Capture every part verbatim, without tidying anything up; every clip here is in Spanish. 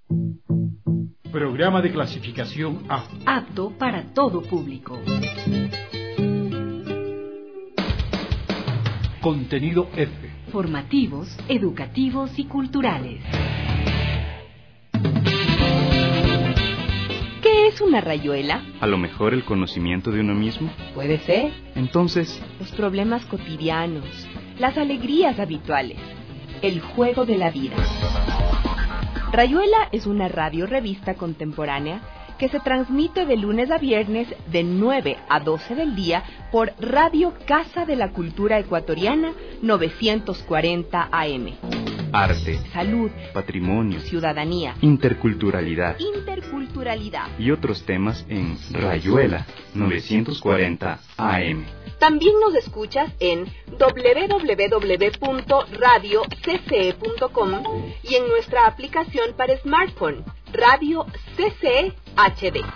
Programa de clasificación A. Apto para todo público. Contenido F. Formativos, educativos y culturales. ¿Qué es una rayuela? A lo mejor el conocimiento de uno mismo. Puede ser. Entonces, los problemas cotidianos, las alegrías habituales, el juego de la vida. Rayuela es una radio-revista contemporánea que se transmite de lunes a viernes de nueve a doce del día por Radio Casa de la Cultura Ecuatoriana novecientos cuarenta A M. Arte, salud, patrimonio, ciudadanía, interculturalidad, interculturalidad y otros temas en Rayuela novecientos cuarenta A M. También nos escuchas en doble u doble u doble u punto radio c c e punto com y en nuestra aplicación para smartphone, Radio C C E H D.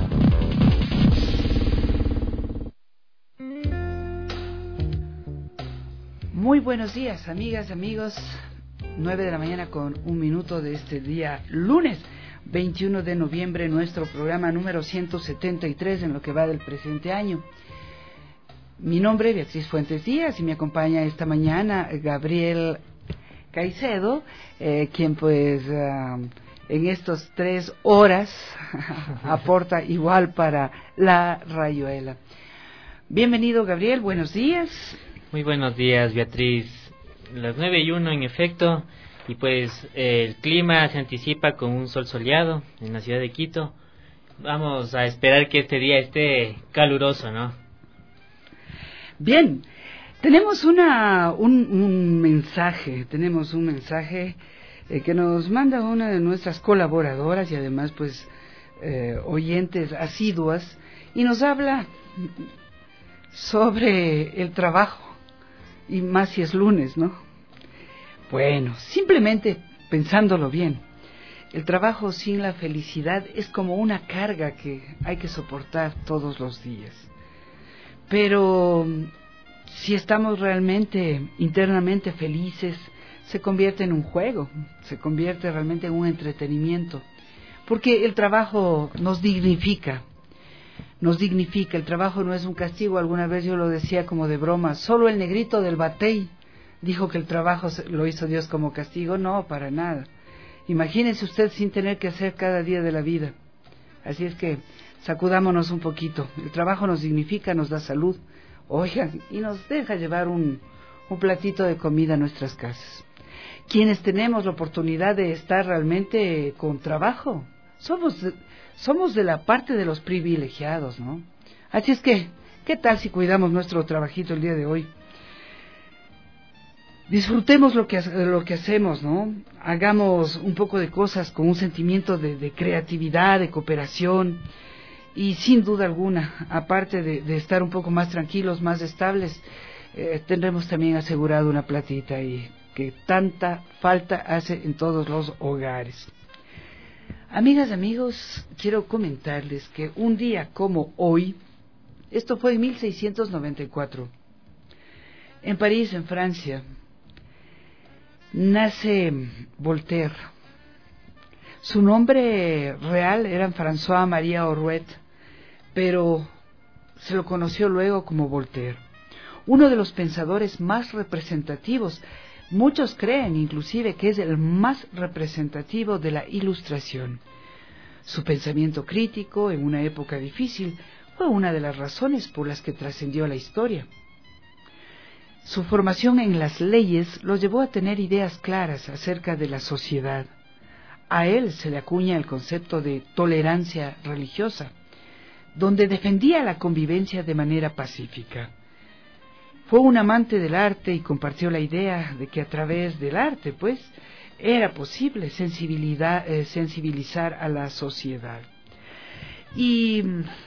Muy buenos días, amigas, amigos. nueve de la mañana con un minuto de este día, lunes veintiuno de noviembre, nuestro programa número ciento setenta y tres en lo que va del presente año. Mi nombre es Beatriz Fuentes Díaz y me acompaña esta mañana Gabriel Caicedo, eh, quien pues uh, en estos tres horas aporta igual para la rayuela. Bienvenido, Gabriel, buenos días. Muy buenos días, Beatriz. Las nueve y uno en efecto, y pues eh, el clima se anticipa con un sol soleado en la ciudad de Quito. Vamos a esperar que este día esté caluroso, ¿no? Bien, tenemos una un, un mensaje, tenemos un mensaje eh, que nos manda una de nuestras colaboradoras y además pues eh, oyentes asiduas, y nos habla sobre el trabajo, y más si es lunes, ¿no? Bueno, simplemente pensándolo bien, el trabajo sin la felicidad es como una carga que hay que soportar todos los días. Pero si estamos realmente internamente felices, se convierte en un juego, se convierte realmente en un entretenimiento, porque el trabajo nos dignifica, nos dignifica, el trabajo no es un castigo. Alguna vez yo lo decía como de broma, solo el negrito del batey dijo que el trabajo lo hizo Dios como castigo. No, para nada. Imagínese usted sin tener que hacer cada día de la vida. Así es que sacudámonos un poquito. El trabajo nos dignifica, nos da salud, oigan, y nos deja llevar un, un platito de comida a nuestras casas. Quienes tenemos la oportunidad de estar realmente con trabajo, somos, somos de la parte de los privilegiados, ¿no? Así es que, ¿qué tal si cuidamos nuestro trabajito el día de hoy? Disfrutemos lo que, lo que hacemos, ¿no? Hagamos un poco de cosas con un sentimiento de, de creatividad, de cooperación. Y sin duda alguna, aparte de, de estar un poco más tranquilos, más estables, eh, tendremos también asegurado una platita ahí, que tanta falta hace en todos los hogares. Amigas, amigos, quiero comentarles que un día como hoy, esto fue en mil seiscientos noventa y cuatro, en París, en Francia, nace Voltaire. Su nombre real era François-Marie Arouet, pero se lo conoció luego como Voltaire. Uno de los pensadores más representativos, muchos creen inclusive que es el más representativo de la Ilustración. Su pensamiento crítico en una época difícil fue una de las razones por las que trascendió a la historia. Su formación en las leyes lo llevó a tener ideas claras acerca de la sociedad. A él se le acuña el concepto de tolerancia religiosa, donde defendía la convivencia de manera pacífica. Fue un amante del arte y compartió la idea de que a través del arte, pues, era posible sensibilidad, eh, sensibilizar a la sociedad. Y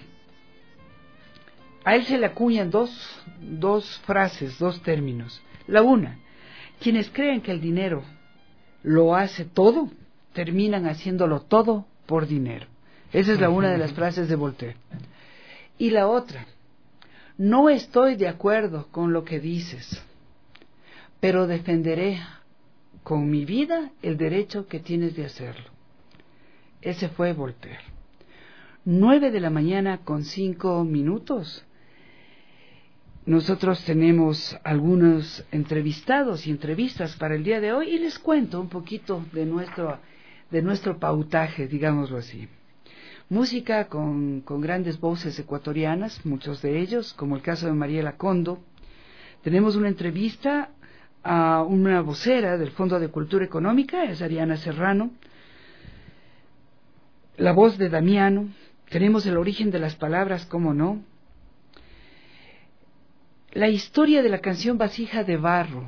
a él se le acuñan dos, dos frases, dos términos. La una, quienes creen que el dinero lo hace todo, terminan haciéndolo todo por dinero. Esa es la una de las frases de Voltaire. Y la otra, no estoy de acuerdo con lo que dices, pero defenderé con mi vida el derecho que tienes de hacerlo. Ese fue Voltaire. Nueve de la mañana con cinco minutos. Nosotros tenemos algunos entrevistados y entrevistas para el día de hoy y les cuento un poquito de nuestro, de nuestro pautaje, digámoslo así. Música con, con grandes voces ecuatorianas, muchos de ellos, como el caso de Mariela Condo. Tenemos una entrevista a una vocera del Fondo de Cultura Económica, es Ariana Serrano. La voz de Damiano. Tenemos el origen de las palabras, cómo no. La historia de la canción Vasija de Barro.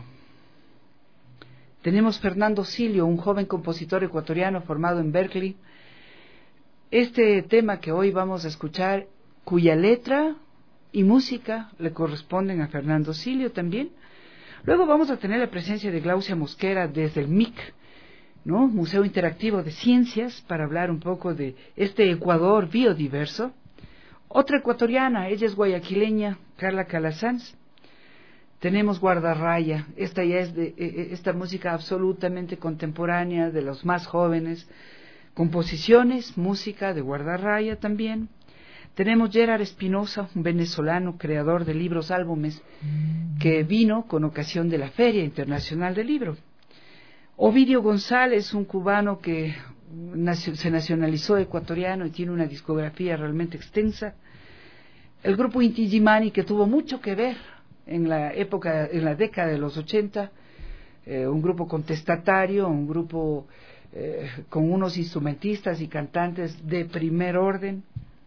Tenemos Fernando Silio, un joven compositor ecuatoriano formado en Berkeley. Este tema que hoy vamos a escuchar, cuya letra y música le corresponden a Fernando Silio también. Luego vamos a tener la presencia de Glaucia Mosquera desde el M I C, ¿no? Museo Interactivo de Ciencias, para hablar un poco de este Ecuador biodiverso. Otra ecuatoriana, ella es guayaquileña, Carla Calasanz. Tenemos Guardarraya, esta ya es de eh, esta música absolutamente contemporánea de los más jóvenes, composiciones, música de Guardarraya también. Tenemos Gerard Espinosa, un venezolano creador de libros, álbumes, que vino con ocasión de la Feria Internacional del Libro. Ovidio González, un cubano que se nacionalizó ecuatoriano y tiene una discografía realmente extensa. El grupo Inti Illimani, que tuvo mucho que ver en la época, en la década de los ochenta, eh, un grupo contestatario, un grupo eh, con unos instrumentistas y cantantes de primer orden.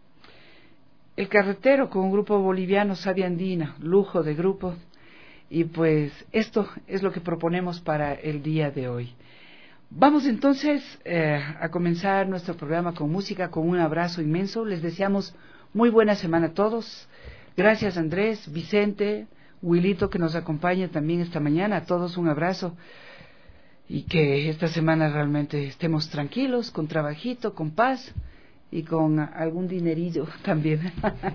El Carretero, con un grupo boliviano, Sabia Andina, lujo de grupo. Y pues esto es lo que proponemos para el día de hoy. Vamos entonces eh, a comenzar nuestro programa con música, con un abrazo inmenso. Les deseamos muy buena semana a todos. Gracias Andrés, Vicente, Wilito, que nos acompaña también esta mañana. A todos un abrazo. Y que esta semana realmente estemos tranquilos, con trabajito, con paz y con algún dinerillo también.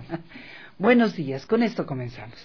Buenos días, con esto comenzamos.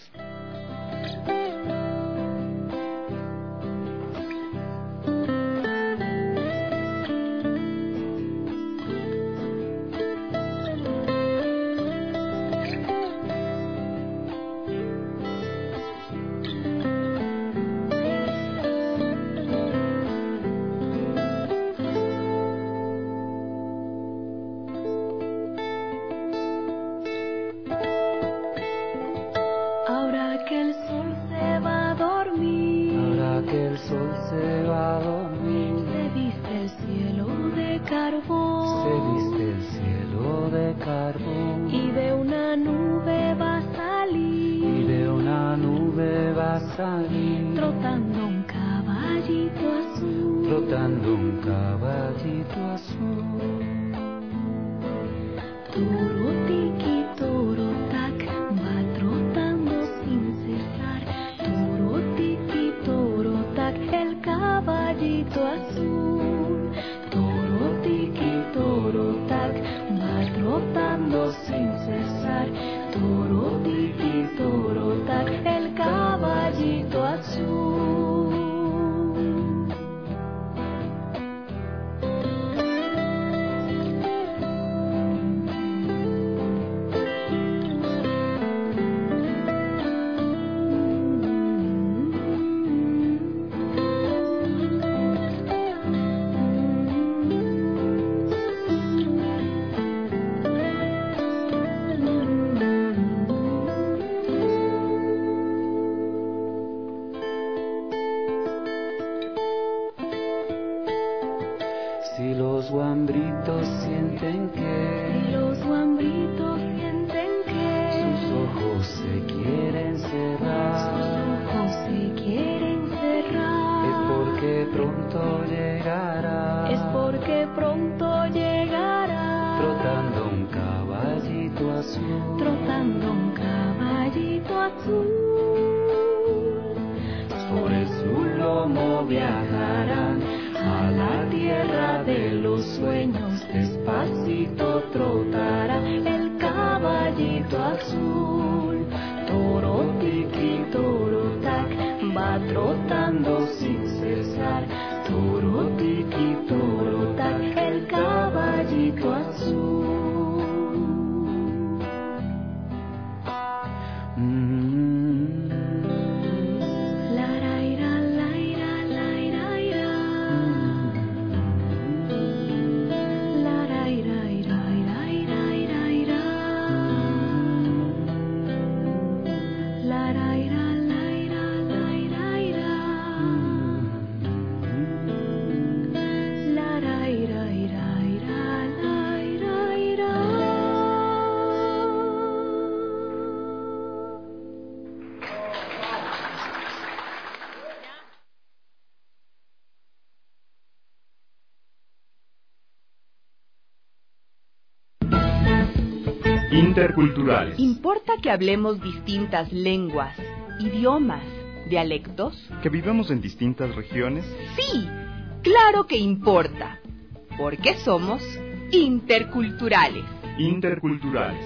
Trotando sin cesar, toro tiki toro tac, el caballito cielito azul. Interculturales. ¿Importa que hablemos distintas lenguas, idiomas, dialectos? ¿Que vivamos en distintas regiones? Sí, claro que importa, porque somos interculturales. Interculturales.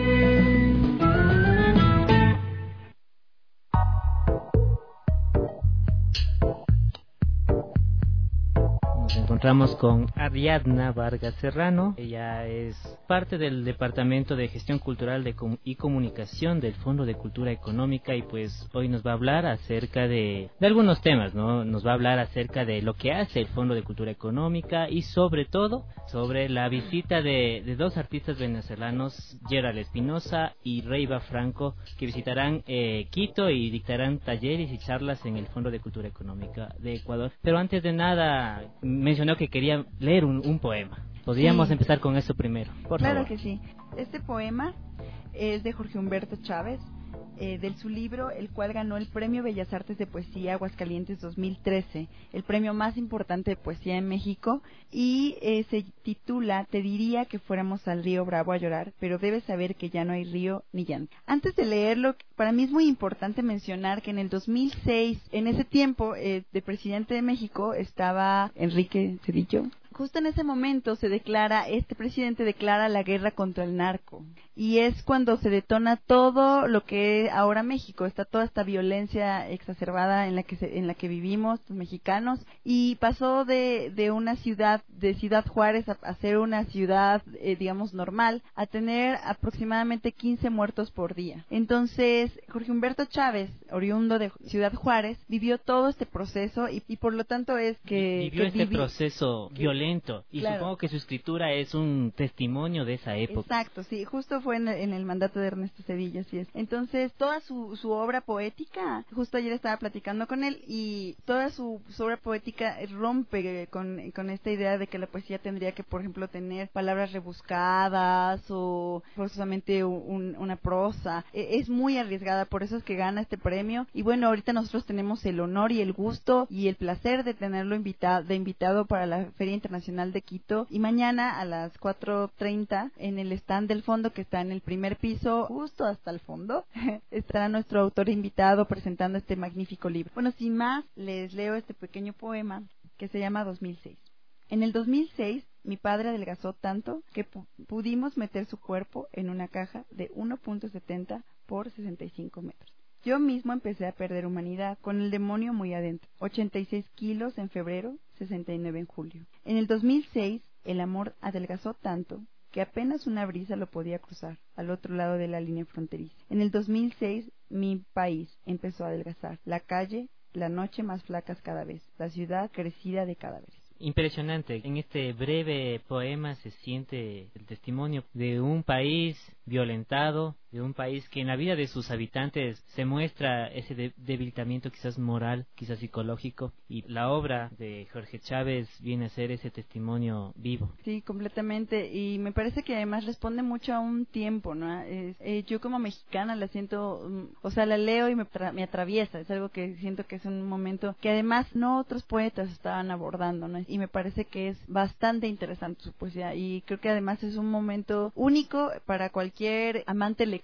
Nos encontramos con Ariadna Vargas Serrano. Ella es parte del Departamento de Gestión Cultural de Com- y Comunicación del Fondo de Cultura Económica, y pues hoy nos va a hablar acerca de, de algunos temas, ¿no? Nos va a hablar acerca de lo que hace el Fondo de Cultura Económica y sobre todo sobre la visita de, de dos artistas venezolanos, Gerald Espinosa y Reiva Franco, que visitarán eh, Quito y dictarán talleres y charlas en el Fondo de Cultura Económica de Ecuador. Pero antes de nada, mencionó que quería leer un, un poema. Podríamos Sí. empezar con eso primero, por Claro favor. que sí. Este poema es de Jorge Humberto Chávez, eh, de su libro, el cual ganó el Premio Bellas Artes de Poesía Aguascalientes dos mil trece, el premio más importante de poesía en México, y eh, se titula Te diría que fuéramos al río Bravo a llorar, pero debes saber que ya no hay río ni llanto. Antes de leerlo, para mí es muy importante mencionar que en el dos mil seis, en ese tiempo, eh, de presidente de México estaba Enrique Zedillo. Justo en ese momento se declara, este presidente declara la guerra contra el narco, y es cuando se detona todo lo que ahora México, está toda esta violencia exacerbada en la que se, en la que vivimos los mexicanos, y pasó de, de una ciudad, de Ciudad Juárez a, a ser una ciudad, eh, digamos, normal, a tener aproximadamente quince muertos por día. Entonces, Jorge Humberto Chávez, oriundo de Ciudad Juárez, vivió todo este proceso, y, y por lo tanto es que... Vivió que este vivi- proceso violento, y Claro. supongo que su escritura es un testimonio de esa época. Exacto, sí, justo fue en, en el mandato de Ernesto Zedillo, así es. Entonces, toda su, su obra poética, justo ayer estaba platicando con él, y toda su, su obra poética rompe con, con esta idea de que la poesía tendría que, por ejemplo, tener palabras rebuscadas o forzosamente un, una prosa. E- Es muy arriesgada, por eso es que gana este premio. Y bueno, ahorita nosotros tenemos el honor y el gusto y el placer de tenerlo invitado, de invitado para la Feria Internacional de Quito, y mañana a las cuatro treinta en el stand del fondo, que está en el primer piso, justo hasta el fondo, estará nuestro autor invitado presentando este magnífico libro. Bueno, sin más, les leo este pequeño poema que se llama dos mil seis. En el dos mil seis, mi padre adelgazó tanto que pu- pudimos meter su cuerpo en una caja de uno punto setenta por sesenta y cinco metros. Yo mismo empecé a perder humanidad, con el demonio muy adentro. ochenta y seis kilos en febrero, sesenta y nueve en julio. En el dos mil seis, el amor adelgazó tanto que apenas una brisa lo podía cruzar al otro lado de la línea fronteriza. En el dos mil seis, mi país empezó a adelgazar. La calle, la noche más flacas cada vez. La ciudad crecida de cadáveres. Impresionante. En este breve poema se siente el testimonio de un país violentado, de un país que en la vida de sus habitantes se muestra ese de- debilitamiento quizás moral, quizás psicológico, y la obra de Jorge Chávez viene a ser ese testimonio vivo. Sí, completamente, y me parece que además responde mucho a un tiempo, ¿no? Es, eh, yo como mexicana la siento, um, o sea, la leo y me, tra- me atraviesa, es algo que siento que es un momento que además no otros poetas estaban abordando, ¿no? Y me parece que es bastante interesante su poesía, y creo que además es un momento único para cualquier amante lector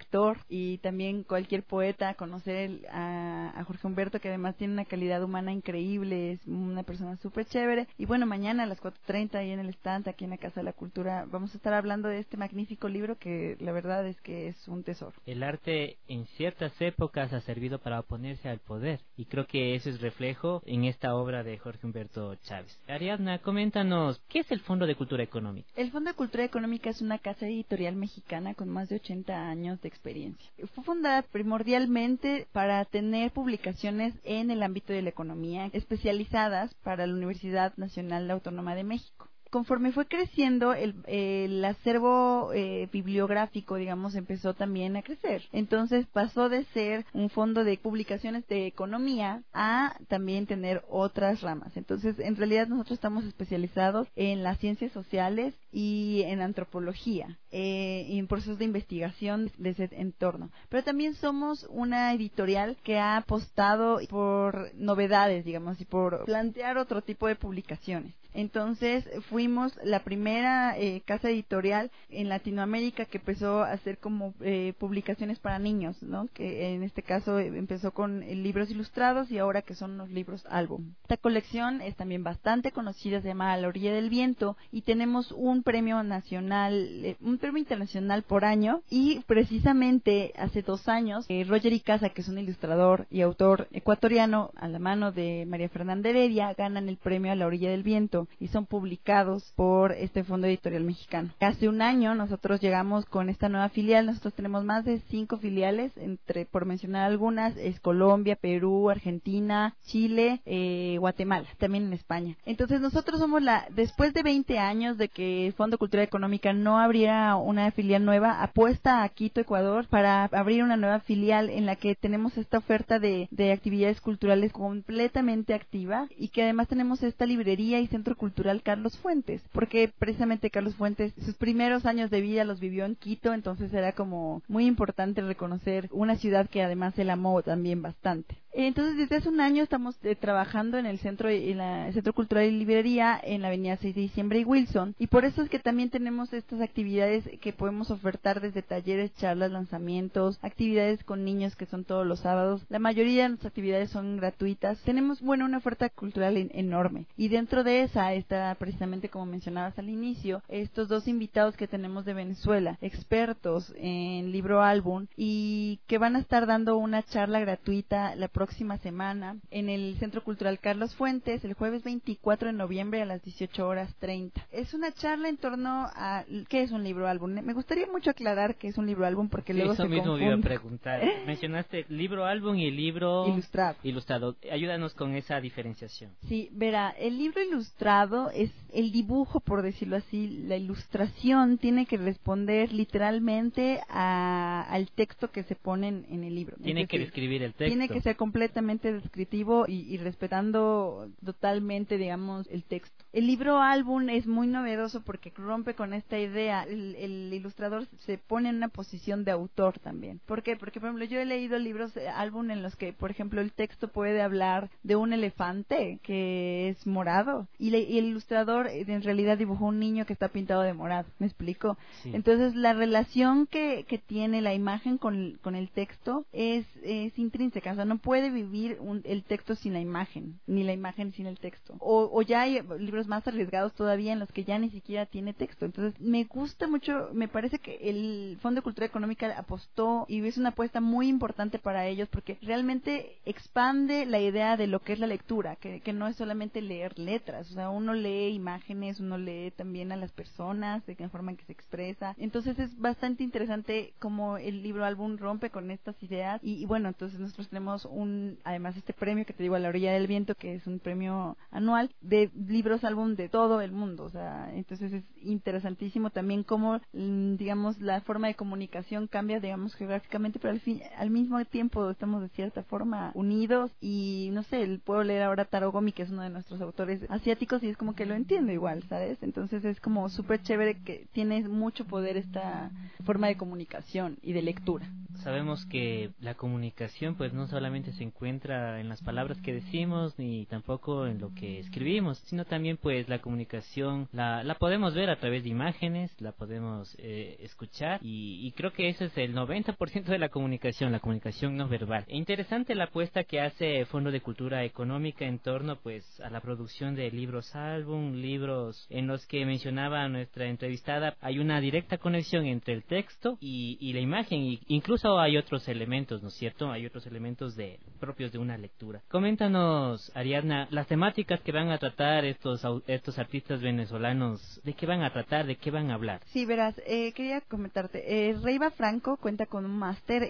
lector y también cualquier poeta, conocer el, a, a Jorge Humberto, que además tiene una calidad humana increíble, es una persona súper chévere. Y bueno, mañana a las cuatro treinta ahí en el stand, aquí en la Casa de la Cultura, vamos a estar hablando de este magnífico libro que la verdad es que es un tesoro. El arte en ciertas épocas ha servido para oponerse al poder, y creo que eso es reflejo en esta obra de Jorge Humberto Chávez. Ariadna, coméntanos, ¿qué es el Fondo de Cultura Económica? El Fondo de Cultura Económica es una casa editorial mexicana con más de ochenta años de experiencia. Fue fundada primordialmente para tener publicaciones en el ámbito de la economía especializadas para la Universidad Nacional Autónoma de México. Conforme fue creciendo, el, el acervo eh, bibliográfico, digamos, empezó también a crecer. Entonces pasó de ser un fondo de publicaciones de economía a también tener otras ramas. Entonces, en realidad nosotros estamos especializados en las ciencias sociales y en antropología, eh, y en procesos de investigación de ese entorno. Pero también somos una editorial que ha apostado por novedades, digamos, y por plantear otro tipo de publicaciones. Entonces fuimos la primera eh, casa editorial en Latinoamérica que empezó a hacer como eh, publicaciones para niños, ¿no? Que en este caso eh, empezó con eh, libros ilustrados y ahora que son los libros álbum. Esta colección es también bastante conocida, se llama A la orilla del viento, y tenemos un premio nacional, eh, un premio internacional por año, y precisamente hace dos años eh, Roger Icaza, que es un ilustrador y autor ecuatoriano, a la mano de María Fernanda Heredia, ganan el premio A la orilla del viento y son publicados por este Fondo Editorial Mexicano. Hace un año nosotros llegamos con esta nueva filial. Nosotros tenemos más de cinco filiales, entre por mencionar algunas, es Colombia, Perú, Argentina, Chile, eh, Guatemala, también en España. Entonces nosotros somos la, después de veinte años de que el Fondo de Cultura Económica no abriera una filial nueva, apuesta a Quito, Ecuador, para abrir una nueva filial en la que tenemos esta oferta de, de actividades culturales completamente activa, y que además tenemos esta librería y centro cultural Carlos Fuentes, porque precisamente Carlos Fuentes sus primeros años de vida los vivió en Quito, entonces era como muy importante reconocer una ciudad que además él amó también bastante. Entonces desde hace un año estamos eh, trabajando en el centro en la, el Centro Cultural y Librería en la avenida seis de diciembre y Wilson, y por eso es que también tenemos estas actividades que podemos ofertar desde talleres, charlas, lanzamientos, actividades con niños que son todos los sábados. La mayoría de nuestras actividades son gratuitas. Tenemos, bueno, una oferta cultural en, enorme, y dentro de esa está precisamente, como mencionabas al inicio, estos dos invitados que tenemos de Venezuela, expertos en libro álbum, y que van a estar dando una charla gratuita la próxima semana en el Centro Cultural Carlos Fuentes, el jueves veinticuatro de noviembre a las dieciocho horas treinta. Es una charla en torno a qué es un libro álbum. Me gustaría mucho aclarar qué es un libro álbum, porque sí, luego eso se mismo confunde. iba a preguntar. Mencionaste libro álbum y libro ilustrado. ilustrado. Ayúdanos con esa diferenciación. Sí, verá, el libro ilustrado es el dibujo, por decirlo así. La ilustración tiene que responder literalmente a, al texto que se pone en, en el libro. Tiene es que decir, describir el texto. Tiene que ser completamente descriptivo y, y respetando totalmente, digamos, el texto. El libro álbum es muy novedoso porque rompe con esta idea. El, el ilustrador se pone en una posición de autor también. ¿Por qué? Porque, por ejemplo, yo he leído libros eh, álbum en los que, por ejemplo, el texto puede hablar de un elefante que es morado y, le, y el ilustrador eh, en realidad dibujó un niño que está pintado de morado. ¿Me explico? Sí. Entonces, la relación que, que tiene la imagen con, con el texto es, es intrínseca. O sea, no puede vivir un, el texto sin la imagen, ni la imagen sin el texto. O, o ya hay libros más arriesgados todavía en los que ya ni siquiera tiene texto. Entonces, me gusta mucho, me parece que el Fondo de Cultura Económica apostó y es una apuesta muy importante para ellos porque realmente expande la idea de lo que es la lectura, que, que no es solamente leer letras. O sea, uno lee imágenes, uno lee también a las personas, de qué forma en que se expresa. Entonces, es bastante interesante cómo el libro álbum rompe con estas ideas y, y bueno, entonces nosotros tenemos un, además este premio que te digo, A la orilla del viento, que es un premio anual de libros álbum de todo el mundo. O sea, entonces es interesantísimo también cómo, digamos, la forma de comunicación cambia, digamos, geográficamente, pero al fin, al mismo tiempo estamos de cierta forma unidos y, no sé, puedo leer ahora Taro Gomi, que es uno de nuestros autores asiáticos, y es como que lo entiendo igual, ¿sabes? Entonces es como súper chévere que tiene mucho poder esta forma de comunicación y de lectura. sabemos que la comunicación pues no solamente se encuentra en las palabras que decimos ni tampoco en lo que escribimos, sino también pues la comunicación la, la podemos ver a través de imágenes, la podemos eh, escuchar y, y creo que ese es el noventa por ciento de la comunicación, la comunicación no verbal. E interesante la apuesta que hace Fondo de Cultura Económica en torno pues a la producción de libros álbum, libros en los que mencionaba nuestra entrevistada, hay una directa conexión entre el texto y, y la imagen, y incluso hay otros elementos, ¿no es cierto? Hay otros elementos de propios de una lectura. Coméntanos, Ariadna, las temáticas que van a tratar estos estos artistas venezolanos, ¿de qué van a tratar? ¿De qué van a hablar? Sí, verás, eh, quería comentarte, eh, Reiva Franco cuenta con un máster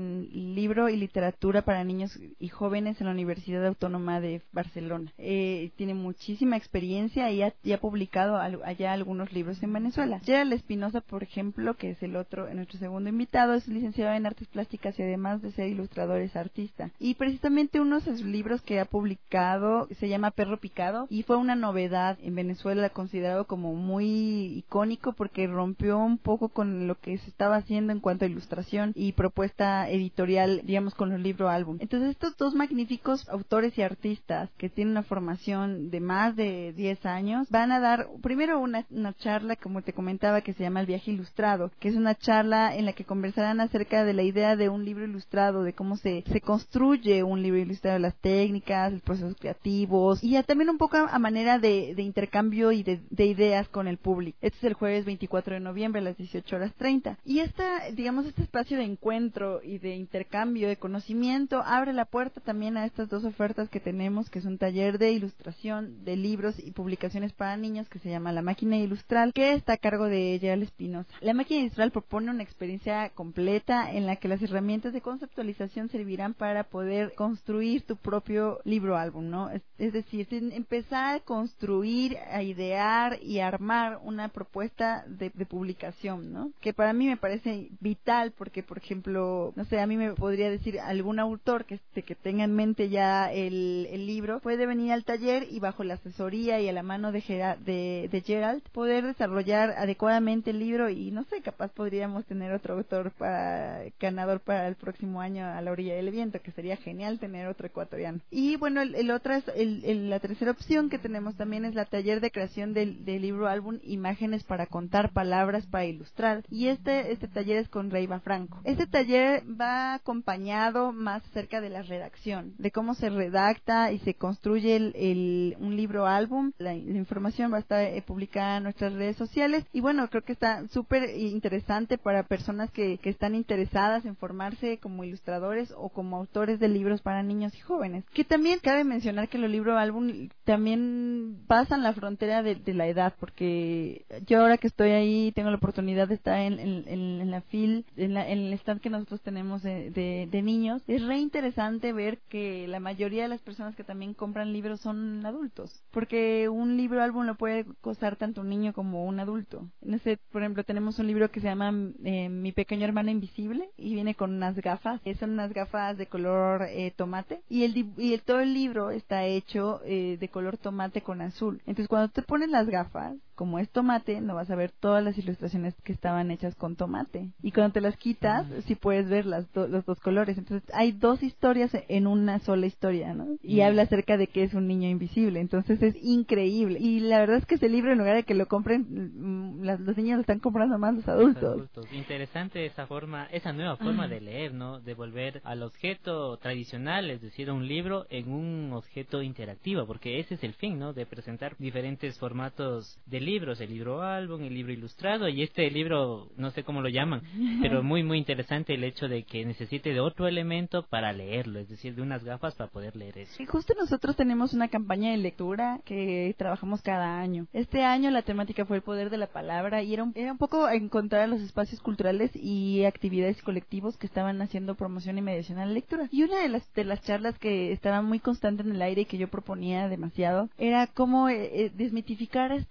en libro y literatura para niños y jóvenes en la Universidad Autónoma de Barcelona. Eh, tiene muchísima experiencia y ha, y ha publicado al, allá algunos libros en Venezuela. Gerald Espinosa, por ejemplo, que es el otro, nuestro segundo invitado, es licenciado en artes plásticas y además de ser ilustrador es artista. Y precisamente uno de sus libros que ha publicado se llama Perro Picado y fue una novedad en Venezuela, considerado como muy icónico porque rompió un poco con lo que se estaba haciendo en cuanto a ilustración y propuesta editorial, digamos, con los libros álbum. Entonces estos dos magníficos autores y artistas que tienen una formación de más de diez años van a dar primero una, una charla, como te comentaba, que se llama El Viaje Ilustrado, que es una charla en la que conversarán acerca de la idea de un libro ilustrado, de cómo se, se construye un libro ilustrado, las técnicas, los procesos creativos y ya también un poco a manera de, de intercambio y de, de ideas con el público. Este es el jueves veinticuatro de noviembre a las dieciocho horas treinta. Y esta, digamos, este espacio de encuentro y de intercambio de conocimiento abre la puerta también a estas dos ofertas que tenemos, que es un taller de ilustración de libros y publicaciones para niños que se llama La Máquina Ilustral, que está a cargo de Gerald Espinosa. La Máquina Ilustral propone una experiencia completa en la que las herramientas de conceptualización servirán para poder construir tu propio libro álbum, ¿no? Es, es decir, empezar a construir, a idear y a armar una propuesta de, de publicación, ¿no? Que para mí me parece vital porque, por ejemplo, no sé, a mí me podría decir algún autor que, este, que tenga en mente ya el, el libro, puede venir al taller y bajo la asesoría y a la mano de, Gerard, de, de Gerald poder desarrollar adecuadamente el libro y no sé, capaz podríamos tener otro autor para ganador para el próximo año a la orilla del viento, que sería genial tener otro ecuatoriano. Y bueno, el, el otra es el, el, la tercera opción que tenemos también es la taller de creación del, del libro álbum Imágenes para contar, palabras para ilustrar, y este este taller es con Reiva Franco. Este taller va acompañado más acerca de la redacción, de cómo se redacta y se construye el, el un libro álbum. La, la información va a estar eh, publicada en nuestras redes sociales y bueno, creo que está súper interesante para personas que, que están interesadas en formarse como ilustradores o como autores de libros para niños y jóvenes. Que también cabe mencionar que los libros álbum también pasan la frontera de, de la edad, porque yo ahora que estoy ahí tengo la oportunidad de estar en, en, en la fil, en, la, en el stand que nosotros tenemos de, de, de niños. Es re interesante ver que la mayoría de las personas que también compran libros son adultos, porque un libro álbum lo puede costar tanto un niño como un adulto. No sé, por ejemplo, tenemos un libro que se llama eh, Mi Pequeño Hermano Invisible y viene con unas gafas, que son unas gafas de color eh, tomate y el, y el todo el libro está hecho eh, de color tomate con azul. Entonces cuando te pones las gafas, como es tomate, no vas a ver todas las ilustraciones que estaban hechas con tomate. Y cuando te las quitas, sí puedes ver las do- los dos colores. Entonces hay dos historias en una sola historia, ¿no? Y mm. habla acerca de que es un niño invisible. Entonces es increíble. Y la verdad es que ese libro, en lugar de que lo compren, las, los niños lo están comprando más los adultos. Los adultos. Interesante esa forma, esa nueva forma de leer, ¿no? De volver al objeto tradicional, es decir, un libro en un objeto interactivo, porque ese es el fin, ¿no? De presentar diferentes formatos de libros, el libro álbum, el libro ilustrado y este libro, no sé cómo lo llaman, pero muy muy interesante el hecho de que necesite de otro elemento para leerlo, es decir, de unas gafas para poder leer eso. Y justo nosotros tenemos una campaña de lectura que trabajamos cada año. Este año la temática fue el poder de la palabra y era un, era un poco encontrar los espacios culturales y actividades colectivos que estaban haciendo promoción y mediación a la lectura. Y una de las de las charlas que estaba muy constante en el aire y que yo proponía demasiado era cómo eh, desmitificar este acto de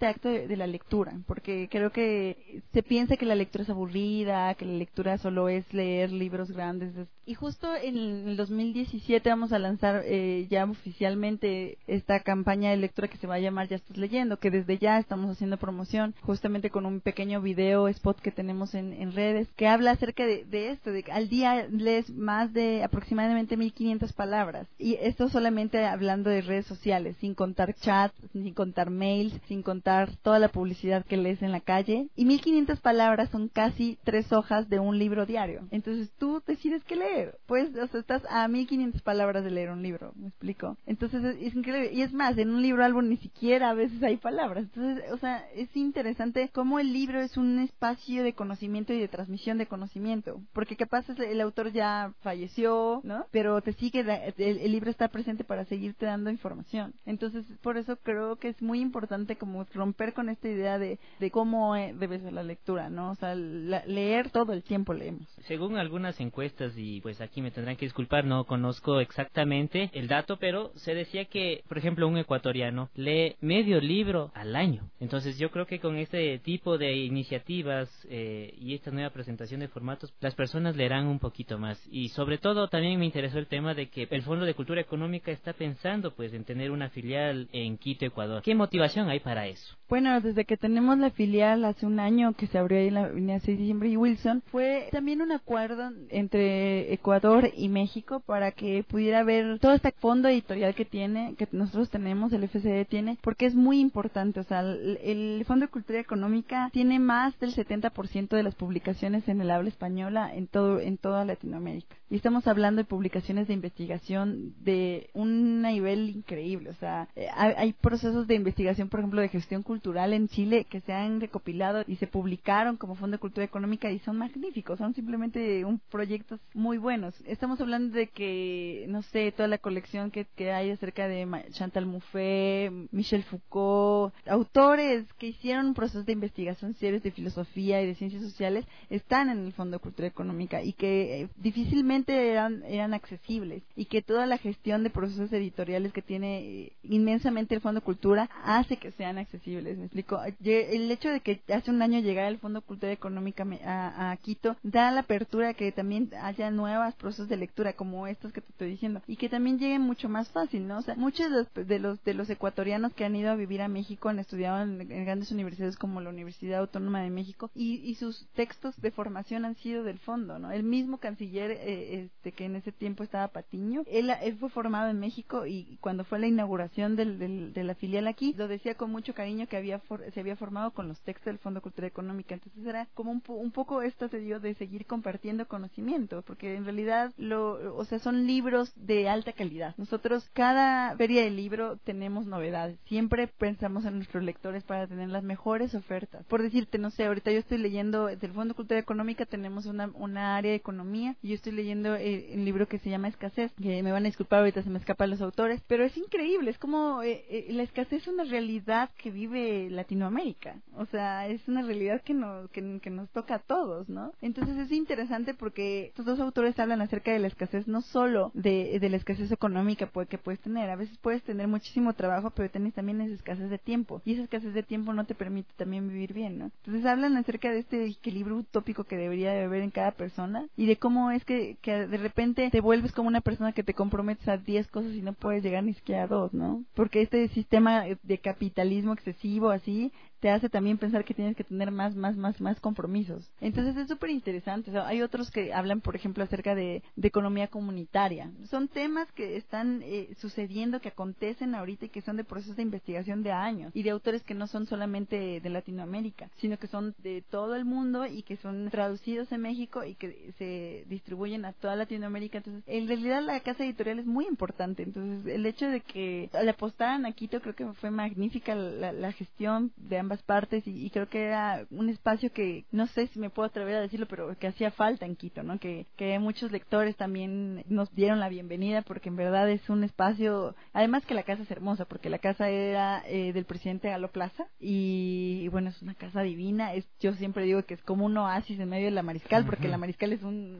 de, de la lectura, porque creo que se piensa que la lectura es aburrida, que la lectura solo es leer libros grandes. Y justo en el dos mil diecisiete vamos a lanzar eh, ya oficialmente esta campaña de lectura que se va a llamar Ya Estás Leyendo, que desde ya estamos haciendo promoción, justamente con un pequeño video spot que tenemos en, en redes, que habla acerca de, de esto, de que al día lees más de aproximadamente mil quinientas palabras. Y esto solamente hablando de redes sociales, sin contar chats, sin contar mails, sin contar toda la publicidad que lees en la calle. Y mil quinientas palabras son casi tres hojas de un libro diario. Entonces tú decides qué leer. Pues, o sea, estás a mil quinientas palabras de leer un libro, ¿me explico? Entonces es, es increíble. Y es más, en un libro álbum ni siquiera a veces hay palabras. Entonces, o sea, es interesante cómo el libro es un espacio de conocimiento y de transmisión de conocimiento. Porque capaz el autor ya falleció, ¿no? Pero te sigue, el, el libro está presente para seguirte dando información. Entonces, por eso creo que es muy importante como romper con esta idea de, de cómo debe ser la lectura, ¿no? O sea, la, leer todo el tiempo leemos. Según algunas encuestas, y pues aquí me tendrán que disculpar, no conozco exactamente el dato, pero se decía que, por ejemplo, un ecuatoriano lee medio libro al año. Entonces yo creo que con este tipo de iniciativas eh, y esta nueva presentación de formatos, las personas leerán un poquito más. Y sobre todo también me interesó el tema de que el Fondo de Cultura Económica está pensando pues en tener una filial en Quito, Ecuador. ¿Qué motivación hay para eso? Bueno, desde que tenemos la filial hace un año que se abrió ahí en la avenida seis de diciembre y Wilson, fue también un acuerdo entre Ecuador y México para que pudiera haber todo este fondo editorial que tiene, que nosotros tenemos, el F C E tiene, porque es muy importante. O sea, el, el Fondo de Cultura Económica tiene más del setenta por ciento de las publicaciones en el habla española en todo en toda Latinoamérica. Y estamos hablando de publicaciones de investigación de un nivel increíble. O sea, hay, hay procesos de investigación, por ejemplo, de gestión cultural en Chile que se han recopilado y se publicaron como Fondo de Cultura Económica y son magníficos, son simplemente un proyectos muy buenos. Estamos hablando de que, no sé, toda la colección que, que hay acerca de Chantal Mouffe, Michel Foucault, autores que hicieron procesos de investigación serios de filosofía y de ciencias sociales, están en el Fondo de Cultura Económica y que eh, difícilmente eran, eran accesibles, y que toda la gestión de procesos editoriales que tiene eh, inmensamente el Fondo de Cultura hace que sean accesibles. ¿Me explico? El hecho de que hace un año llegara el Fondo de Cultura Económica a, a Quito da la apertura que también haya nuevos procesos de lectura como estos que te estoy diciendo, y que también lleguen mucho más fácil, ¿no? O sea, muchos de los, de los de los ecuatorianos que han ido a vivir a México han estudiado en, en grandes universidades como la Universidad Autónoma de México, y, y sus textos de formación han sido del fondo, ¿no? El mismo canciller eh, este que en ese tiempo estaba Patiño, él, él fue formado en México, y cuando fue la inauguración del, del, de la filial aquí, lo decía con mucho cariño que había for, se había formado con los textos del Fondo de Cultura Económica. Entonces era como un, un poco esto, te digo, de seguir compartiendo conocimiento, porque en realidad lo, o sea, son libros de alta calidad. Nosotros cada feria de libro tenemos novedades, siempre pensamos en nuestros lectores para tener las mejores ofertas. Por decirte, no sé, ahorita yo estoy leyendo del Fondo de Cultura Económica, tenemos una, una área de economía, y yo estoy leyendo el, el libro que se llama Escasez, que me van a disculpar, ahorita se me escapan los autores, pero es increíble, es como eh, eh, la escasez es una realidad que vive Latinoamérica, o sea, es una realidad que nos, que, que nos toca a todos, ¿no? Entonces es interesante porque estos dos autores hablan acerca de la escasez, no solo de, de la escasez económica que puedes tener, a veces puedes tener muchísimo trabajo, pero tienes también esa escasez de tiempo, y esa escasez de tiempo no te permite también vivir bien, ¿no? Entonces hablan acerca de este equilibrio utópico que debería de haber en cada persona, y de cómo es que, que de repente te vuelves como una persona que te comprometes a diez cosas y no puedes llegar ni siquiera a dos, ¿no? Porque este sistema de capitalismo excesivo así te hace también pensar que tienes que tener más, más, más, más compromisos. Entonces es súper interesante. O sea, hay otros que hablan, por ejemplo, acerca de, de economía comunitaria. Son temas que están eh, sucediendo, que acontecen ahorita y que son de procesos de investigación de años, y de autores que no son solamente de Latinoamérica, sino que son de todo el mundo y que son traducidos en México y que se distribuyen a toda Latinoamérica. Entonces, en realidad la casa editorial es muy importante. Entonces, el hecho de que le apostaran a Quito, creo que fue magnífica la, la gestión de ambas partes, y, y creo que era un espacio que, no sé si me puedo atrever a decirlo, pero que hacía falta en Quito, ¿no? Que, que muchos lectores también nos dieron la bienvenida, porque en verdad es un espacio, además que la casa es hermosa, porque la casa era eh, del presidente Galo Plaza, y, y bueno, es una casa divina. Es, yo siempre digo que es como un oasis en medio de la Mariscal, porque uh-huh. la Mariscal es un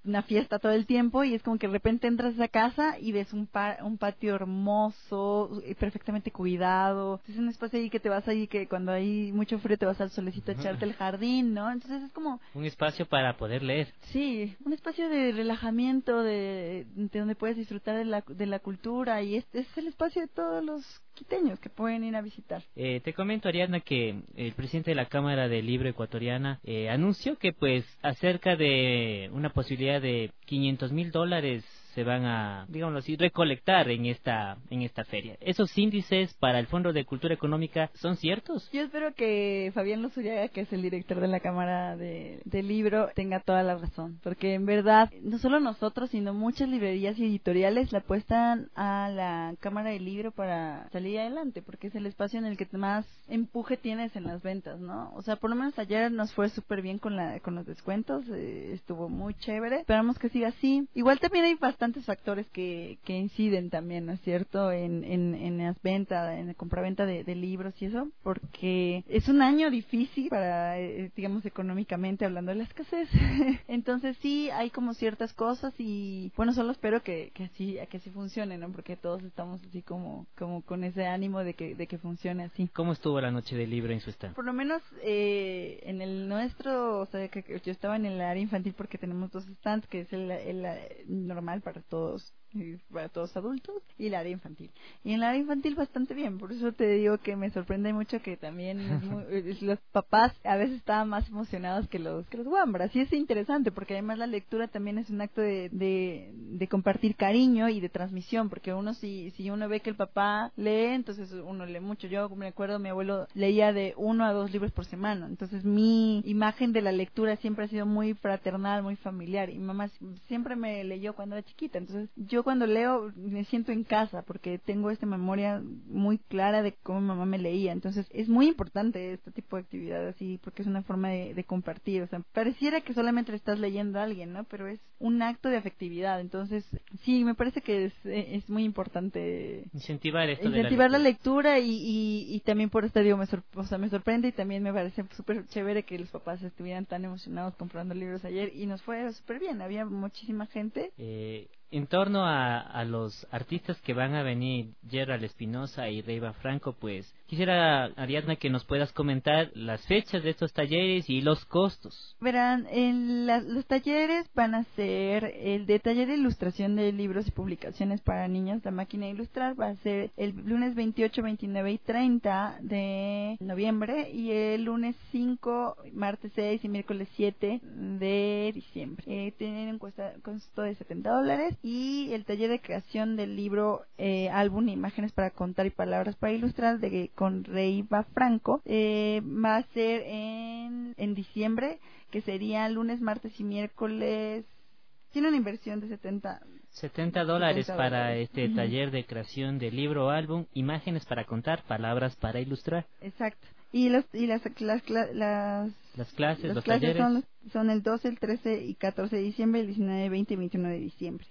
una fiesta todo el tiempo y es como que de repente entras a esa casa y ves un, pa un patio hermoso, perfectamente cuidado. Es un espacio ahí que te vas ahí, que cuando hay mucho frío te vas al solecito a echarte el jardín, ¿no? Entonces es como... un espacio para poder leer. Sí, un espacio de relajamiento, de, de donde puedes disfrutar de la, de la cultura y este es el espacio de todos los quiteños que pueden ir a visitar. Eh, te comento, Ariadna, que el presidente de la Cámara del Libro Ecuatoriana eh, anunció que pues acerca de una posibilidad de quinientos mil dólares se van a, digámoslo así, recolectar en esta en esta feria. ¿Esos índices para el Fondo de Cultura Económica son ciertos? Yo espero que Fabián Luzuriaga, que es el director de la Cámara de, del Libro, tenga toda la razón, porque en verdad, no solo nosotros, sino muchas librerías y editoriales le apuestan a la Cámara del Libro para salir adelante, porque es el espacio en el que más empuje tienes en las ventas, ¿no? O sea, por lo menos ayer nos fue súper bien con la con los descuentos, eh, estuvo muy chévere, esperamos que siga así. Igual también hay bastante bastantes factores que, que inciden también, ¿no es cierto?, en, en, en las ventas, en la compraventa de, de libros y eso, porque es un año difícil para, eh, digamos, económicamente hablando de la escasez. Entonces sí, hay como ciertas cosas y, bueno, solo espero que, que sí, que sí funcione, ¿no?, porque todos estamos así como, como con ese ánimo de que, de que funcione así. ¿Cómo estuvo la noche del libro en su stand? Por lo menos eh, en el nuestro, o sea, que, que yo estaba en el área infantil porque tenemos dos stands, que es el, el, el normal para todos, para todos adultos, y el área infantil. Y en el área infantil bastante bien, por eso te digo que me sorprende mucho que también es muy, es, los papás a veces estaban más emocionados que los que los guambras, y es interesante porque además la lectura también es un acto de, de, de compartir cariño y de transmisión, porque uno si, si uno ve que el papá lee, entonces uno lee mucho. Yo me acuerdo, mi abuelo leía de uno a dos libros por semana, entonces mi imagen de la lectura siempre ha sido muy fraternal, muy familiar, y mamá siempre me leyó cuando era chiquita, entonces yo cuando leo me siento en casa porque tengo esta memoria muy clara de cómo mi mamá me leía. Entonces es muy importante este tipo de actividad así porque es una forma de, de compartir. O sea, pareciera que solamente le estás leyendo a alguien, ¿no? Pero es un acto de afectividad. Entonces sí, me parece que es, es muy importante incentivar esto incentivar de la lectura, la lectura y, y, y también por este digo me, sor, o sea, me sorprende y también me parece súper chévere que los papás estuvieran tan emocionados comprando libros ayer y nos fue súper bien. Había muchísima gente. Eh... En torno a, a los artistas que van a venir, Gerald Espinosa y Reiva Franco, pues quisiera, Ariadna, que nos puedas comentar las fechas de estos talleres y los costos. Verán, en la, los talleres van a ser el de taller de ilustración de libros y publicaciones para niños, la máquina de ilustrar, va a ser el lunes veintiocho, veintinueve y treinta de noviembre y el lunes cinco, martes seis y miércoles siete de diciembre. Eh, tienen un costo, costo de setenta dólares. Y el taller de creación del libro eh, álbum Imágenes para contar y palabras para ilustrar de con Reiva Franco eh, va a ser en, en diciembre, que sería lunes, martes y miércoles. Tiene una inversión de setenta dólares para dólares. este uh-huh. taller de creación del libro álbum Imágenes para contar, palabras para ilustrar. Exacto. Y los y las las las, las clases, las los clases talleres son, son el doce, el trece y catorce de diciembre, el diecinueve, veinte y veintiuno de diciembre.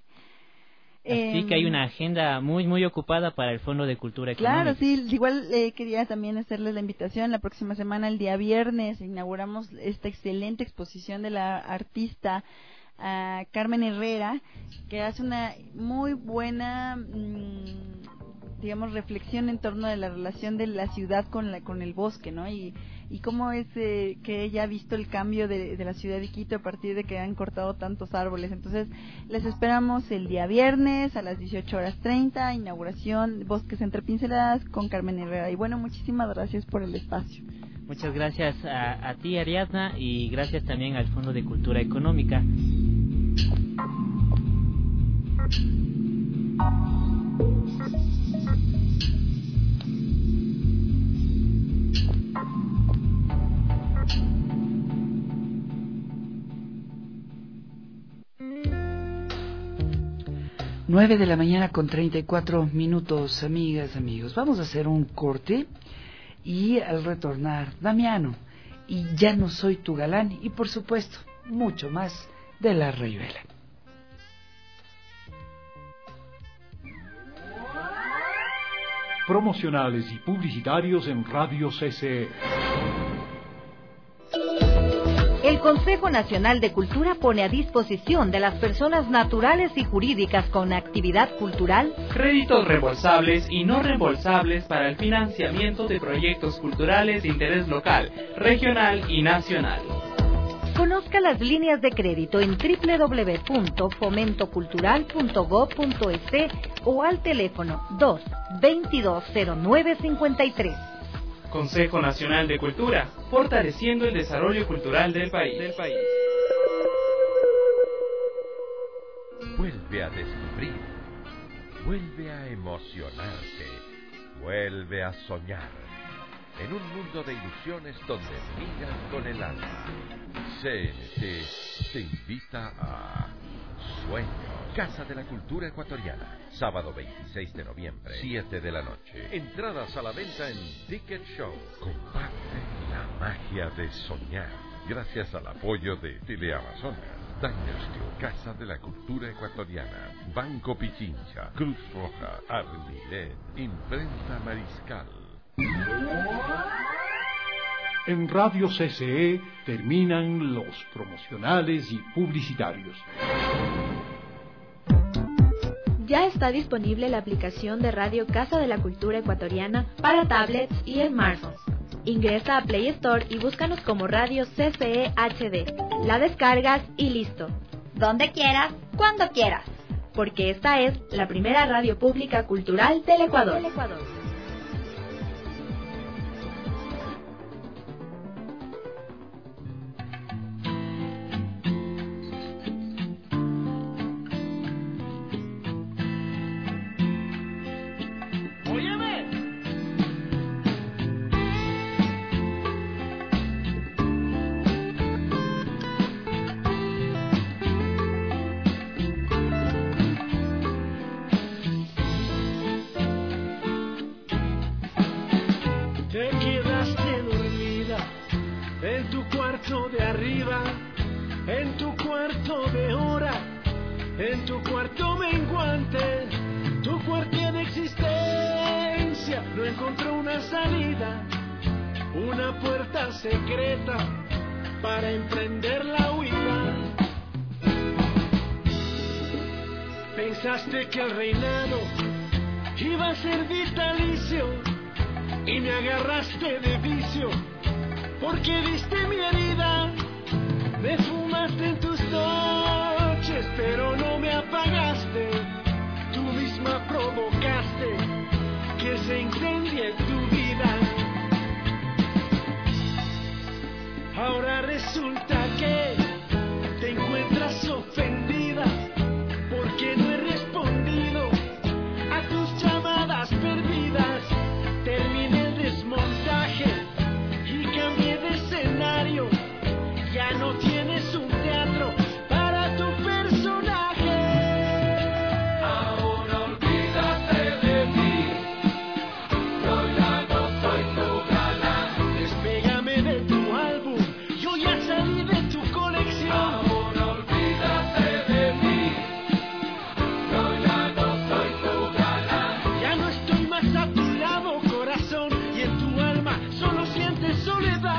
Así eh, que hay una agenda muy muy ocupada para el Fondo de Cultura Económica. Claro, sí, igual eh, quería también hacerles la invitación. La próxima semana, el día viernes, inauguramos esta excelente exposición de la artista uh, Carmen Herrera, que hace una muy buena, mmm, digamos, reflexión en torno a la relación de la ciudad con la con el bosque, ¿no? Y y cómo es eh, que ella ha visto el cambio de, de la ciudad de Quito a partir de que han cortado tantos árboles. Entonces, les esperamos el día viernes a las dieciocho horas treinta, inauguración Bosques entre Pinceladas con Carmen Herrera. Y bueno, muchísimas gracias por el espacio. Muchas gracias a, a ti, Ariadna, y gracias también al Fondo de Cultura Económica. Nueve de la mañana con treinta y cuatro minutos, amigas, amigos. Vamos a hacer un corte y al retornar, Damiano, y Ya no soy tu galán, y por supuesto, mucho más de La Rayuela. Promocionales y publicitarios en Radio C C E. El Consejo Nacional de Cultura pone a disposición de las personas naturales y jurídicas con actividad cultural créditos reembolsables y no reembolsables para el financiamiento de proyectos culturales de interés local, regional y nacional. Conozca las líneas de crédito en doble u doble u doble u punto fomento cultural punto gob punto es o al teléfono dos veintidós cero nueve cincuenta y tres. Consejo Nacional de Cultura, fortaleciendo el desarrollo cultural del país. Del país. Vuelve a descubrir, vuelve a emocionarte, vuelve a soñar. En un mundo de ilusiones donde vibras con el alma. C N T te invita a Sueño. Casa de la Cultura Ecuatoriana. Sábado veintiséis de noviembre, siete de la noche. Entradas a la venta en Ticket Show. Comparte la magia de soñar. Gracias al apoyo de Teleamazonas, Dynasty, Casa de la Cultura Ecuatoriana, Banco Pichincha, Cruz Roja, Armilet, Imprenta Mariscal. En Radio C C E terminan los promocionales y publicitarios. Ya está disponible la aplicación de Radio Casa de la Cultura Ecuatoriana para tablets y smartphones. Ingresa a Play Store y búscanos como Radio C C E H D. La descargas y listo. Donde quieras, cuando quieras. Porque esta es la primera radio pública cultural del Ecuador. Del Ecuador. Pensaste que el reinado iba a ser vitalicio y me agarraste de vicio porque viste mi herida, me fumaste en tus noches pero no me apagaste, tú misma provocaste que se incendie tu vida. Ahora resulta que te encuentras ofendida porque no he respondido a tus llamadas perdidas. Terminé el desmontaje y cambié de escenario. Ya no tienes un teatro para tu personaje. Ahora olvídate de mí, yo ya no soy tu galán. Despégame de tu álbum, yo ya salí de tu colección. Ahora olvídate de mí, yo ya no soy tu galán. Ya no estoy más a tu lado, corazón, y en tu alma solo sientes soledad.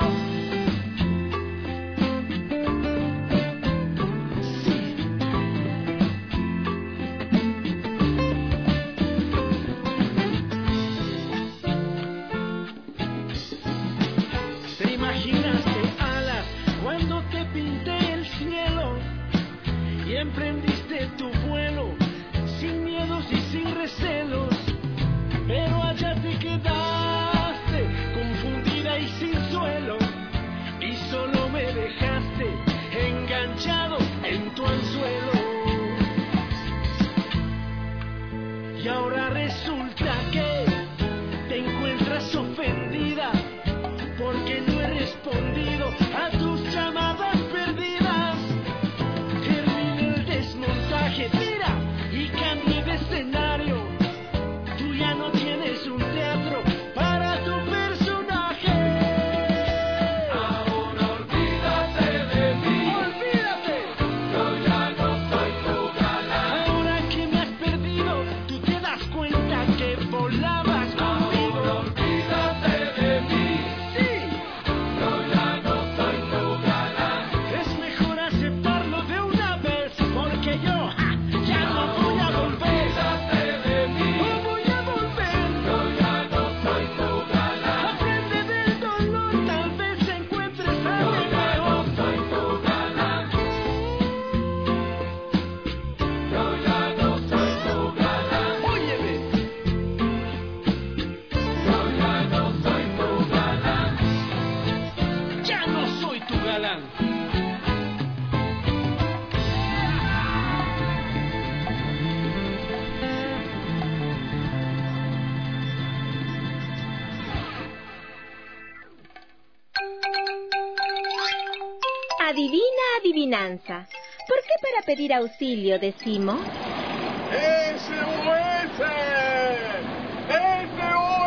Te imaginaste alas cuando te pinté el cielo y emprendiste tu vuelo sin miedos y sin recelos, pero allá te quedaste confundida y sin suelo y solo me dejaste enganchado en tu anzuelo. Y ahora resulta que te encuentras ofendida porque no he respondido a tus llamadas perdidas. Terminé el desmontaje, mira, y cambié de escenario. Tú ya no tienes galán. Adivina adivinanza. ¿Por qué para pedir auxilio decimos? ¡S O S! ¡S O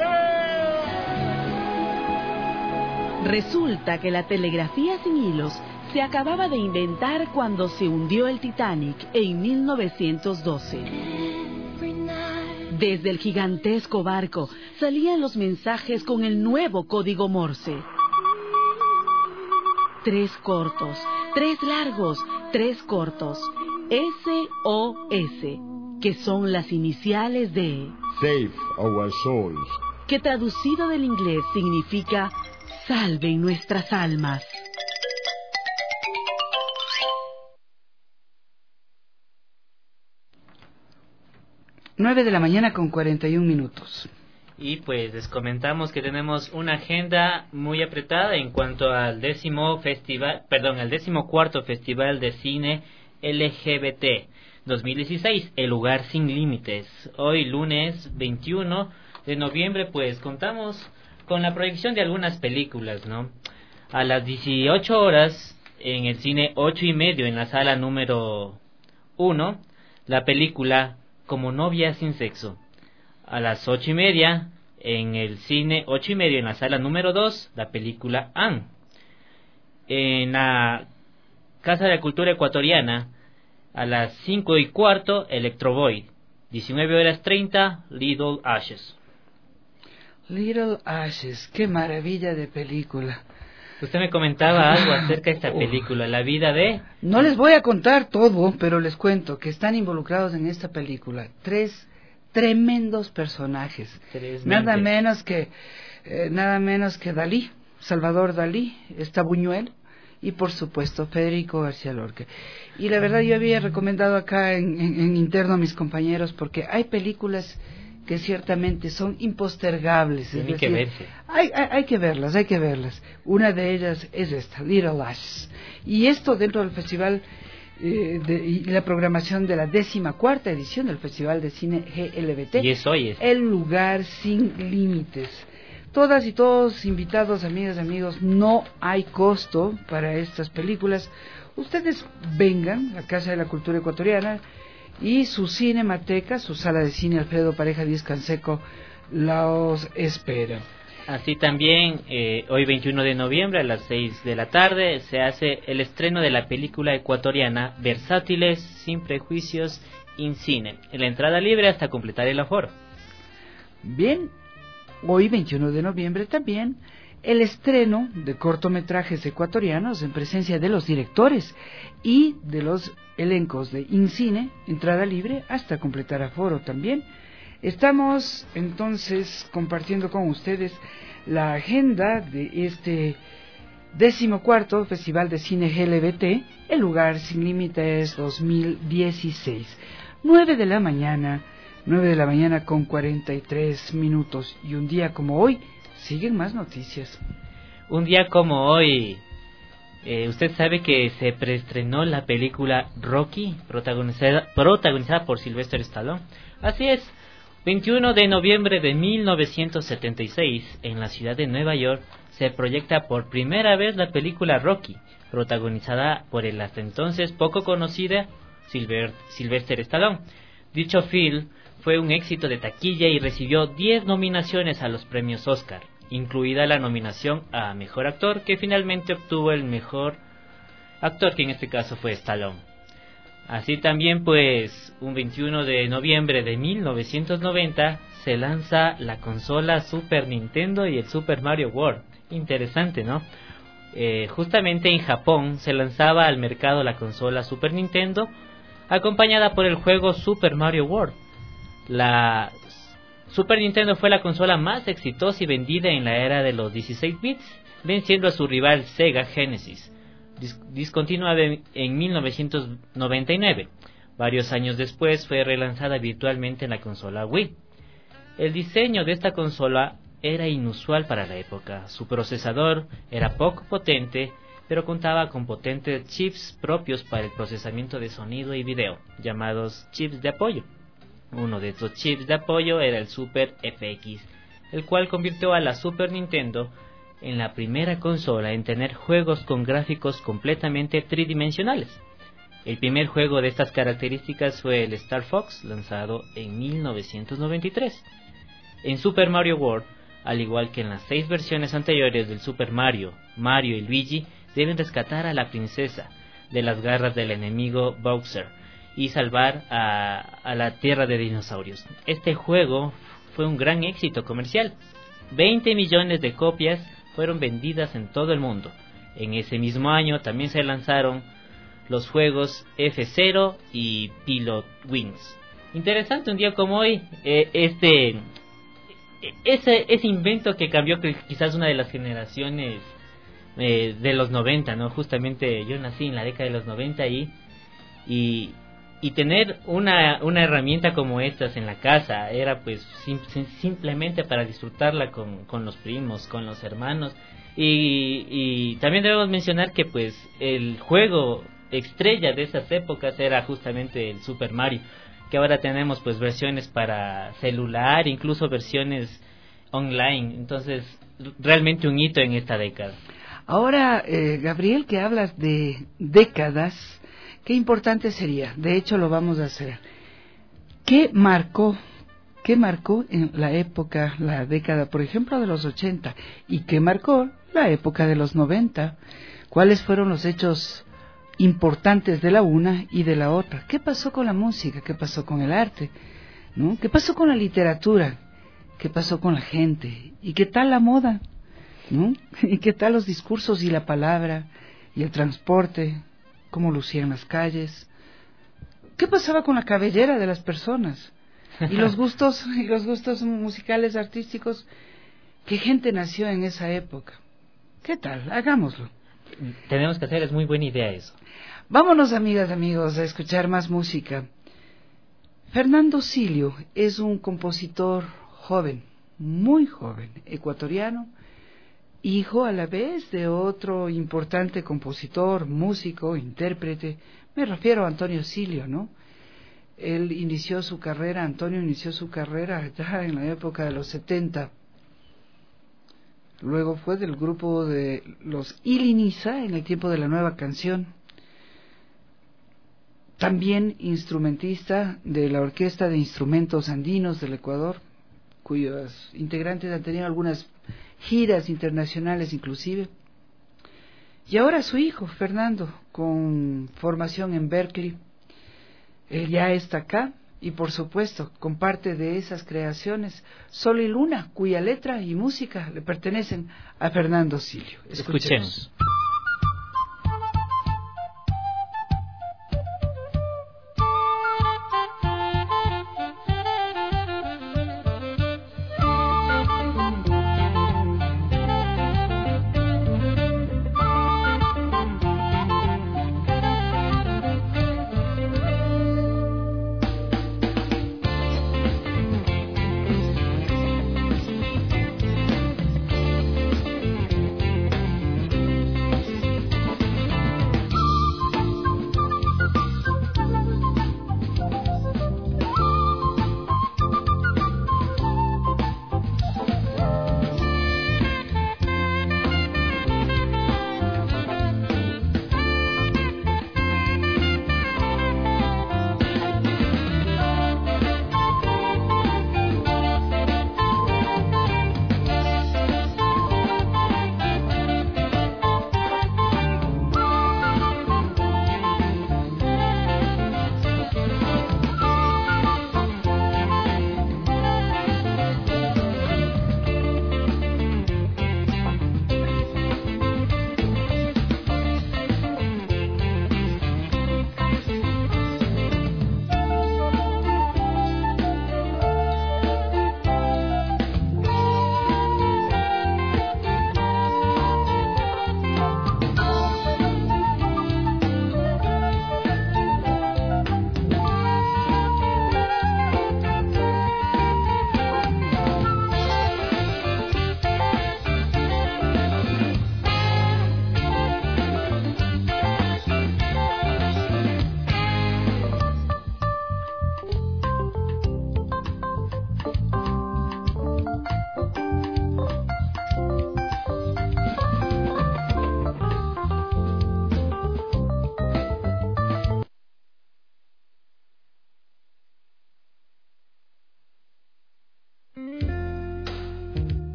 S! Resulta que la telegrafía sin hilos se acababa de inventar cuando se hundió el Titanic en mil novecientos doce. Desde el gigantesco barco salían los mensajes con el nuevo código Morse. Tres cortos, tres largos, tres cortos. S O S, que son las iniciales de Save Our Souls, que traducido del inglés significa salven nuestras almas. Nueve de la mañana con cuarenta y un minutos. Y pues les comentamos que tenemos una agenda muy apretada en cuanto al décimo festival, perdón, al décimo cuarto Festival de Cine L G B T dos mil dieciséis, El Lugar Sin Límites. Hoy lunes veintiuno de noviembre pues contamos con la proyección de algunas películas, ¿no? A las dieciocho horas en el cine ocho y medio en la sala número uno, la película Como novia sin sexo. A las ocho y media en el cine ocho y medio en la sala número dos, la película Anne. En la Casa de la Cultura Ecuatoriana a las cinco y cuarto, Electro Boy. diecinueve horas treinta, Little Ashes. Little Ashes, qué maravilla de película. Usted me comentaba algo acerca de esta película, la vida de... No les voy a contar todo, pero les cuento que están involucrados en esta película tres tremendos personajes. Tres nada mentes. menos que eh, nada menos que Dalí, Salvador Dalí, está Buñuel y por supuesto Federico García Lorca. Y la verdad yo había recomendado acá en, en, en interno a mis compañeros porque hay películas que ciertamente son impostergables. Tienen es que decir, verse. Hay, hay, hay que verlas, hay que verlas. Una de ellas es esta, Little Ashes. Y esto dentro del festival eh, de, y la programación de la décima cuarta edición del Festival de Cine G L B T. Y es hoy. Es. El Lugar Sin Límites. Todas y todos invitados, amigas y amigos, no hay costo para estas películas. Ustedes vengan a Casa de la Cultura Ecuatoriana y su cinemateca, su sala de cine Alfredo Pareja Díaz Canseco los espera. Así también, eh, hoy veintiuno de noviembre a las seis de la tarde se hace el estreno de la película ecuatoriana Versátiles sin prejuicios in cine. En la entrada libre hasta completar el aforo. Bien, hoy veintiuno de noviembre también el estreno de cortometrajes ecuatorianos en presencia de los directores y de los elencos de InCine, entrada libre hasta completar aforo también. Estamos entonces compartiendo con ustedes la agenda de este decimocuarto Festival de Cine G L B T, El Lugar Sin Límites dos mil dieciséis. Nueve de la mañana, nueve de la mañana con cuarenta y tres minutos, y un día como hoy siguen más noticias. Un día como hoy, eh, usted sabe que se preestrenó la película Rocky, protagonizada, protagonizada por Sylvester Stallone. Así es, veintiuno de noviembre de mil novecientos setenta y seis, en la ciudad de Nueva York, se proyecta por primera vez la película Rocky, protagonizada por el hasta entonces poco conocida Sylver, Sylvester Stallone. Dicho film fue un éxito de taquilla y recibió diez nominaciones a los premios Oscar, incluida la nominación a Mejor Actor, que finalmente obtuvo el Mejor Actor, que en este caso fue Stallone. Así también, pues, un veintiuno de noviembre de mil novecientos noventa se lanza la consola Super Nintendo y el Super Mario World. Interesante, ¿no? Eh, justamente en Japón se lanzaba al mercado la consola Super Nintendo, acompañada por el juego Super Mario World. La Super Nintendo fue la consola más exitosa y vendida en la era de los dieciséis bits, venciendo a su rival Sega Genesis, discontinuada en mil novecientos noventa y nueve. Varios años después fue relanzada virtualmente en la consola Wii. El diseño de esta consola era inusual para la época. Su procesador era poco potente pero contaba con potentes chips propios para el procesamiento de sonido y video, llamados chips de apoyo. Uno de estos chips de apoyo era el Super F X, el cual convirtió a la Super Nintendo en la primera consola en tener juegos con gráficos completamente tridimensionales. El primer juego de estas características fue el Star Fox, lanzado en mil novecientos noventa y tres. En Super Mario World, al igual que en las seis versiones anteriores del Super Mario, Mario y Luigi deben rescatar a la princesa de las garras del enemigo Bowser y salvar a, a la tierra de dinosaurios. Este juego fue un gran éxito comercial. veinte millones de copias fueron vendidas en todo el mundo. En ese mismo año también se lanzaron los juegos F cero y Pilot Wings. Interesante, un día como hoy, eh, este ese, ese invento que cambió que quizás una de las generaciones eh, de los noventa, ¿no? Justamente yo nací en la década de los noventa y y, y tener una, una herramienta como estas en la casa era pues sim, simplemente para disfrutarla con, con los primos, con los hermanos. Y, y también debemos mencionar que pues el juego estrella de esas épocas era justamente el Super Mario, que ahora tenemos pues versiones para celular, incluso versiones online. Entonces realmente un hito en esta década. Ahora, eh, Gabriel, que hablas de décadas, qué importante sería, de hecho lo vamos a hacer, ¿qué marcó, qué marcó en la época, la década, por ejemplo, de los ochenta, y qué marcó la época de los noventa? ¿Cuáles fueron los hechos importantes de la una y de la otra? ¿Qué pasó con la música? ¿Qué pasó con el arte? ¿No? ¿Qué pasó con la literatura? ¿Qué pasó con la gente? ¿Y qué tal la moda? ¿No? ¿Y qué tal los discursos y la palabra y el transporte? ¿Cómo lucían las calles? ¿Qué pasaba con la cabellera de las personas? Y los gustos, y los gustos musicales, artísticos. ¿Qué gente nació en esa época? ¿Qué tal? Hagámoslo. Tenemos que hacer, es muy buena idea eso. Vámonos, amigas, amigos, a escuchar más música. Fernando Silio es un compositor joven, muy joven, ecuatoriano, hijo a la vez de otro importante compositor, músico, intérprete. Me refiero a Antonio Silio, ¿no? Él inició su carrera, Antonio inició su carrera ya en la época de los setenta. Luego fue del grupo de los Iliniza en el tiempo de la nueva canción. También instrumentista de la Orquesta de Instrumentos Andinos del Ecuador, cuyos integrantes han tenido algunas giras internacionales inclusive. Y ahora su hijo, Fernando, con formación en Berkeley. Él ya está acá y por supuesto comparte de esas creaciones Sol y Luna, cuya letra y música le pertenecen a Fernando Silio. Escuchemos. Escuchemos. Thank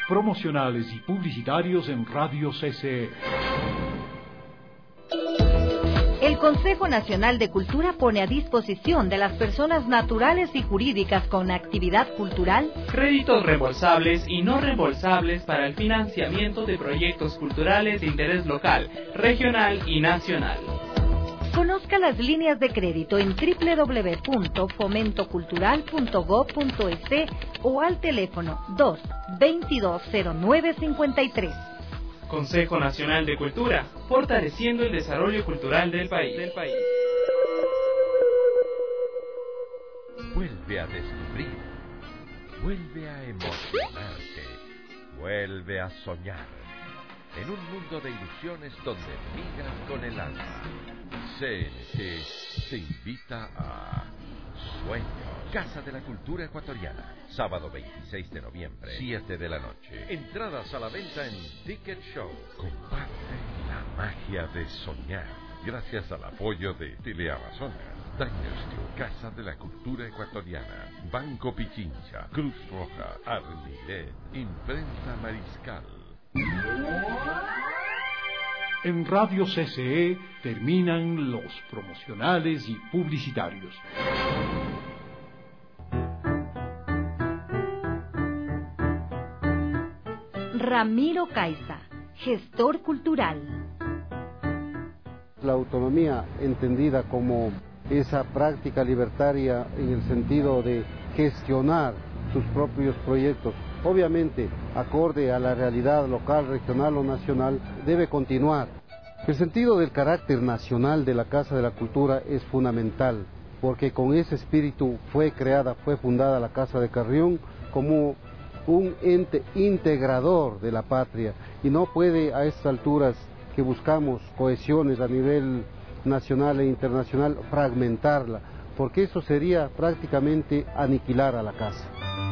promocionales y publicitarios en Radio C C E. El Consejo Nacional de Cultura pone a disposición de las personas naturales y jurídicas con actividad cultural créditos reembolsables y no reembolsables para el financiamiento de proyectos culturales de interés local, regional y nacional. Conozca las líneas de crédito en doble u doble u doble u punto fomento cultural punto gob punto es o al teléfono dos veintidós cero nueve cincuenta y tres. Consejo Nacional de Cultura, fortaleciendo el desarrollo cultural del país. Del país. Vuelve a descubrir, vuelve a emocionarte, vuelve a soñar. En un mundo de ilusiones donde migras con el alma. C N C te invita a Sueños. Casa de la Cultura Ecuatoriana. Sábado veintiséis de noviembre, siete de la noche. Entradas a la venta en Ticket Show. Comparte la magia de soñar. Gracias al apoyo de Teleamazonas, Dynasty, Casa de la Cultura Ecuatoriana, Banco Pichincha, Cruz Roja, Armilet, Imprenta Mariscal. En Radio C C E terminan los promocionales y publicitarios. Ramiro Caiza, gestor cultural. La autonomía entendida como esa práctica libertaria en el sentido de gestionar sus propios proyectos, obviamente acorde a la realidad local, regional o nacional, debe continuar. El sentido del carácter nacional de la Casa de la Cultura es fundamental, porque con ese espíritu fue creada, fue fundada la Casa de Carrión como un ente integrador de la patria, y no puede a estas alturas que buscamos cohesiones a nivel nacional e internacional fragmentarla, porque eso sería prácticamente aniquilar a la casa.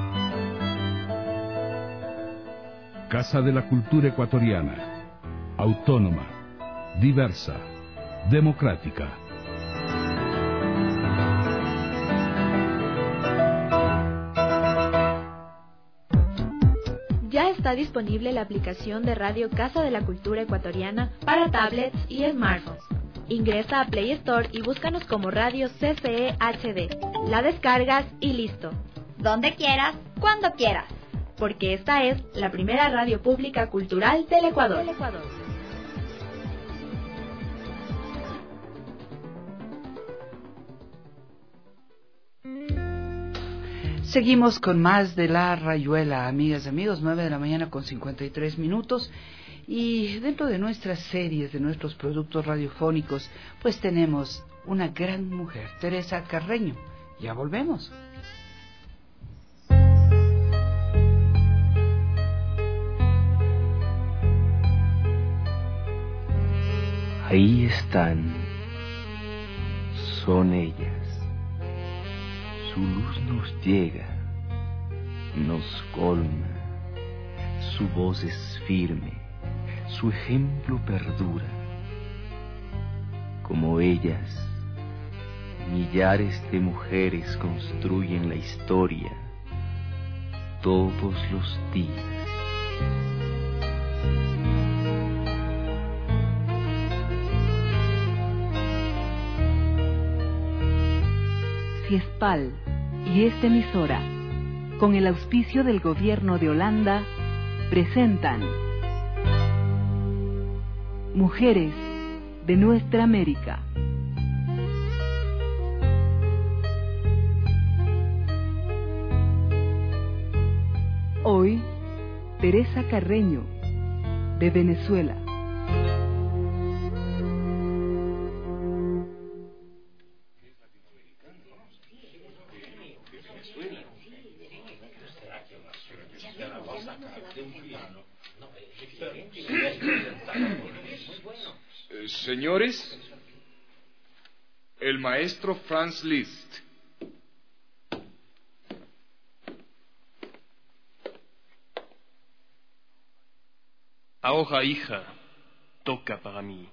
Casa de la Cultura Ecuatoriana, autónoma, diversa, democrática. Ya está disponible la aplicación de Radio Casa de la Cultura Ecuatoriana para tablets y smartphones. Ingresa a Play Store y búscanos como Radio C C E H D. La descargas y listo. Donde quieras, cuando quieras. Porque esta es la primera radio pública cultural del Ecuador. Del Ecuador. Seguimos con más de La Rayuela, amigas y amigos, nueve de la mañana con cincuenta y tres minutos. Y dentro de nuestras series, de nuestros productos radiofónicos, pues tenemos una gran mujer, Teresa Carreño. Ya volvemos. Ahí están, son ellas. Su luz nos llega, nos colma, su voz es firme, su ejemplo perdura. Como ellas, millares de mujeres construyen la historia todos los días. Fiespal y esta emisora, con el auspicio del Gobierno de Holanda, presentan Mujeres de Nuestra América. Hoy, Teresa Carreño, de Venezuela. Señores, el maestro Franz Liszt. Ahora, hija, toca para mí.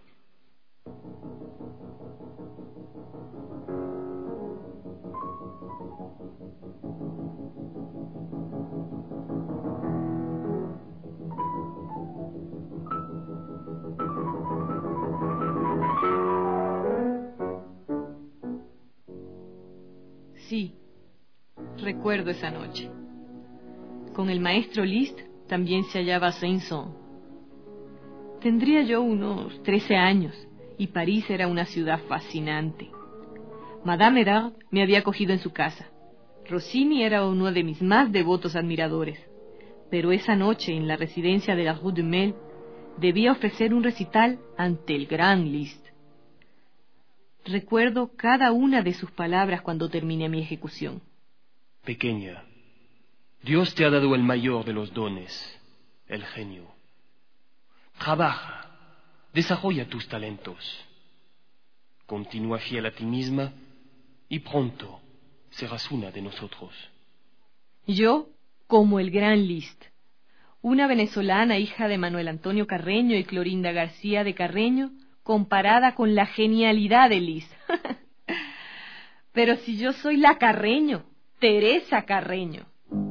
recuerdo esa noche. Con el maestro Liszt también se hallaba Saint-Saëns. Tendría yo unos trece años y París era una ciudad fascinante. Madame Hédard me había acogido en su casa. Rossini era uno de mis más devotos admiradores. Pero esa noche, en la residencia de la Rue de Mel, debía ofrecer un recital ante el gran Liszt. Recuerdo cada una de sus palabras cuando terminé mi ejecución. Pequeña, Dios te ha dado el mayor de los dones, el genio. Trabaja, desarrolla tus talentos. Continúa fiel a ti misma y pronto serás una de nosotros. Yo, como el gran Liszt, una venezolana hija de Manuel Antonio Carreño y Clorinda García de Carreño, comparada con la genialidad de Liszt. Pero si yo soy la Carreño, Teresa Carreño.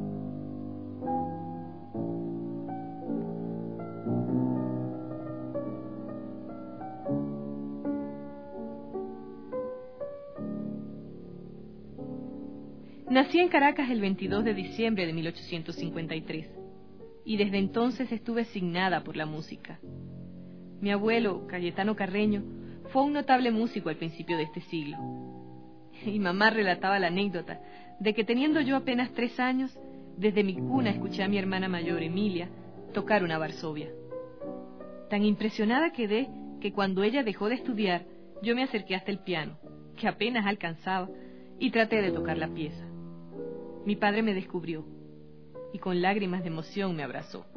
Nací en Caracas el veintidós de diciembre de mil ochocientos cincuenta y tres y desde entonces estuve asignada por la música. Mi abuelo, Cayetano Carreño, fue un notable músico al principio de este siglo. Y mamá relataba la anécdota de que teniendo yo apenas tres años, desde mi cuna escuché a mi hermana mayor, Emilia, tocar una varsovia. Tan impresionada quedé que cuando ella dejó de estudiar, yo me acerqué hasta el piano, que apenas alcanzaba, y traté de tocar la pieza. Mi padre me descubrió y con lágrimas de emoción me abrazó.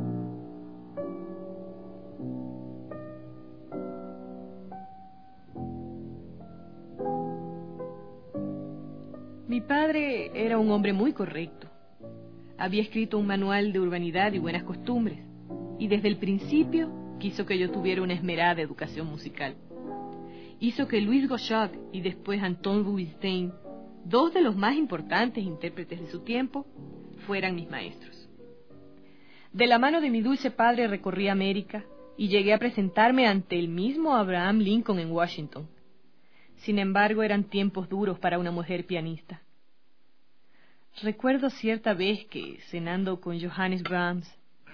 Mi padre era un hombre muy correcto. Había escrito un manual de urbanidad y buenas costumbres, y desde el principio quiso que yo tuviera una esmerada educación musical. Hizo que Louis Gottschalk y después Anton Rubinstein, dos de los más importantes intérpretes de su tiempo, fueran mis maestros. De la mano de mi dulce padre recorrí América y llegué a presentarme ante el mismo Abraham Lincoln en Washington. Sin embargo, eran tiempos duros para una mujer pianista. Recuerdo cierta vez que, cenando con Johannes Brahms...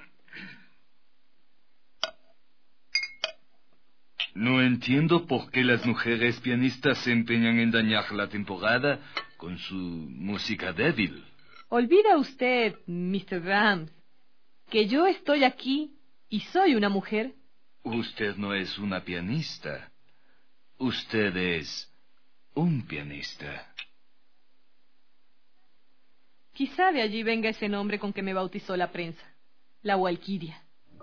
No entiendo por qué las mujeres pianistas se empeñan en dañar la temporada con su música débil. Olvida usted, mister Brahms, que yo estoy aquí y soy una mujer. Usted no es una pianista. Usted es un pianista. Quizá de allí venga ese nombre con que me bautizó la prensa, la Walquiria.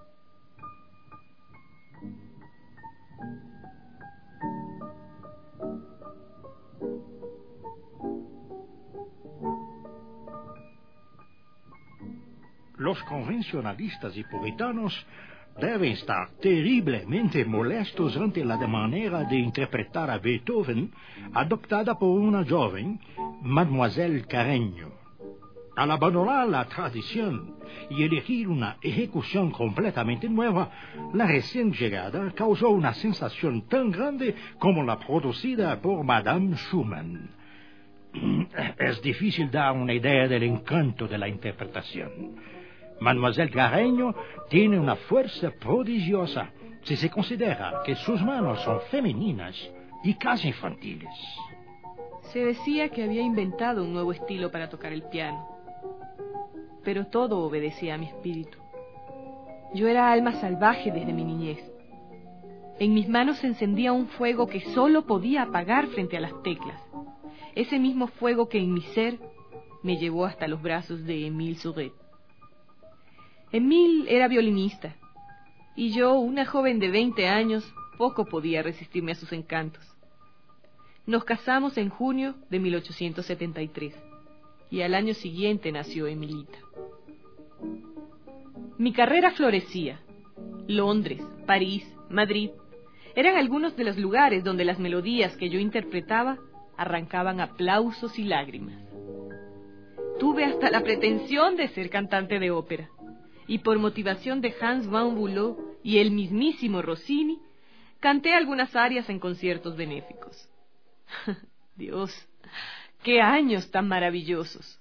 Los convencionalistas y puritanos deben estar terriblemente molestos ante la manera de interpretar a Beethoven adoptada por una joven, Mademoiselle Carreño. Al abandonar la tradición y elegir una ejecución completamente nueva, la recién llegada causó una sensación tan grande como la producida por Madame Schumann. Es difícil dar una idea del encanto de la interpretación. Mademoiselle Carreño tiene una fuerza prodigiosa si se considera que sus manos son femeninas y casi infantiles. Se decía que había inventado un nuevo estilo para tocar el piano, pero todo obedecía a mi espíritu. Yo era alma salvaje desde mi niñez. En mis manos se encendía un fuego que solo podía apagar frente a las teclas. Ese mismo fuego que en mi ser me llevó hasta los brazos de Émile Souret. Émile era violinista, y yo, una joven de veinte años, poco podía resistirme a sus encantos. Nos casamos en junio de mil ochocientos setenta y tres, y al año siguiente nació Emilita. Mi carrera florecía. Londres, París, Madrid, eran algunos de los lugares donde las melodías que yo interpretaba arrancaban aplausos y lágrimas. Tuve hasta la pretensión de ser cantante de ópera, y por motivación de Hans van Bülow y el mismísimo Rossini, canté algunas arias en conciertos benéficos. Dios, ¡Qué años tan maravillosos!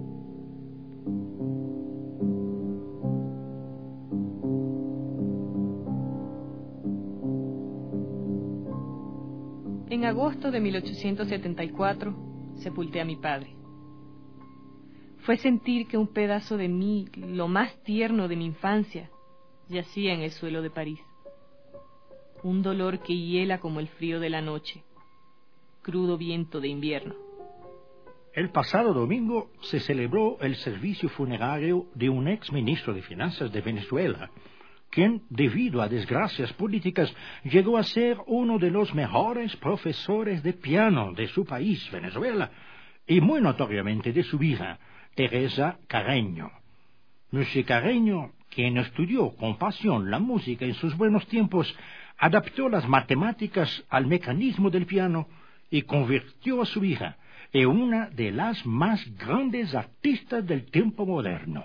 En agosto de mil ochocientos setenta y cuatro sepulté a mi padre. Fue sentir que un pedazo de mí, lo más tierno de mi infancia, yacía en el suelo de París. Un dolor que hiela como el frío de la noche, crudo viento de invierno. El pasado domingo se celebró el servicio funerario de un ex ministro de Finanzas de Venezuela, quien, debido a desgracias políticas, llegó a ser uno de los mejores profesores de piano de su país, Venezuela, y muy notoriamente de su hija, Teresa Carreño. Monsieur Carreño, quien estudió con pasión la música en sus buenos tiempos, adaptó las matemáticas al mecanismo del piano y convirtió a su hija en una de las más grandes artistas del tiempo moderno.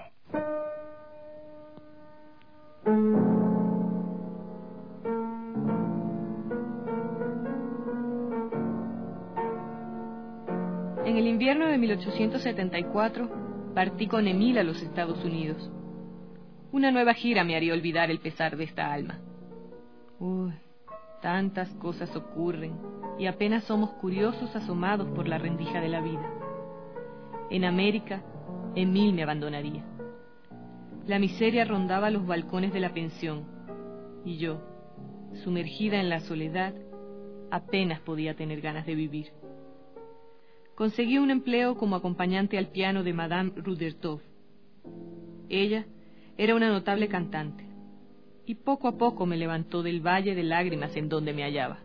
En el invierno de mil ochocientos setenta y cuatro partí con Emil a los Estados Unidos. Una nueva gira me haría olvidar el pesar de esta alma. Uy, tantas cosas ocurren y apenas somos curiosos asomados por la rendija de la vida. En América, Emil me abandonaría. La miseria rondaba los balcones de la pensión y yo, sumergida en la soledad, apenas podía tener ganas de vivir. Conseguí un empleo como acompañante al piano de Madame Rudertov. Ella era una notable cantante y poco a poco me levantó del valle de lágrimas en donde me hallaba.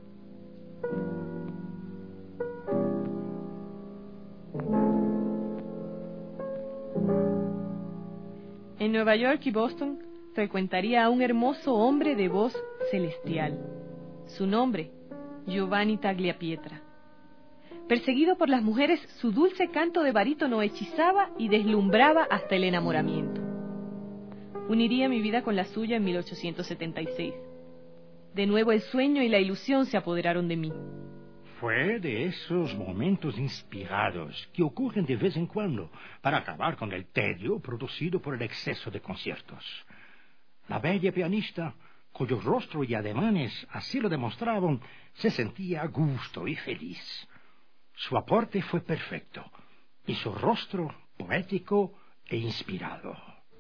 En Nueva York y Boston frecuentaría a un hermoso hombre de voz celestial. Su nombre, Giovanni Tagliapietra. Perseguido por las mujeres, su dulce canto de barítono hechizaba y deslumbraba hasta el enamoramiento. Uniría mi vida con la suya en mil ochocientos setenta y seis. De nuevo el sueño y la ilusión se apoderaron de mí. Fue de esos momentos inspirados que ocurren de vez en cuando para acabar con el tedio producido por el exceso de conciertos. La bella pianista, cuyo rostro y ademanes así lo demostraban, se sentía a gusto y feliz. Su aporte fue perfecto y su rostro poético e inspirado.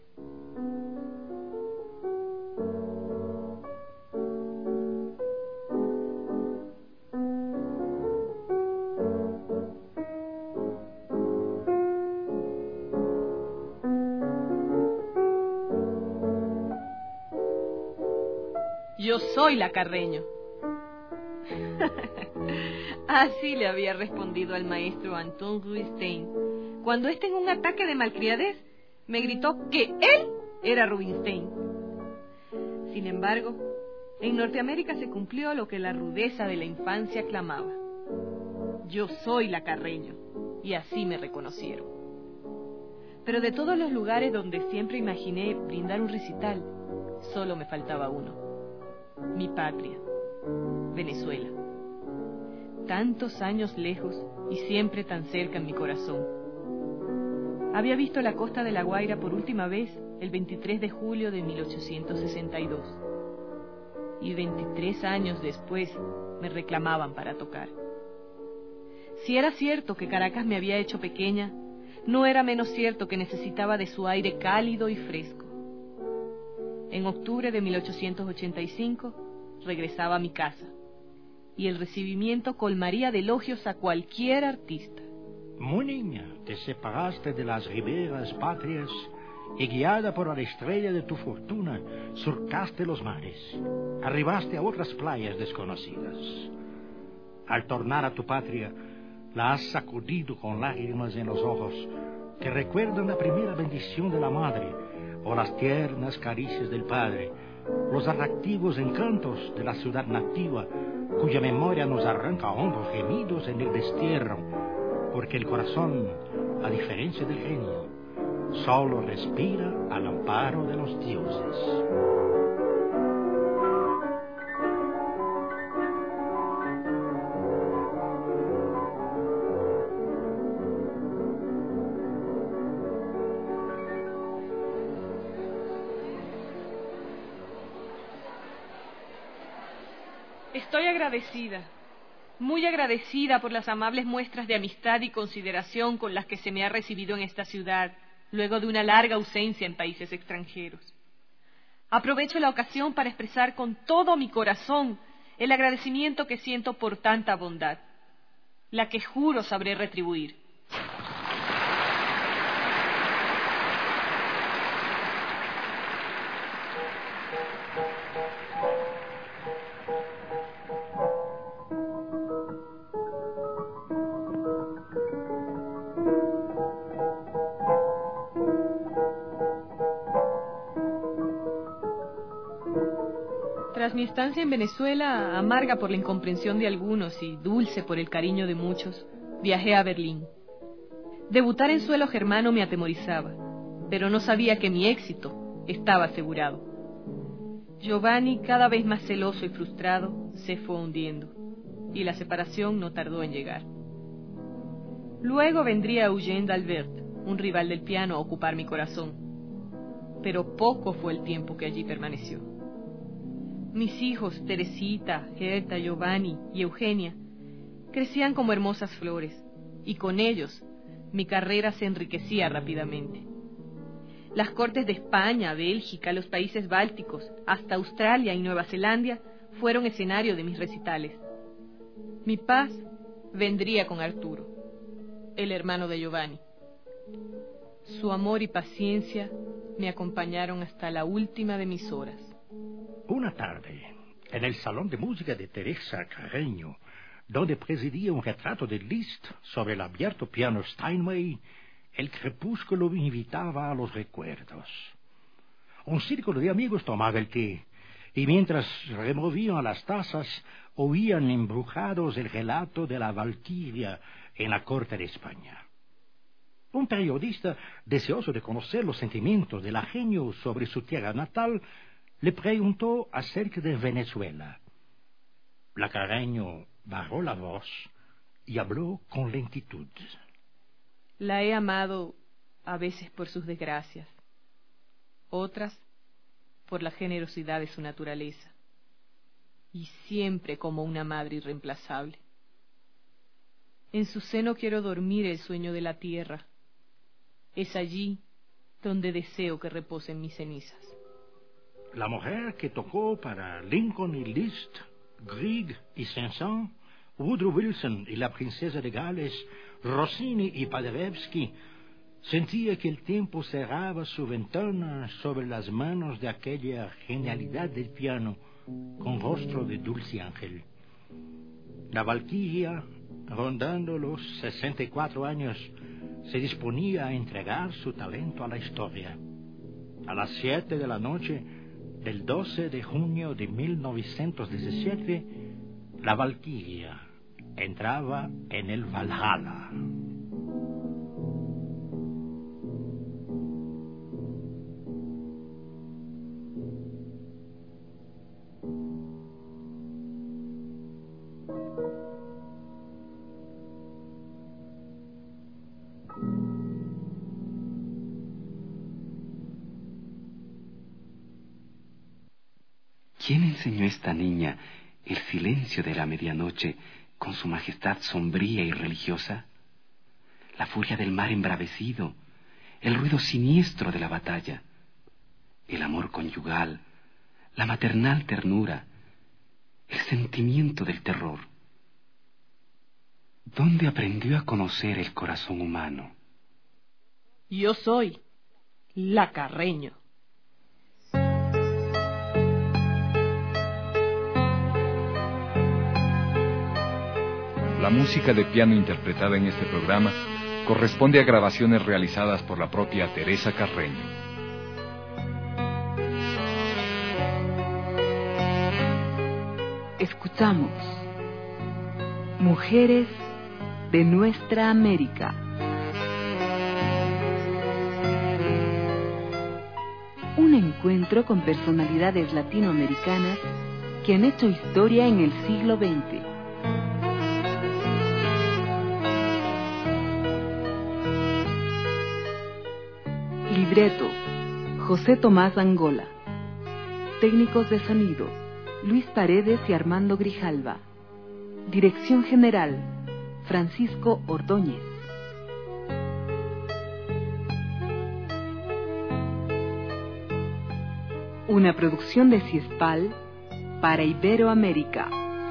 Yo soy la Carreño. Así le había respondido al maestro Anton Rubinstein, cuando éste en un ataque de malcriadez me gritó que él era Rubinstein. Sin embargo, en Norteamérica se cumplió lo que la rudeza de la infancia clamaba. Yo soy la Carreño, y así me reconocieron. Pero de todos los lugares donde siempre imaginé brindar un recital, solo me faltaba uno. Mi patria, Venezuela. Tantos años lejos y siempre tan cerca en mi corazón. Había visto la costa de La Guaira por última vez el veintitrés de julio de mil ochocientos sesenta y dos. Y veintitrés años después me reclamaban para tocar. Si era cierto que Caracas me había hecho pequeña, no era menos cierto que necesitaba de su aire cálido y fresco. En octubre de mil ochocientos ochenta y cinco regresaba a mi casa y el recibimiento colmaría de elogios a cualquier artista. Muy niña, te separaste de las riberas patrias y guiada por la estrella de tu fortuna, surcaste los mares, arribaste a otras playas desconocidas. Al tornar a tu patria, la has sacudido con lágrimas en los ojos que recuerdan la primera bendición de la madre o las tiernas caricias del padre, los atractivos encantos de la ciudad nativa, cuya memoria nos arranca hondos gemidos en el destierro, porque el corazón, a diferencia del genio, solo respira al amparo de los dioses. Estoy agradecida, muy agradecida por las amables muestras de amistad y consideración con las que se me ha recibido en esta ciudad, luego de una larga ausencia en países extranjeros. Aprovecho la ocasión para expresar con todo mi corazón el agradecimiento que siento por tanta bondad, la que juro sabré retribuir. Tras mi estancia en Venezuela, amarga por la incomprensión de algunos y dulce por el cariño de muchos, viajé a Berlín. Debutar en suelo germano me atemorizaba, pero no sabía que mi éxito estaba asegurado. Giovanni, cada vez más celoso y frustrado, se fue hundiendo, y la separación no tardó en llegar. Luego vendría Eugène d'Albert, un rival del piano, a ocupar mi corazón, pero poco fue el tiempo que allí permaneció. Mis hijos, Teresita, Herta, Giovanni y Eugenia, crecían como hermosas flores, y con ellos mi carrera se enriquecía rápidamente. Las cortes de España, Bélgica, los países bálticos, hasta Australia y Nueva Zelanda fueron escenario de mis recitales. Mi paz vendría con Arturo, el hermano de Giovanni. Su amor y paciencia me acompañaron hasta la última de mis horas. Una tarde, en el salón de música de Teresa Carreño, donde presidía un retrato de Liszt sobre el abierto piano Steinway, el crepúsculo me invitaba a los recuerdos. Un círculo de amigos tomaba el té, y mientras removían las tazas, oían embrujados el relato de la Valquiria en la corte de España. Un periodista, deseoso de conocer los sentimientos del genio sobre su tierra natal, le preguntó acerca de Venezuela. La Carreño bajó la voz y habló con lentitud. La he amado a veces por sus desgracias, otras por la generosidad de su naturaleza, y siempre como una madre irreemplazable. En su seno quiero dormir el sueño de la tierra. Es allí donde deseo que reposen mis cenizas. La mujer que tocó para Lincoln y Liszt, Grieg y Saint-Saëns, Woodrow Wilson y la princesa de Gales, Rossini y Paderewski, sentía que el tiempo cerraba su ventana sobre las manos de aquella genialidad del piano con rostro de dulce ángel. La Valquiria, rondando los sesenta y cuatro años, se disponía a entregar su talento a la historia. A las siete de la noche del doce de junio de mil novecientos diecisiete, la Valquiria entraba en el Valhalla. ¿Quién enseñó a esta niña el silencio de la medianoche con su majestad sombría y religiosa? La furia del mar embravecido, el ruido siniestro de la batalla, el amor conyugal, la maternal ternura, el sentimiento del terror. ¿Dónde aprendió a conocer el corazón humano? Yo soy la Carreño. La música de piano interpretada en este programa corresponde a grabaciones realizadas por la propia Teresa Carreño. Escuchamos Mujeres de Nuestra América. Un encuentro con personalidades latinoamericanas que han hecho historia en el siglo veinte. Libreto, José Tomás Angola. Técnicos de sonido, Luis Paredes y Armando Grijalva. Dirección General, Francisco Ordóñez. Una producción de CIESPAL para Iberoamérica.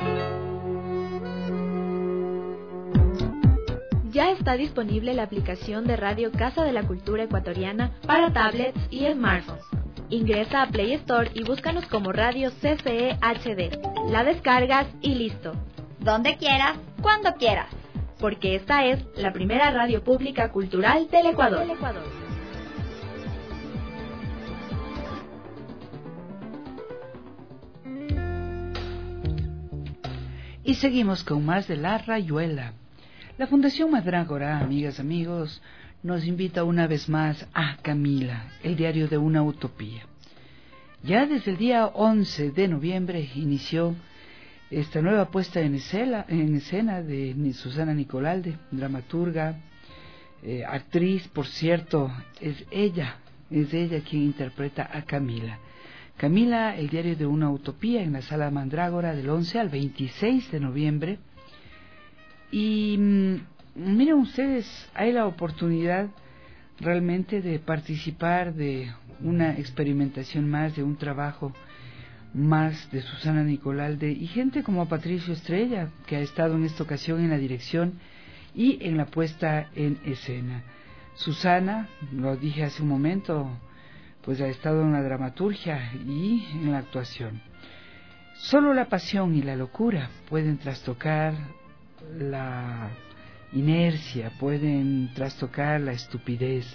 Ya está disponible la aplicación de Radio Casa de la Cultura Ecuatoriana para tablets y smartphones. Ingresa a Play Store y búscanos como Radio C C E H D. La descargas y listo. Donde quieras, cuando quieras. Porque esta es la primera radio pública cultural del Ecuador. Y seguimos con más de La Rayuela. La Fundación Mandrágora, amigas, amigos, nos invita una vez más a Camila, el diario de una utopía. Ya desde el día once de noviembre inició esta nueva puesta en escena, en escena de Susana Nicolalde, dramaturga, eh, actriz, por cierto, es ella, es ella quien interpreta a Camila. Camila, el diario de una utopía, en la Sala Mandrágora del once al veintiséis de noviembre. Y mmm, miren ustedes, hay la oportunidad realmente de participar de una experimentación más, de un trabajo más de Susana Nicolalde y gente como Patricio Estrella, que ha estado en esta ocasión en la dirección y en la puesta en escena. Susana, lo dije hace un momento, pues ha estado en la dramaturgia y en la actuación. Solo la pasión y la locura pueden trastocar la inercia, pueden trastocar la estupidez.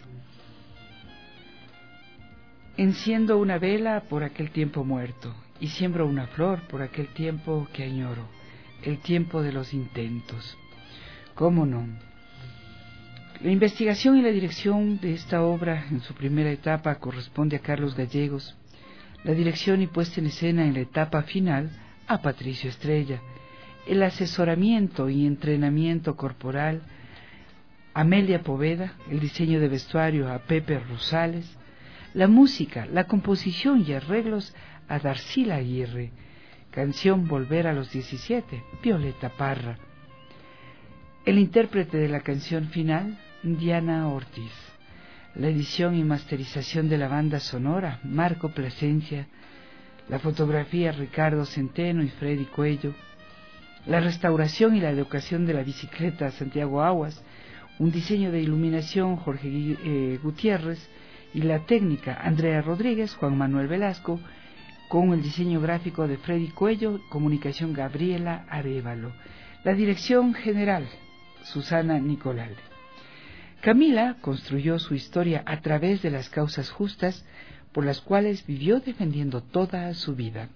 Enciendo una vela por aquel tiempo muerto y siembro una flor por aquel tiempo que añoro, el tiempo de los intentos. ¿Cómo no? La investigación y la dirección de esta obra en su primera etapa corresponde a Carlos Gallegos, la dirección y puesta en escena en la etapa final a Patricio Estrella, el asesoramiento y entrenamiento corporal a Amelia Poveda, el diseño de vestuario a Pepe Rosales, la música, la composición y arreglos a Darcila Aguirre, canción Volver a los diecisiete, Violeta Parra. El intérprete de la canción final, Diana Ortiz. La edición y masterización de la banda sonora, Marco Plasencia. La fotografía, Ricardo Centeno y Freddy Cuello. La restauración y la educación de la bicicleta, Santiago Aguas. Un diseño de iluminación, Jorge eh, Gutiérrez. Y la técnica, Andrea Rodríguez, Juan Manuel Velasco, con el diseño gráfico de Freddy Cuello, comunicación Gabriela Arévalo. La dirección general, Susana Nicolalde. Camila construyó su historia a través de las causas justas por las cuales vivió defendiendo toda su vida.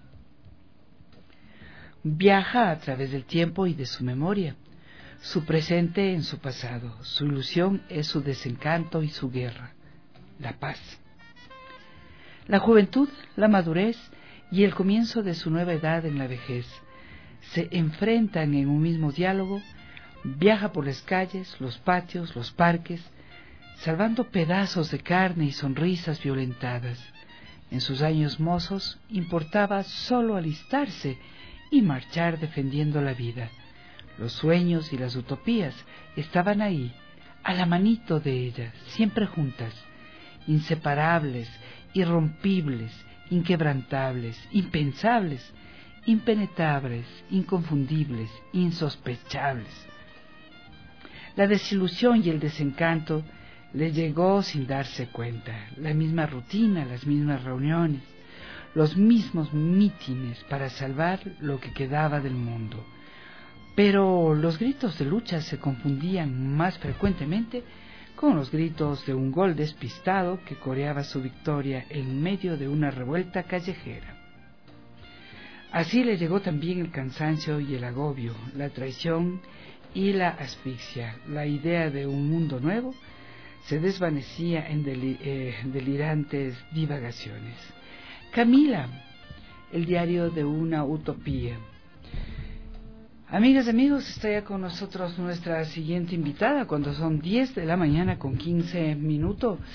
Viaja a través del tiempo y de su memoria, su presente en su pasado, su ilusión es su desencanto y su guerra, la paz. La juventud, la madurez y el comienzo de su nueva edad en la vejez se enfrentan en un mismo diálogo. Viaja por las calles, los patios, los parques, salvando pedazos de carne y sonrisas violentadas. En sus años mozos importaba solo alistarse y marchar defendiendo la vida. Los sueños y las utopías estaban ahí, a la manito de ella, siempre juntas, inseparables, irrompibles, inquebrantables, impensables, impenetrables, inconfundibles, insospechables. La desilusión y el desencanto le llegó sin darse cuenta, la misma rutina, las mismas reuniones, los mismos mítines para salvar lo que quedaba del mundo. Pero los gritos de lucha se confundían más frecuentemente con los gritos de un gol despistado que coreaba su victoria en medio de una revuelta callejera. Así le llegó también el cansancio y el agobio, la traición y la asfixia. La idea de un mundo nuevo se desvanecía en deli- eh, delirantes divagaciones. Camila, el diario de una utopía. Amigas y amigos, está ya con nosotros nuestra siguiente invitada cuando son diez de la mañana con quince minutos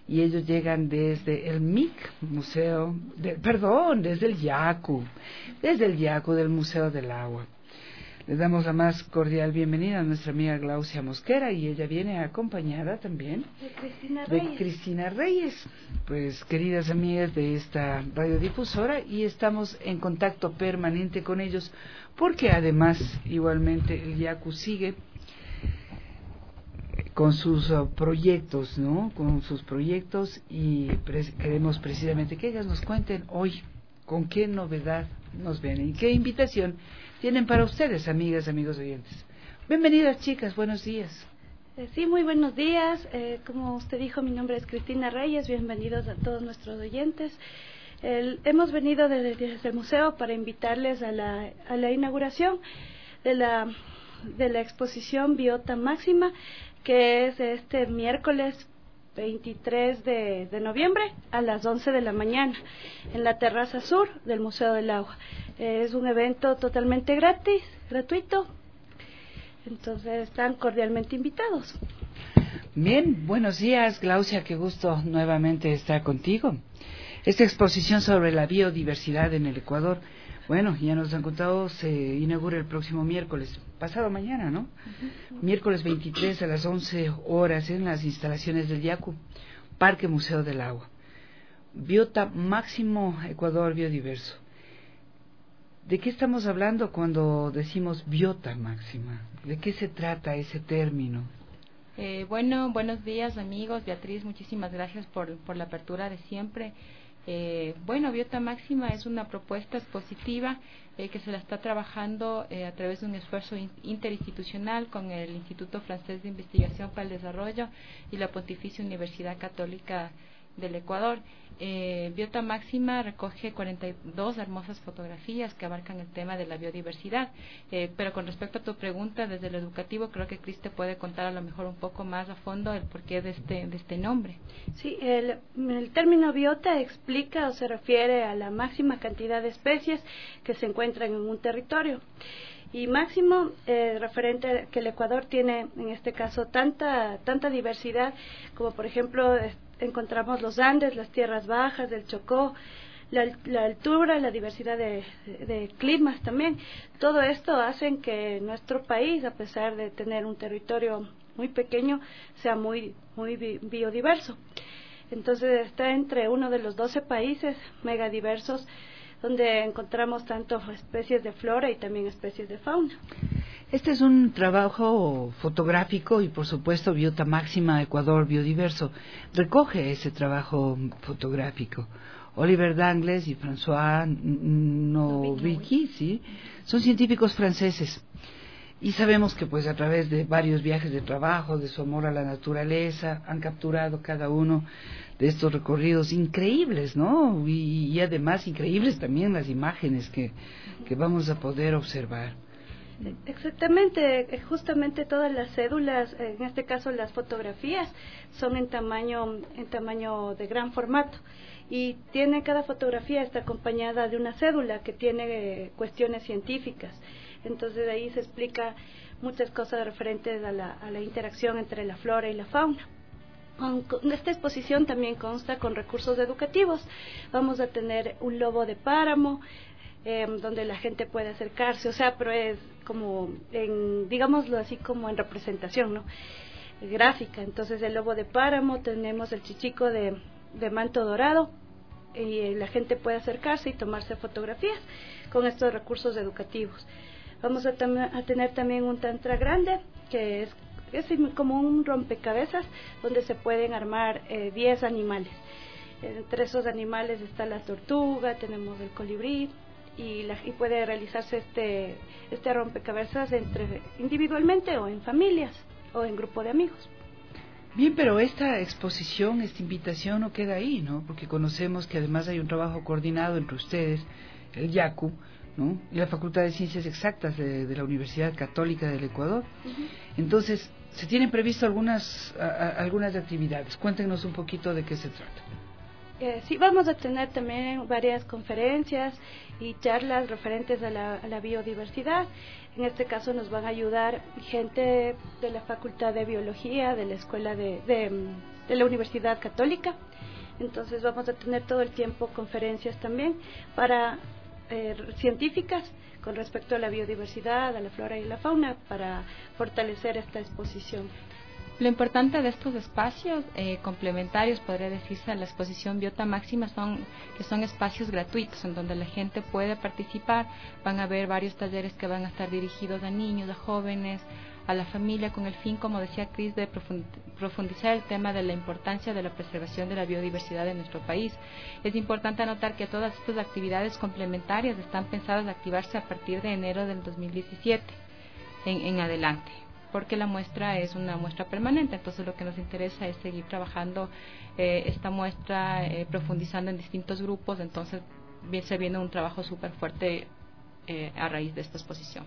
y ellos llegan desde el M I C, Museo, de, perdón, desde el Yaku, desde el Yaku del Museo del Agua. Les damos la más cordial bienvenida a nuestra amiga Glaucia Mosquera, y ella viene acompañada también de Cristina de Reyes. Cristina Reyes. Pues queridas amigas de esta radiodifusora, y estamos en contacto permanente con ellos, porque además igualmente el Yaku sigue con sus uh, proyectos, ¿no? Con sus proyectos, y pre- queremos precisamente que ellas nos cuenten hoy con qué novedad nos ven y qué invitación tienen para ustedes, amigas, amigos oyentes. Bienvenidas, chicas, buenos días. Eh, sí, muy buenos días. Eh, como usted dijo, mi nombre es Cristina Reyes. Bienvenidos a todos nuestros oyentes. El, hemos venido desde, desde el museo para invitarles a la, a la inauguración de la, de la exposición Biota Máxima, que es este miércoles veintitrés de, de noviembre a las once de la mañana en la terraza sur del Museo del Agua. Eh, es un evento totalmente gratis, gratuito, entonces están cordialmente invitados. Bien, buenos días, Glaucia, qué gusto nuevamente estar contigo. Esta exposición sobre la biodiversidad en el Ecuador, bueno, ya nos han contado, se inaugura el próximo miércoles, pasado mañana, ¿no? Uh-huh. Miércoles veintitrés a las once horas en las instalaciones del Yaku, Parque Museo del Agua. Biota Máximo Ecuador Biodiverso. ¿De qué estamos hablando cuando decimos biota máxima? ¿De qué se trata ese término? Eh, bueno, buenos días amigos. Beatriz, muchísimas gracias por, por la apertura de siempre. Eh, bueno, Biota Máxima es una propuesta expositiva eh, que se la está trabajando eh, a través de un esfuerzo in, interinstitucional con el Instituto Francés de Investigación para el Desarrollo y la Pontificia Universidad Católica del Ecuador. Eh, Biota Máxima recoge cuarenta y dos hermosas fotografías que abarcan el tema de la biodiversidad, eh, pero con respecto a tu pregunta desde lo educativo, creo que Cris te puede contar a lo mejor un poco más a fondo el porqué de este, de este nombre. Sí, el, el término biota explica o se refiere a la máxima cantidad de especies que se encuentran en un territorio. Y máximo, eh, referente a que el Ecuador tiene, en este caso, tanta tanta diversidad, como por ejemplo eh, encontramos los Andes, las tierras bajas del Chocó, la, la altura, la diversidad de, de, de climas también. Todo esto hace que nuestro país, a pesar de tener un territorio muy pequeño, sea muy, muy bi- biodiverso. Entonces está entre uno de los doce países megadiversos donde encontramos tanto especies de flora y también especies de fauna. Este es un trabajo fotográfico y por supuesto Biota Máxima Ecuador Biodiverso recoge ese trabajo fotográfico. Oliver Dangles y François Novicky, ¿sí? Son científicos franceses. Y sabemos que pues a través de varios viajes de trabajo, de su amor a la naturaleza, han capturado cada uno de estos recorridos increíbles, ¿no? Y, y además increíbles también las imágenes que, que vamos a poder observar. Exactamente, justamente todas las cédulas, en este caso las fotografías, son en tamaño, en tamaño de gran formato. Y tiene, cada fotografía está acompañada de una cédula que tiene eh, cuestiones científicas. Entonces ahí se explica muchas cosas referentes a la, a la interacción entre la flora y la fauna. Esta exposición también consta con recursos educativos. Vamos a tener un lobo de páramo, eh, donde la gente puede acercarse, o sea, pero es como, en, digámoslo así, como en representación, ¿no? Gráfica. Entonces el lobo de páramo, tenemos el chichico de, de manto dorado, y la gente puede acercarse y tomarse fotografías con estos recursos educativos. Vamos a, tam- a tener también un tantra grande, que es, es como un rompecabezas, donde se pueden armar eh, diez animales. Entre esos animales está la tortuga, tenemos el colibrí, y, la, y puede realizarse este, este rompecabezas entre, individualmente o en familias o en grupo de amigos. Bien, pero esta exposición, esta invitación no queda ahí, ¿no? Porque conocemos que además hay un trabajo coordinado entre ustedes, el Yaku, ¿no? Y la Facultad de Ciencias Exactas de, de la Universidad Católica del Ecuador. Uh-huh. Entonces, se tienen previsto algunas a, a, algunas actividades. Cuéntenos un poquito de qué se trata. Eh, sí, vamos a tener también varias conferencias y charlas referentes a la, a la biodiversidad. En este caso nos van a ayudar gente de la Facultad de Biología, de la Escuela de, de, de la Universidad Católica. Entonces vamos a tener todo el tiempo conferencias también para eh, científicas con respecto a la biodiversidad, a la flora y la fauna, para fortalecer esta exposición. Lo importante de estos espacios eh, complementarios, podría decirse, a la exposición Biota Máxima, son que son espacios gratuitos en donde la gente puede participar. Van a haber varios talleres que van a estar dirigidos a niños, a jóvenes, a la familia, con el fin, como decía Cris, de profundizar el tema de la importancia de la preservación de la biodiversidad en nuestro país. Es importante anotar que todas estas actividades complementarias están pensadas a activarse a partir de enero del dos mil diecisiete en, en adelante, porque la muestra es una muestra permanente. Entonces lo que nos interesa es seguir trabajando eh, esta muestra, eh, profundizando en distintos grupos. Entonces se viene un trabajo súper fuerte eh, a raíz de esta exposición.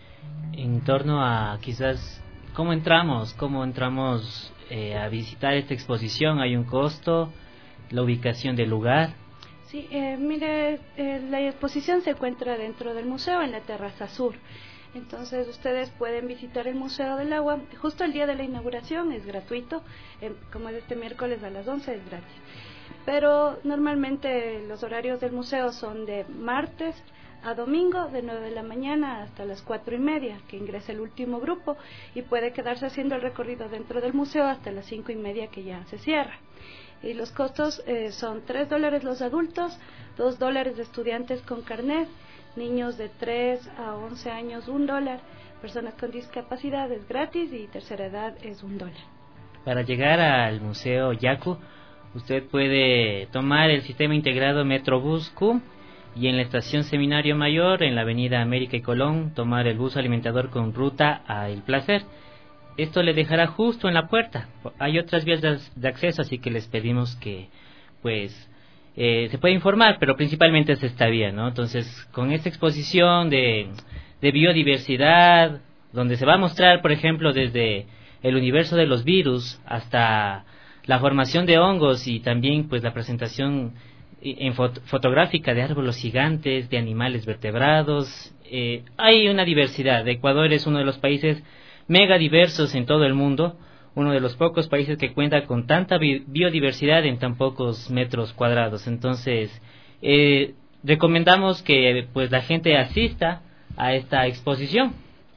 En torno a quizás cómo entramos, cómo entramos eh, a visitar esta exposición, hay un costo, la ubicación del lugar. Sí, eh, mire, eh, la exposición se encuentra dentro del museo en la terraza sur. Entonces ustedes pueden visitar el Museo del Agua justo el día de la inauguración, es gratuito, eh, como es este miércoles a las once es gratis. Pero normalmente los horarios del museo son de martes a domingo, de nueve de la mañana hasta las cuatro y media, que ingresa el último grupo, y puede quedarse haciendo el recorrido dentro del museo hasta las cinco y media, que ya se cierra. Y los costos eh, son tres dólares los adultos, dos dólares de estudiantes con carnet, niños de tres a once años un dólar, personas con discapacidad es gratis y tercera edad es un dólar. Para llegar al Museo Yaku, usted puede tomar el sistema integrado Metrobús Q y en la estación Seminario Mayor, en la avenida América y Colón, tomar el bus alimentador con ruta a El Placer. Esto le dejará justo en la puerta. Hay otras vías de acceso, así que les pedimos que pues Eh, se puede informar, pero principalmente es esta vía, ¿no? Entonces, con esta exposición de, de biodiversidad, donde se va a mostrar, por ejemplo, desde el universo de los virus hasta la formación de hongos y también pues la presentación en fot fotográfica de árboles gigantes, de animales vertebrados, eh, hay una diversidad. Ecuador es uno de los países mega diversos en todo el mundo, uno de los pocos países que cuenta con tanta bi biodiversidad en tan pocos metros cuadrados. Entonces, eh, recomendamos que pues la gente asista a esta exposición.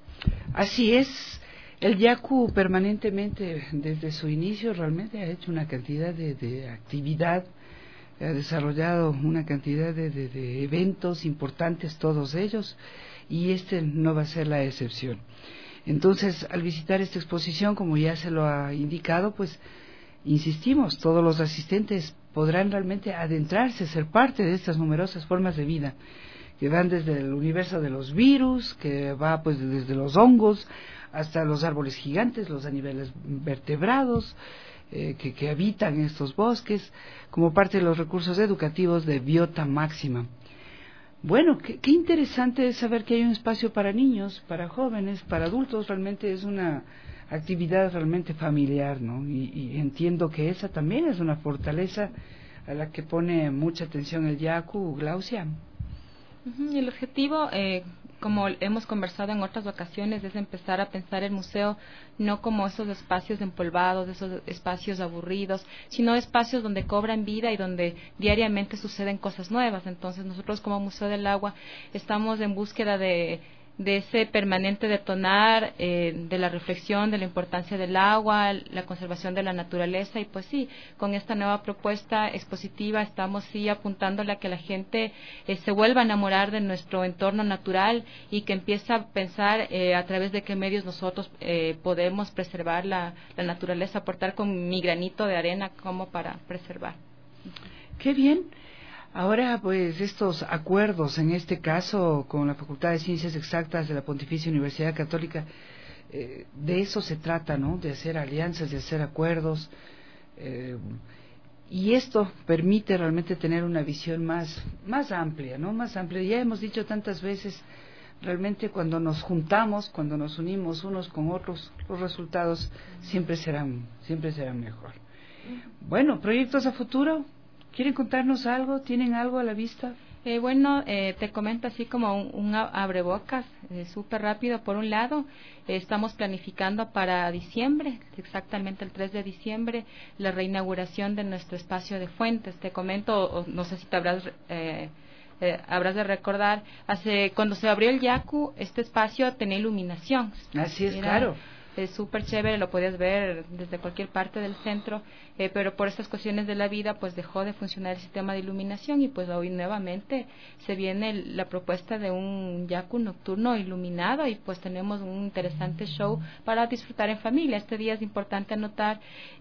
Así es, el Yaku permanentemente desde su inicio realmente ha hecho una cantidad de, de actividad, ha desarrollado una cantidad de, de, de eventos importantes, todos ellos, y este no va a ser la excepción. Entonces, al visitar esta exposición, como ya se lo ha indicado, pues insistimos, todos los asistentes podrán realmente adentrarse, ser parte de estas numerosas formas de vida, que van desde el universo de los virus, que va pues desde los hongos hasta los árboles gigantes, los animales vertebrados eh, que, que habitan estos bosques, como parte de los recursos educativos de Biota Máxima. Bueno, qué, qué interesante es saber que hay un espacio para niños, para jóvenes, para adultos. Realmente es una actividad realmente familiar, ¿no? Y, y entiendo que esa también es una fortaleza a la que pone mucha atención el Yaku, Glaucia. Uh-huh. Y el objetivo, eh, como hemos conversado en otras ocasiones, es empezar a pensar el museo no como esos espacios empolvados, esos espacios aburridos, sino espacios donde cobran vida y donde diariamente suceden cosas nuevas. Entonces nosotros como Museo del Agua estamos en búsqueda de de ese permanente detonar, eh, de la reflexión de la importancia del agua, la conservación de la naturaleza, y pues sí, con esta nueva propuesta expositiva estamos sí apuntándole a que la gente eh, se vuelva a enamorar de nuestro entorno natural y que empiece a pensar eh, a través de qué medios nosotros eh, podemos preservar la, la naturaleza, aportar con mi granito de arena como para preservar. ¡Qué bien! Ahora, pues, estos acuerdos, en este caso, con la Facultad de Ciencias Exactas de la Pontificia Universidad Católica, eh, de eso se trata, ¿no? De hacer alianzas, de hacer acuerdos, eh, y esto permite realmente tener una visión más, más amplia, ¿no? Más amplia. Ya hemos dicho tantas veces, realmente cuando nos juntamos, cuando nos unimos unos con otros, los resultados siempre serán, siempre serán mejor. Bueno, proyectos a futuro. ¿Quieren contarnos algo? ¿Tienen algo a la vista? Eh, bueno, eh, te comento así como un, un abrebocas, eh, súper rápido. Por un lado, eh, estamos planificando para diciembre, exactamente el tres de diciembre, la reinauguración de nuestro espacio de fuentes. Te comento, o, no sé si te habrás, eh, eh, habrás de recordar, hace cuando se abrió el Yaku, este espacio tenía iluminación. Así es, Era, claro. Es súper chévere, lo podías ver desde cualquier parte del centro, eh, pero por estas cuestiones de la vida pues dejó de funcionar el sistema de iluminación y pues hoy nuevamente se viene el, la propuesta de un Yaku nocturno iluminado y pues tenemos un interesante show para disfrutar en familia. Este día es importante anotar,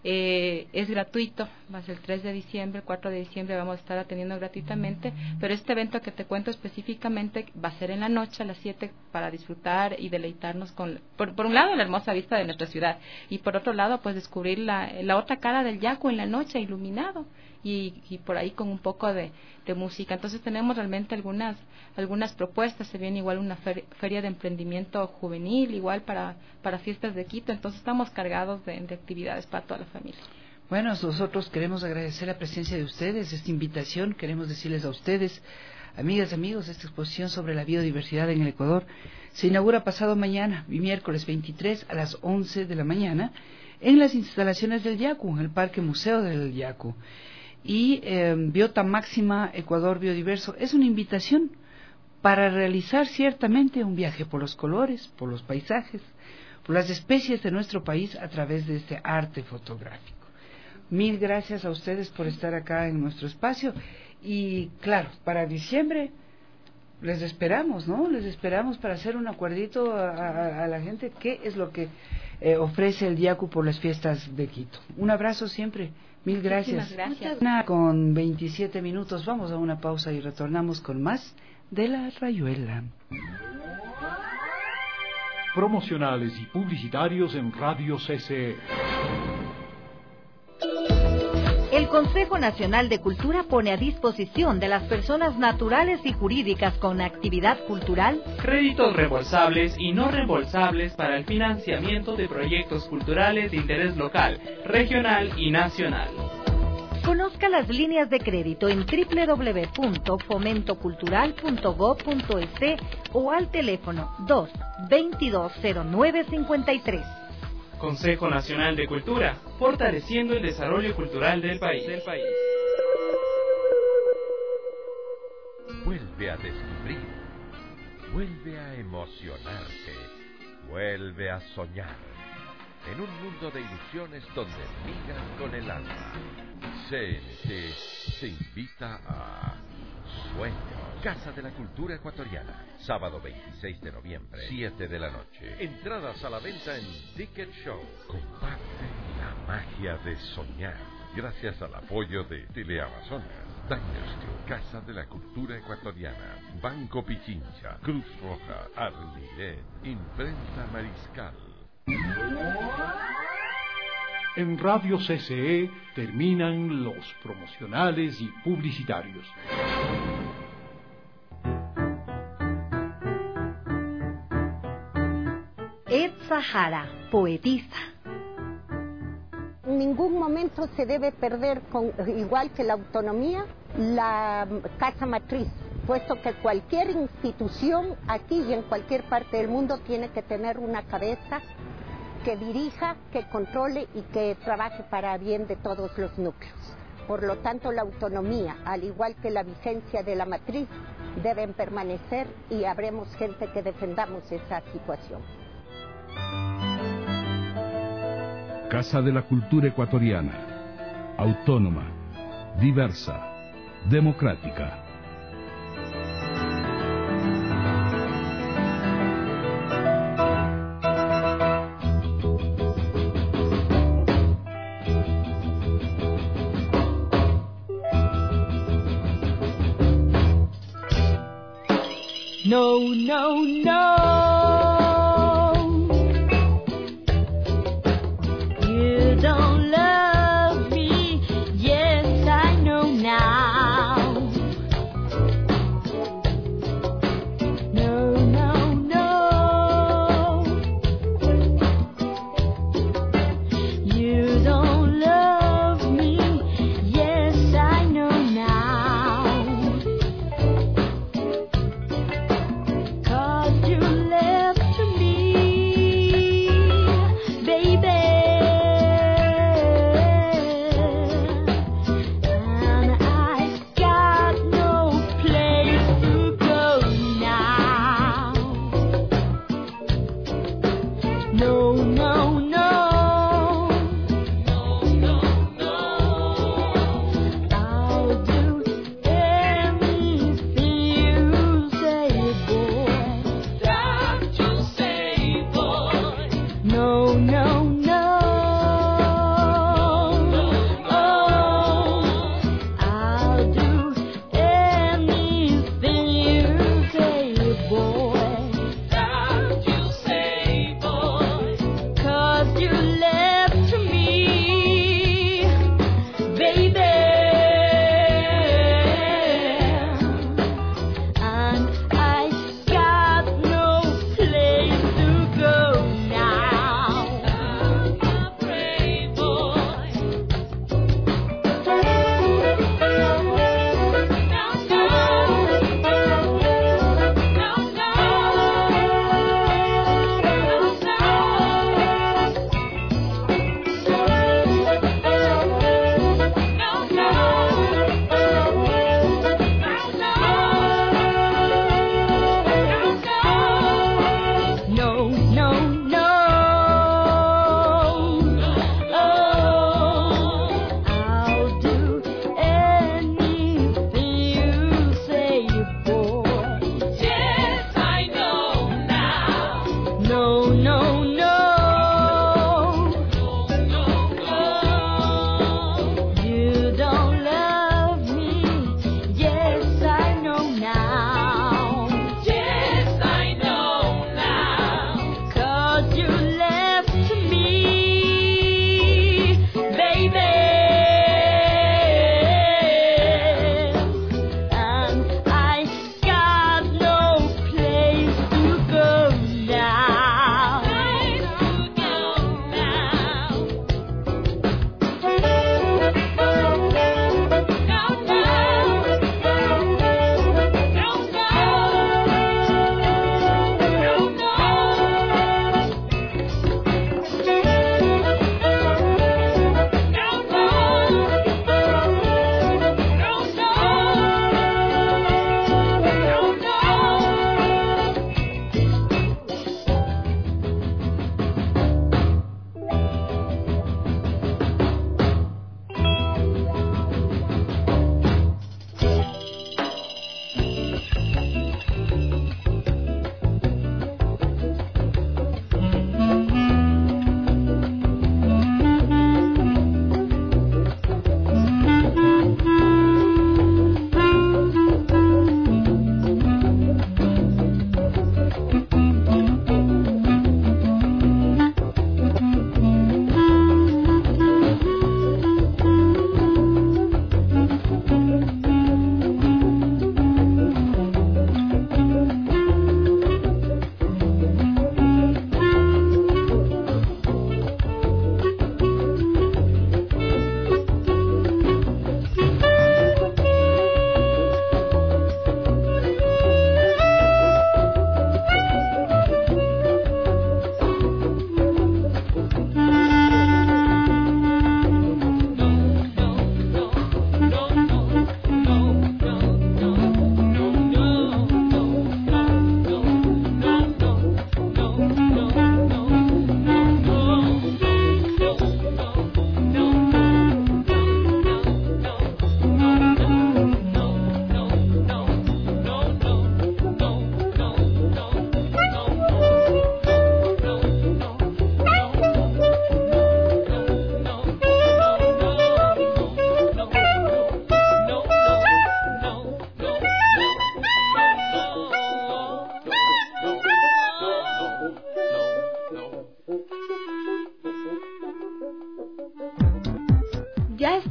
eh, es gratuito, va a ser el tres de diciembre, el cuatro de diciembre vamos a estar atendiendo gratuitamente, pero este evento que te cuento específicamente va a ser en la noche a las siete para disfrutar y deleitarnos con, por, por un lado la hermosa vista de nuestra ciudad y por otro lado pues descubrir la, la otra cara del Yaku en la noche iluminado y, y por ahí con un poco de, de música. Entonces tenemos realmente algunas algunas propuestas. Se viene igual una fer, feria de emprendimiento juvenil igual para, para fiestas de Quito. Entonces estamos cargados de, de actividades para toda la familia. Bueno, nosotros queremos agradecer la presencia de ustedes, esta invitación. Queremos decirles a ustedes, amigas, amigos, esta exposición sobre la biodiversidad en el Ecuador se inaugura pasado mañana, miércoles veintitrés a las once de la mañana, en las instalaciones del Yaku, en el Parque Museo del Yaku. Y eh, Biota Máxima Ecuador Biodiverso es una invitación para realizar ciertamente un viaje por los colores, por los paisajes, por las especies de nuestro país a través de este arte fotográfico. Mil gracias a ustedes por estar acá en nuestro espacio y claro, para diciembre les esperamos, ¿no? Les esperamos para hacer un acuerdito a, a, a la gente qué es lo que eh, ofrece el Yaku por las fiestas de Quito. Un abrazo siempre, mil gracias. Gracias. Con veintisiete minutos vamos a una pausa y retornamos con más de La Rayuela. Promocionales y publicitarios en Radio C C E. El Consejo Nacional de Cultura pone a disposición de las personas naturales y jurídicas con actividad cultural créditos reembolsables y no reembolsables para el financiamiento de proyectos culturales de interés local, regional y nacional. Conozca las líneas de crédito en doble u doble u doble u punto fomento cultural punto gob punto es o al teléfono dos veintidós cero nueve cincuenta y tres. Consejo Nacional de Cultura, fortaleciendo el desarrollo cultural del país. Del país. Vuelve a descubrir, vuelve a emocionarse, vuelve a soñar. En un mundo de ilusiones donde migas con el alma. C N T se invita a Sueños. Casa de la Cultura Ecuatoriana. Sábado veintiséis de noviembre, siete de la noche. Entradas a la venta en Ticket Show. Comparte la magia de soñar. Gracias al apoyo de Teleamazonas, Diners Club, Casa de la Cultura Ecuatoriana, Banco Pichincha, Cruz Roja, Arlidet, Imprenta Mariscal. En Radio C C E terminan los promocionales y publicitarios. Ed Sahara, poetisa. En ningún momento se debe perder, con, igual que la autonomía, la casa matriz, puesto que cualquier institución aquí y en cualquier parte del mundo tiene que tener una cabeza que dirija, que controle y que trabaje para bien de todos los núcleos. Por lo tanto, la autonomía, al igual que la vigencia de la matriz, deben permanecer y habremos gente que defendamos esa situación. Casa de la Cultura Ecuatoriana, autónoma, diversa, democrática. No, no, no. You don't love me. Yes, I know now. No, no, no. You don't love me. Yes, I know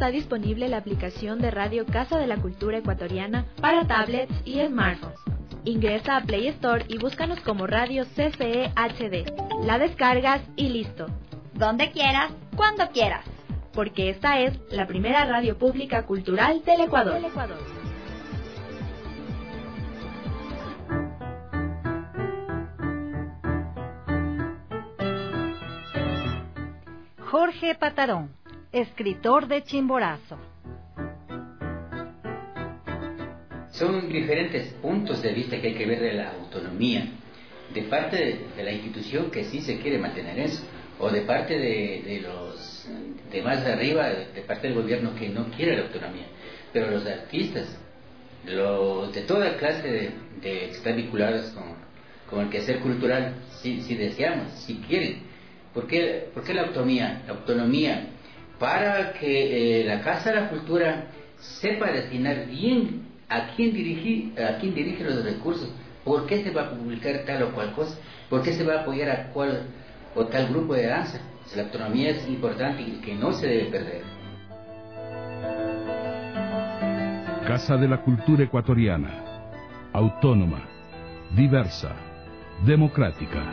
está disponible la aplicación de Radio Casa de la Cultura Ecuatoriana para tablets y smartphones. Ingresa a Play Store y búscanos como Radio C C E H D. La descargas y listo. Donde quieras, cuando quieras. Porque esta es la primera radio pública cultural del Ecuador. Del Ecuador. Jorge Patarón, escritor de Chimborazo. Son diferentes puntos de vista que hay que ver de la autonomía, de parte de, de la institución que sí se quiere mantener eso, o de parte de, de los de más de arriba, de, de parte del gobierno que no quiere la autonomía. Pero los artistas, los de toda clase de, de estar vinculados con, con el quehacer cultural, si, si deseamos, si quieren. ¿Por qué, ¿Por qué la autonomía? La autonomía para que eh, la Casa de la Cultura sepa destinar bien a quién dirigir, a quién dirige los recursos, por qué se va a publicar tal o cual cosa, por qué se va a apoyar a cual o tal grupo de danza. Pues la autonomía es importante y que no se debe perder. Casa de la Cultura Ecuatoriana, autónoma, diversa, democrática.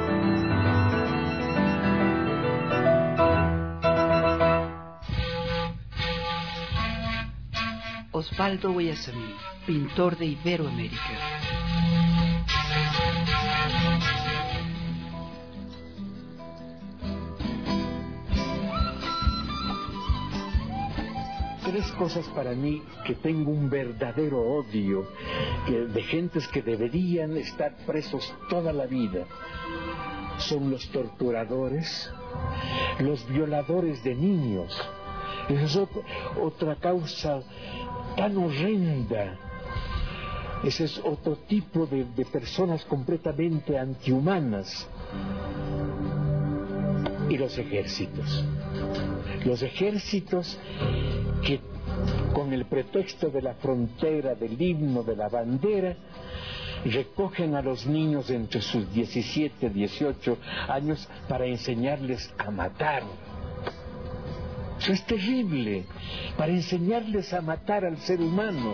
Osvaldo Guayasamín, pintor de Iberoamérica. Tres cosas para mí que tengo un verdadero odio que, de gentes que deberían estar presos toda la vida. Son los torturadores, los violadores de niños. Esa es otra, otra causa tan horrenda. Ese es otro tipo de, de personas completamente antihumanas. Y los ejércitos. Los ejércitos que con el pretexto de la frontera, del himno, de la bandera, recogen a los niños entre sus diecisiete, dieciocho años para enseñarles a matar. Eso es terrible, para enseñarles a matar al ser humano.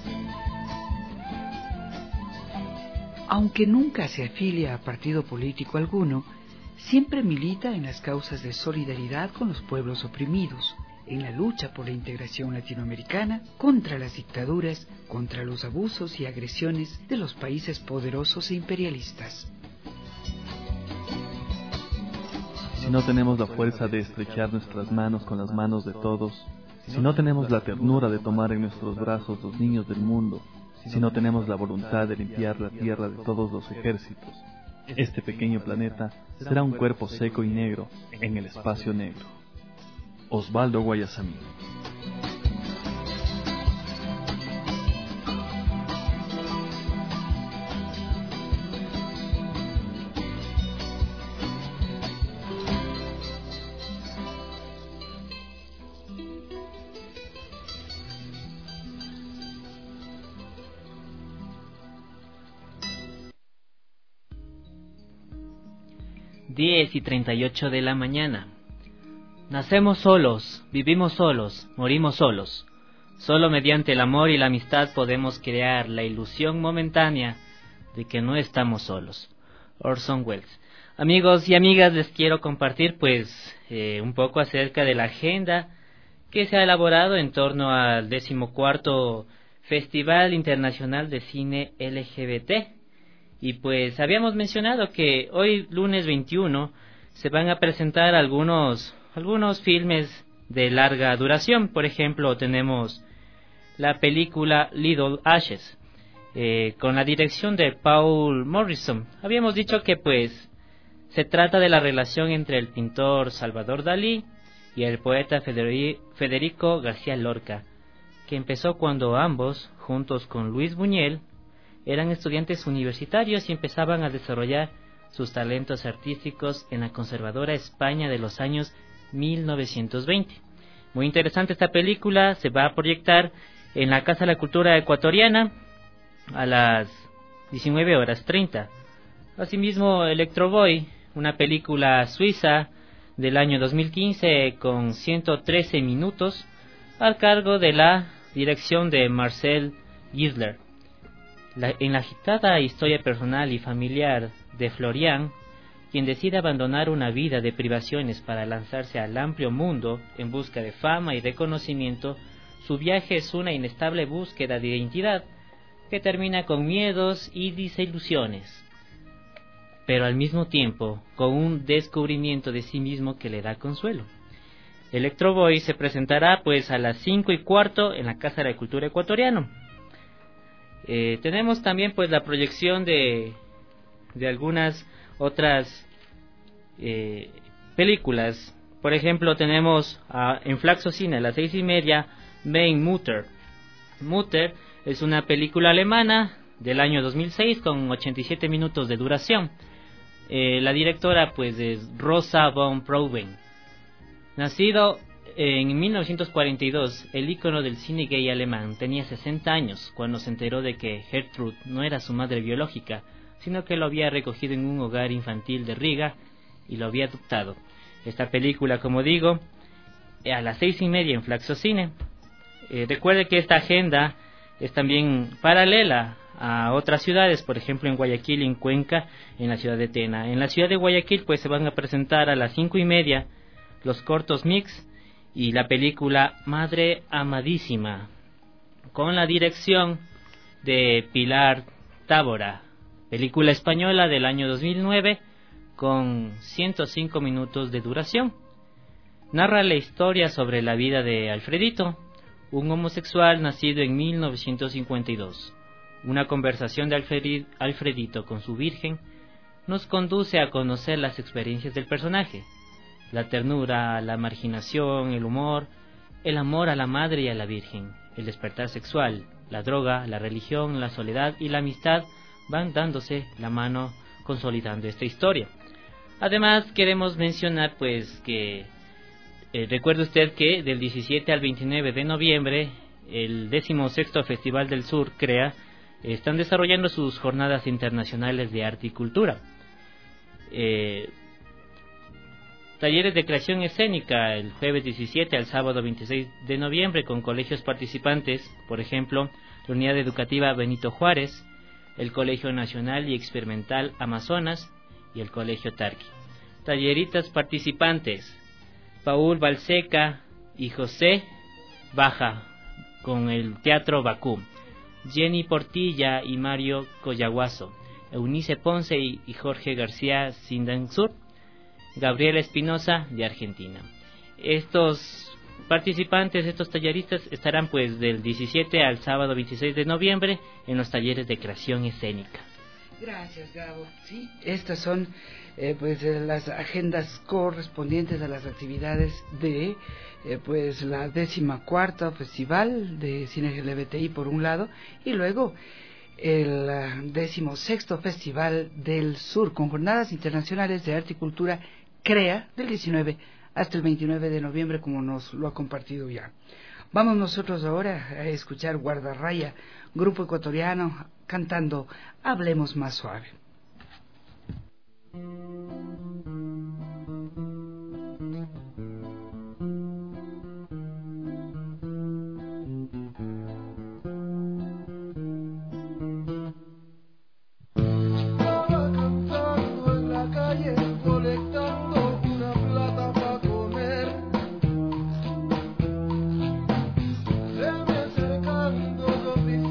Aunque nunca se afilia a partido político alguno, siempre milita en las causas de solidaridad con los pueblos oprimidos, en la lucha por la integración latinoamericana, contra las dictaduras, contra los abusos y agresiones de los países poderosos e imperialistas. Si no tenemos la fuerza de estrechar nuestras manos con las manos de todos, si no tenemos la ternura de tomar en nuestros brazos los niños del mundo, si no tenemos la voluntad de limpiar la tierra de todos los ejércitos, este pequeño planeta será un cuerpo seco y negro en el espacio negro. Osvaldo Guayasamín. diez y treinta y ocho de la mañana. Nacemos solos, vivimos solos, morimos solos. Solo mediante el amor y la amistad podemos crear la ilusión momentánea de que no estamos solos. Orson Welles. Amigos y amigas, les quiero compartir pues eh, un poco acerca de la agenda que se ha elaborado en torno al decimocuarto Festival Internacional de Cine L G B T. Y pues habíamos mencionado que hoy, lunes veintiuno, se van a presentar algunos, algunos filmes de larga duración. Por ejemplo, tenemos la película Little Ashes, eh, con la dirección de Paul Morrison. Habíamos dicho que pues se trata de la relación entre el pintor Salvador Dalí y el poeta Federico García Lorca, que empezó cuando ambos, juntos con Luis Buñuel, eran estudiantes universitarios y empezaban a desarrollar sus talentos artísticos en la conservadora España de los años mil novecientos veinte. Muy interesante esta película, se va a proyectar en la Casa de la Cultura Ecuatoriana a las diecinueve horas treinta. Asimismo, Electro Boy, una película suiza del año dos mil quince con ciento trece minutos, al cargo de la dirección de Marcel Gisler. La, en la agitada historia personal y familiar de Florian, quien decide abandonar una vida de privaciones para lanzarse al amplio mundo en busca de fama y reconocimiento, su viaje es una inestable búsqueda de identidad que termina con miedos y desilusiones, pero al mismo tiempo con un descubrimiento de sí mismo que le da consuelo. Electro Boy se presentará pues a las cinco y cuarto en la Casa de la Cultura Ecuatoriana. Eh, tenemos también pues la proyección de, de algunas otras eh, películas. Por ejemplo, tenemos uh, en Flaxo Cine a las seis y media Mein Mutter. Mutter es una película alemana del año dos mil seis con ochenta y siete minutos de duración. Eh, la directora pues es Rosa von Proben. Nacido en mil novecientos cuarenta y dos, el ícono del cine gay alemán tenía sesenta años cuando se enteró de que Gertrud no era su madre biológica, sino que lo había recogido en un hogar infantil de Riga y lo había adoptado. Esta película, como digo, a las seis y media en Flaxo Cine. Eh, recuerde que esta agenda es también paralela a otras ciudades, por ejemplo en Guayaquil y en Cuenca, en la ciudad de Tena. En la ciudad de Guayaquil pues se van a presentar a las cinco y media los cortos mix y la película Madre Amadísima, con la dirección de Pilar Tábora, película española del año dos mil nueve con ciento cinco minutos de duración. Narra la historia sobre la vida de Alfredito, un homosexual nacido en mil novecientos cincuenta y dos. Una conversación de Alfred, Alfredito con su virgen nos conduce a conocer las experiencias del personaje, la ternura, la marginación, el humor, el amor a la madre y a la virgen, el despertar sexual, la droga, la religión, la soledad y la amistad van dándose la mano consolidando esta historia. Además queremos mencionar pues que eh, recuerde usted que del diecisiete al veintinueve de noviembre el decimosexto Festival del Sur CREA están desarrollando sus jornadas internacionales de arte y cultura. Eh, talleres de creación escénica el jueves diecisiete al sábado veintiséis de noviembre con colegios participantes, por ejemplo, la Unidad Educativa Benito Juárez, el Colegio Nacional y Experimental Amazonas y el Colegio Tarqui. Talleritas participantes, Paul Balseca y José Baja con el Teatro Bakú, Jenny Portilla y Mario Collaguazo, Eunice Ponce y, y Jorge García Sindansur, Gabriela Espinosa de Argentina. Estos participantes, estos talleristas estarán pues del diecisiete al sábado veintiséis de noviembre en los talleres de creación escénica. Gracias, Gabo. Sí, estas son eh, pues eh, las agendas correspondientes a las actividades de eh, pues la décima cuarta Festival de Cine L G B T I por un lado, y luego el uh, décimo sexto Festival del Sur con jornadas internacionales de arte y cultura CREA del diecinueve hasta el veintinueve de noviembre, como nos lo ha compartido ya. Vamos nosotros ahora a escuchar Guardarraya, grupo ecuatoriano, cantando Hablemos Más Suave.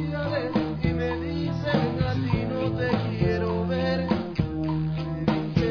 Y me dicen a ti no te quiero ver.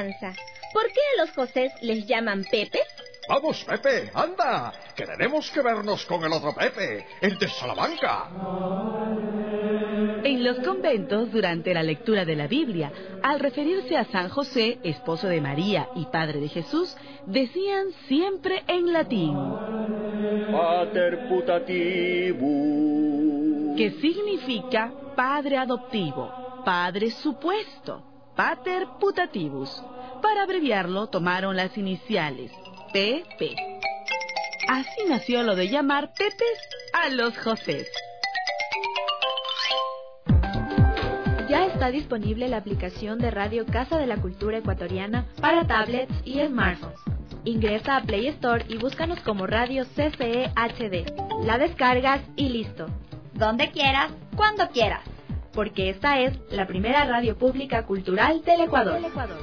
adivinanza. ¿Por qué a los Josés les llaman Pepe? Vamos, Pepe, anda, que tenemos que vernos con el otro Pepe, el de Salamanca. En los conventos, durante la lectura de la Biblia, al referirse a San José, esposo de María y padre de Jesús, decían siempre en latín: Pater putativus, que significa padre adoptivo, padre supuesto, pater putativus. Para abreviarlo, tomaron las iniciales P P. Así nació lo de llamar Pepes a los Josés. Ya está disponible la aplicación de Radio Casa de la Cultura Ecuatoriana para tablets y smartphones. Ingresa a Play Store y búscanos como Radio C C E H D. La descargas y listo. Donde quieras, cuando quieras. Porque esta es la primera radio pública cultural del Ecuador. Del Ecuador.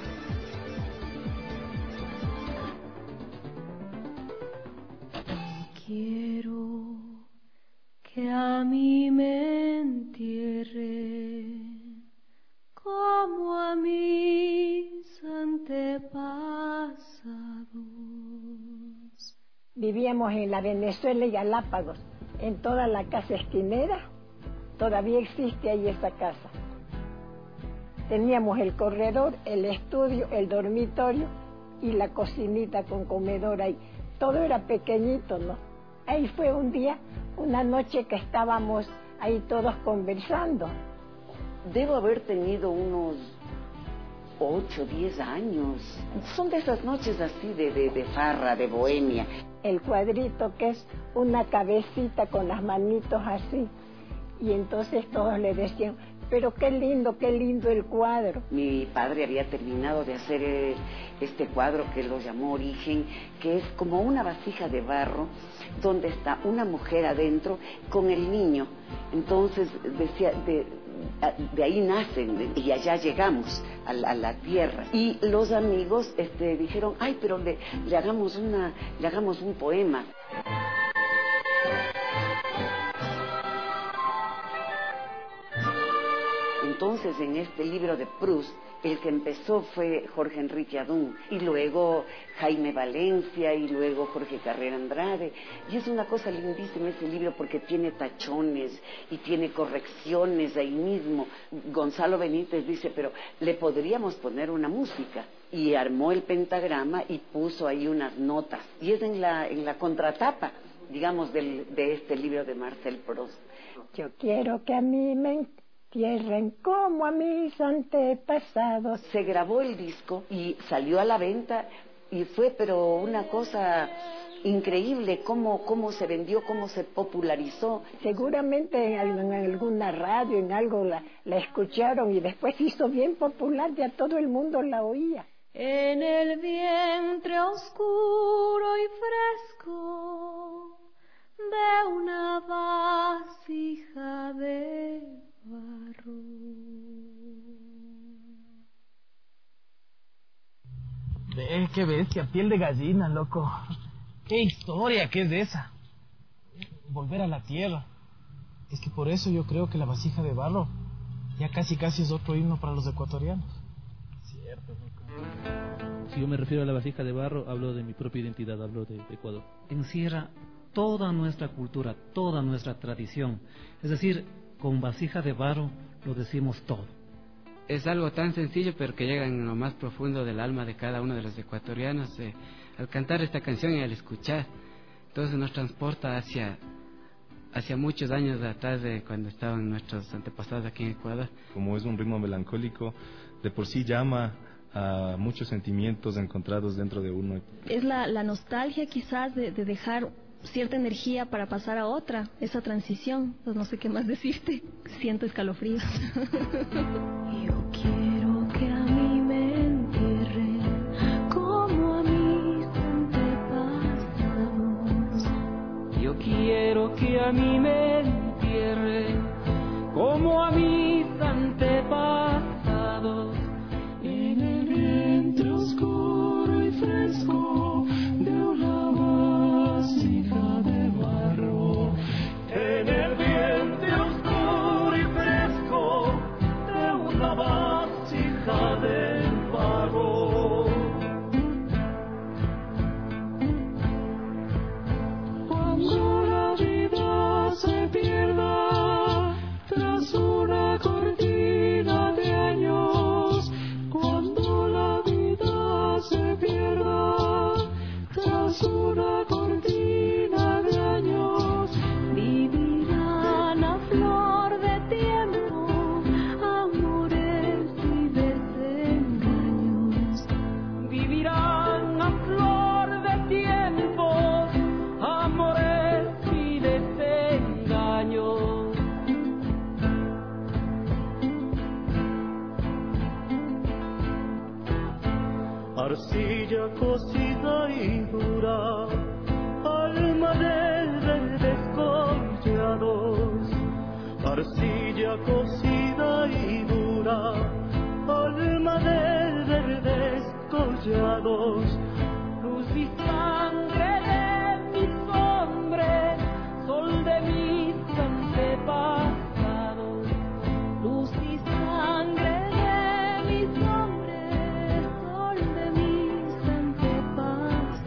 Quiero que a mí me entierren como a mis antepasados. Vivíamos en la Venezuela y Galápagos, en toda la casa esquinera. Todavía existe ahí esa casa. Teníamos el corredor, el estudio, el dormitorio y la cocinita con comedor ahí. Todo era pequeñito, ¿no? Ahí fue un día, una noche que estábamos ahí todos conversando. Debo haber tenido unos ocho, diez años. Son de esas noches así de, de, de farra, de bohemia. El cuadrito que es una cabecita con las manitos así. Y entonces todos le decían, pero qué lindo, qué lindo el cuadro. Mi padre había terminado de hacer eh, este cuadro que lo llamó Origen, que es como una vasija de barro donde está una mujer adentro con el niño. Entonces decía, de, de ahí nacen y allá llegamos a la, a la tierra. Y los amigos este, dijeron, ay, pero le, le hagamos una, le hagamos un poema. Entonces, en este libro de Proust, el que empezó fue Jorge Enrique Adún, y luego Jaime Valencia, y luego Jorge Carrera Andrade. Y es una cosa lindísima ese libro porque tiene tachones y tiene correcciones ahí mismo. Gonzalo Benítez dice, pero le podríamos poner una música. Y armó el pentagrama y puso ahí unas notas. Y es en la, en la contratapa, digamos, del, de este libro de Marcel Proust. Yo quiero que a mí me entierren como a mis antepasados. Se grabó el disco y salió a la venta y fue pero una cosa increíble cómo, cómo se vendió, cómo se popularizó. Seguramente en, en alguna radio, en algo la, la escucharon y después se hizo bien popular, ya todo el mundo la oía. En el vientre oscuro y fresco de una vasija de barro. Ve, qué bestia, piel de gallina, loco. Qué historia, ¿qué es de esa? Volver a la tierra. Es que por eso yo creo que la vasija de barro ya casi casi es otro himno para los ecuatorianos. Cierto, loco. Si yo me refiero a la vasija de barro, hablo de mi propia identidad, hablo de, de Ecuador. Encierra toda nuestra cultura, toda nuestra tradición. Es decir, con vasija de barro lo decimos todo. Es algo tan sencillo, pero que llega en lo más profundo del alma de cada uno de los ecuatorianos. Eh, al cantar esta canción y al escuchar, entonces nos transporta hacia, hacia muchos años atrás de cuando estaban nuestros antepasados aquí en Ecuador. Como es un ritmo melancólico, de por sí llama a muchos sentimientos encontrados dentro de uno. Es la, la nostalgia quizás de, de dejar cierta energía para pasar a otra, esa transición, pues no sé qué más decirte, siento escalofríos. Yo quiero que a mí me entierren como a mis antepasados. Yo quiero que a mí me entierren como a mis antepasados. En el vientre oscuro y fresco de una vasija de barro. En el vientre oscuro y fresco de una vasija de barro. tras una cortina de años vivirán a flor de tiempo amores y desengaños. Vivirán a flor de tiempo amores y desengaños. Arcilla cocida y dura, alma de verdes collados. Arcilla cocida y dura, alma de verdes collados. Luz y sangre de mis hombres, sol de mis antepasados. Luz y sangre de mis hombres, sol de mis antepasados.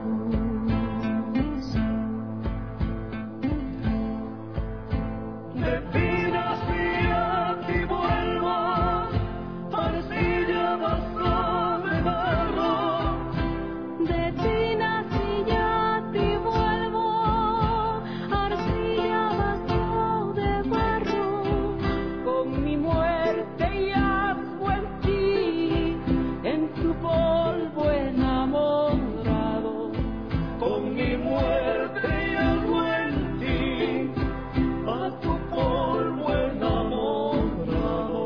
De pinas y a ti vuelvo, arcilla vaso de barro. De tinas y ya te vuelvo, arcilla vaso de barro. Con mi muerte y asco en ti, en tu polvo enamorado. Con mi muerte y algo en ti, a tu polvo enamorado.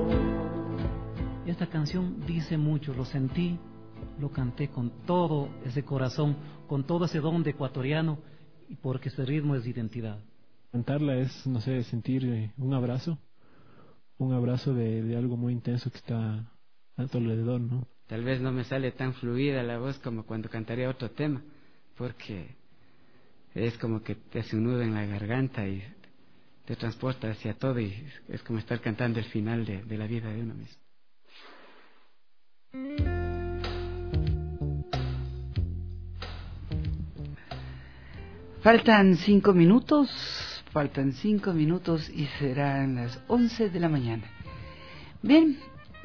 Esta canción dice mucho, lo sentí, lo canté con todo ese corazón, con todo ese don de ecuatoriano, y porque ese ritmo es identidad. Cantarla es, no sé, sentir eh, un abrazo, un abrazo de, de algo muy intenso que está a tu alrededor, ¿no? Tal vez no me sale tan fluida la voz como cuando cantaría otro tema, porque es como que te hace un nudo en la garganta y te transporta hacia todo, y es como estar cantando el final de, de la vida de uno mismo. Faltan cinco minutos, faltan cinco minutos y serán las once de la mañana. Bien,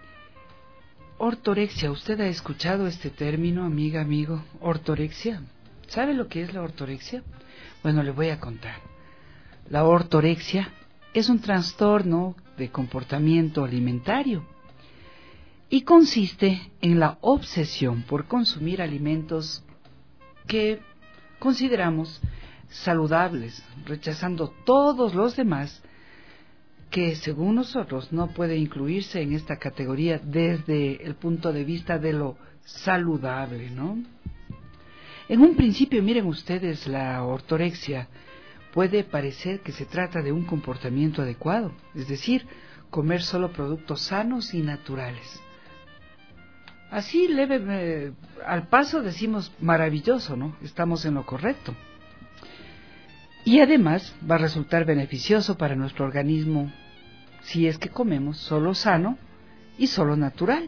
ortorexia, ¿usted ha escuchado este término, amiga, amigo? Ortorexia, ¿sabe lo que es la ortorexia? Bueno, le voy a contar. La ortorexia es un trastorno de comportamiento alimentario y consiste en la obsesión por consumir alimentos que consideramos saludables, rechazando todos los demás que según nosotros no puede incluirse en esta categoría desde el punto de vista de lo saludable, ¿no? En un principio, miren ustedes, la ortorexia puede parecer que se trata de un comportamiento adecuado, es decir, comer solo productos sanos y naturales. Así leve, eh, al paso decimos maravilloso, ¿no? Estamos en lo correcto. Y además va a resultar beneficioso para nuestro organismo si es que comemos solo sano y solo natural.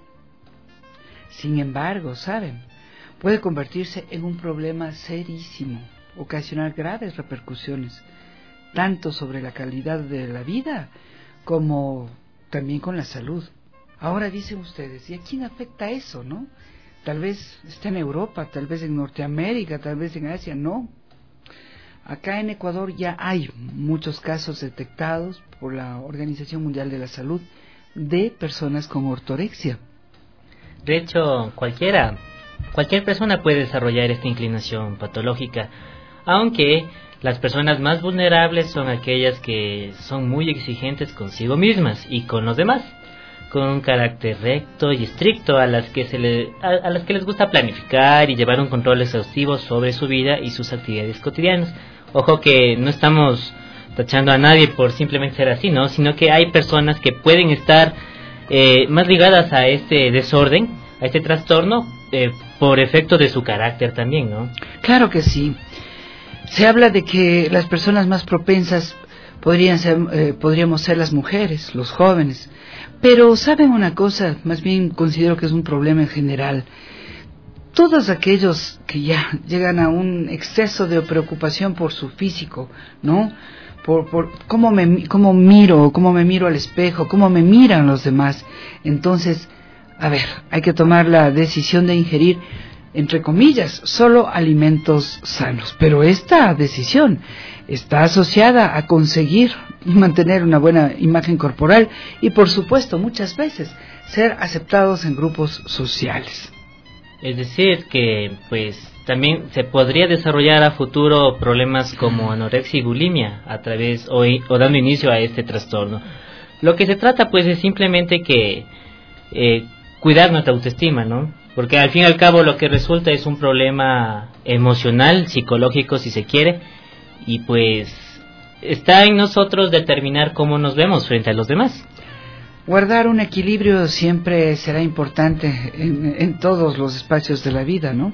Sin embargo, ¿saben? Puede convertirse en un problema serísimo, ocasionar graves repercusiones, tanto sobre la calidad de la vida como también con la salud. Ahora dicen ustedes, ¿y a quién afecta eso, no? Tal vez está en Europa, tal vez en Norteamérica, tal vez en Asia, no. Acá en Ecuador ya hay muchos casos detectados por la Organización Mundial de la Salud de personas con ortorexia. De hecho, cualquiera, cualquier persona puede desarrollar esta inclinación patológica, aunque las personas más vulnerables son aquellas que son muy exigentes consigo mismas y con los demás, con un carácter recto y estricto, a las que se le, a, a las que les gusta planificar y llevar un control exhaustivo sobre su vida y sus actividades cotidianas. Ojo que no estamos tachando a nadie por simplemente ser así, ¿no? Sino que hay personas que pueden estar eh, más ligadas a este desorden, a este trastorno, eh, por efecto de su carácter también, ¿no? Claro que sí. Se habla de que las personas más propensas podrían ser, eh, podríamos ser las mujeres, los jóvenes. Pero ¿saben una cosa? Más bien considero que es un problema en general. Todos aquellos que ya llegan a un exceso de preocupación por su físico, ¿no? Por, por cómo me cómo miro, cómo me miro al espejo, cómo me miran los demás. Entonces, a ver, hay que tomar la decisión de ingerir entre comillas, solo alimentos sanos. Pero esta decisión está asociada a conseguir y mantener una buena imagen corporal y, por supuesto, muchas veces ser aceptados en grupos sociales. Es decir, que pues también se podría desarrollar a futuro problemas como anorexia y bulimia a través o, o dando inicio a este trastorno. Lo que se trata pues es simplemente que eh, cuidar nuestra autoestima, ¿no? Porque al fin y al cabo lo que resulta es un problema emocional, psicológico si se quiere, y pues está en nosotros determinar cómo nos vemos frente a los demás. Guardar un equilibrio siempre será importante en, en todos los espacios de la vida, ¿no?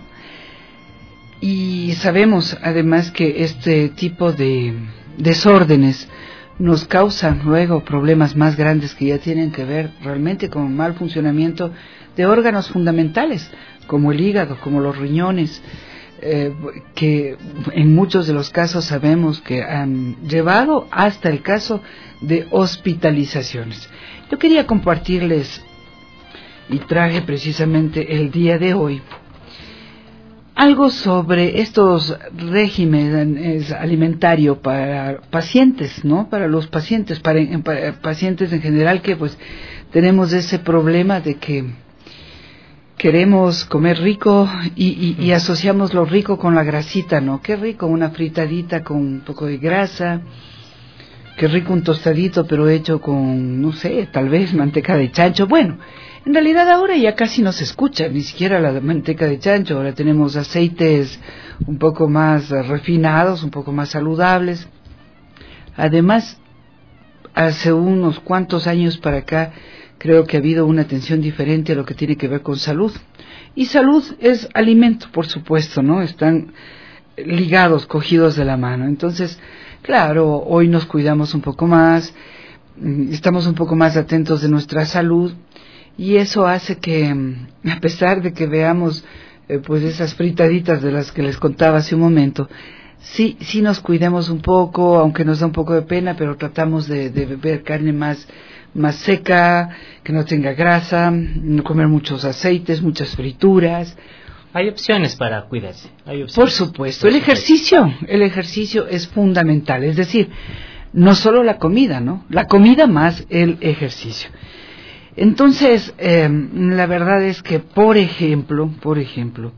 Y sabemos además que este tipo de desórdenes nos causan luego problemas más grandes que ya tienen que ver realmente con mal funcionamiento de órganos fundamentales, como el hígado, como los riñones, eh, que en muchos de los casos sabemos que han llevado hasta el caso de hospitalizaciones. Yo quería compartirles, y traje precisamente el día de hoy, algo sobre estos regímenes alimentarios para pacientes, ¿no? Para los pacientes, para, para pacientes en general, que pues tenemos ese problema de que queremos comer rico y, y, y asociamos lo rico con la grasita, ¿no? Qué rico una fritadita con un poco de grasa, qué rico un tostadito pero hecho con, no sé, tal vez manteca de chancho. Bueno, en realidad ahora ya casi no se escucha ni siquiera la manteca de chancho. Ahora tenemos aceites un poco más refinados, un poco más saludables. Además, hace unos cuantos años para acá creo que ha habido una atención diferente a lo que tiene que ver con salud. Y salud es alimento, por supuesto, ¿no? Están ligados, cogidos de la mano. Entonces, claro, hoy nos cuidamos un poco más, estamos un poco más atentos de nuestra salud, y eso hace que, a pesar de que veamos eh, pues esas fritaditas de las que les contaba hace un momento, sí, sí nos cuidemos un poco, aunque nos da un poco de pena, pero tratamos de, de beber carne más, más seca, que no tenga grasa, no comer muchos aceites, muchas frituras. Hay opciones para cuidarse. Hay opciones. Por supuesto, el ejercicio, el ejercicio es fundamental, es decir, no solo la comida, ¿no? La comida más el ejercicio. Entonces, eh, la verdad es que, por ejemplo, por ejemplo,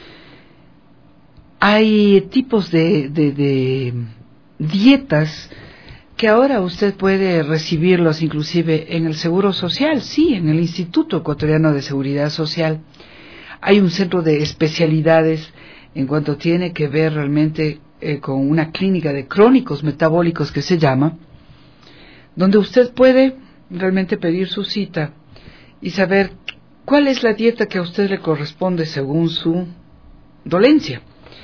hay tipos de, de, de dietas que ahora usted puede recibirlos inclusive en el Seguro Social, sí, en el Instituto Ecuatoriano de Seguridad Social. Hay un centro de especialidades en cuanto tiene que ver realmente eh, con una clínica de crónicos metabólicos que se llama, donde usted puede realmente pedir su cita y saber cuál es la dieta que a usted le corresponde según su dolencia.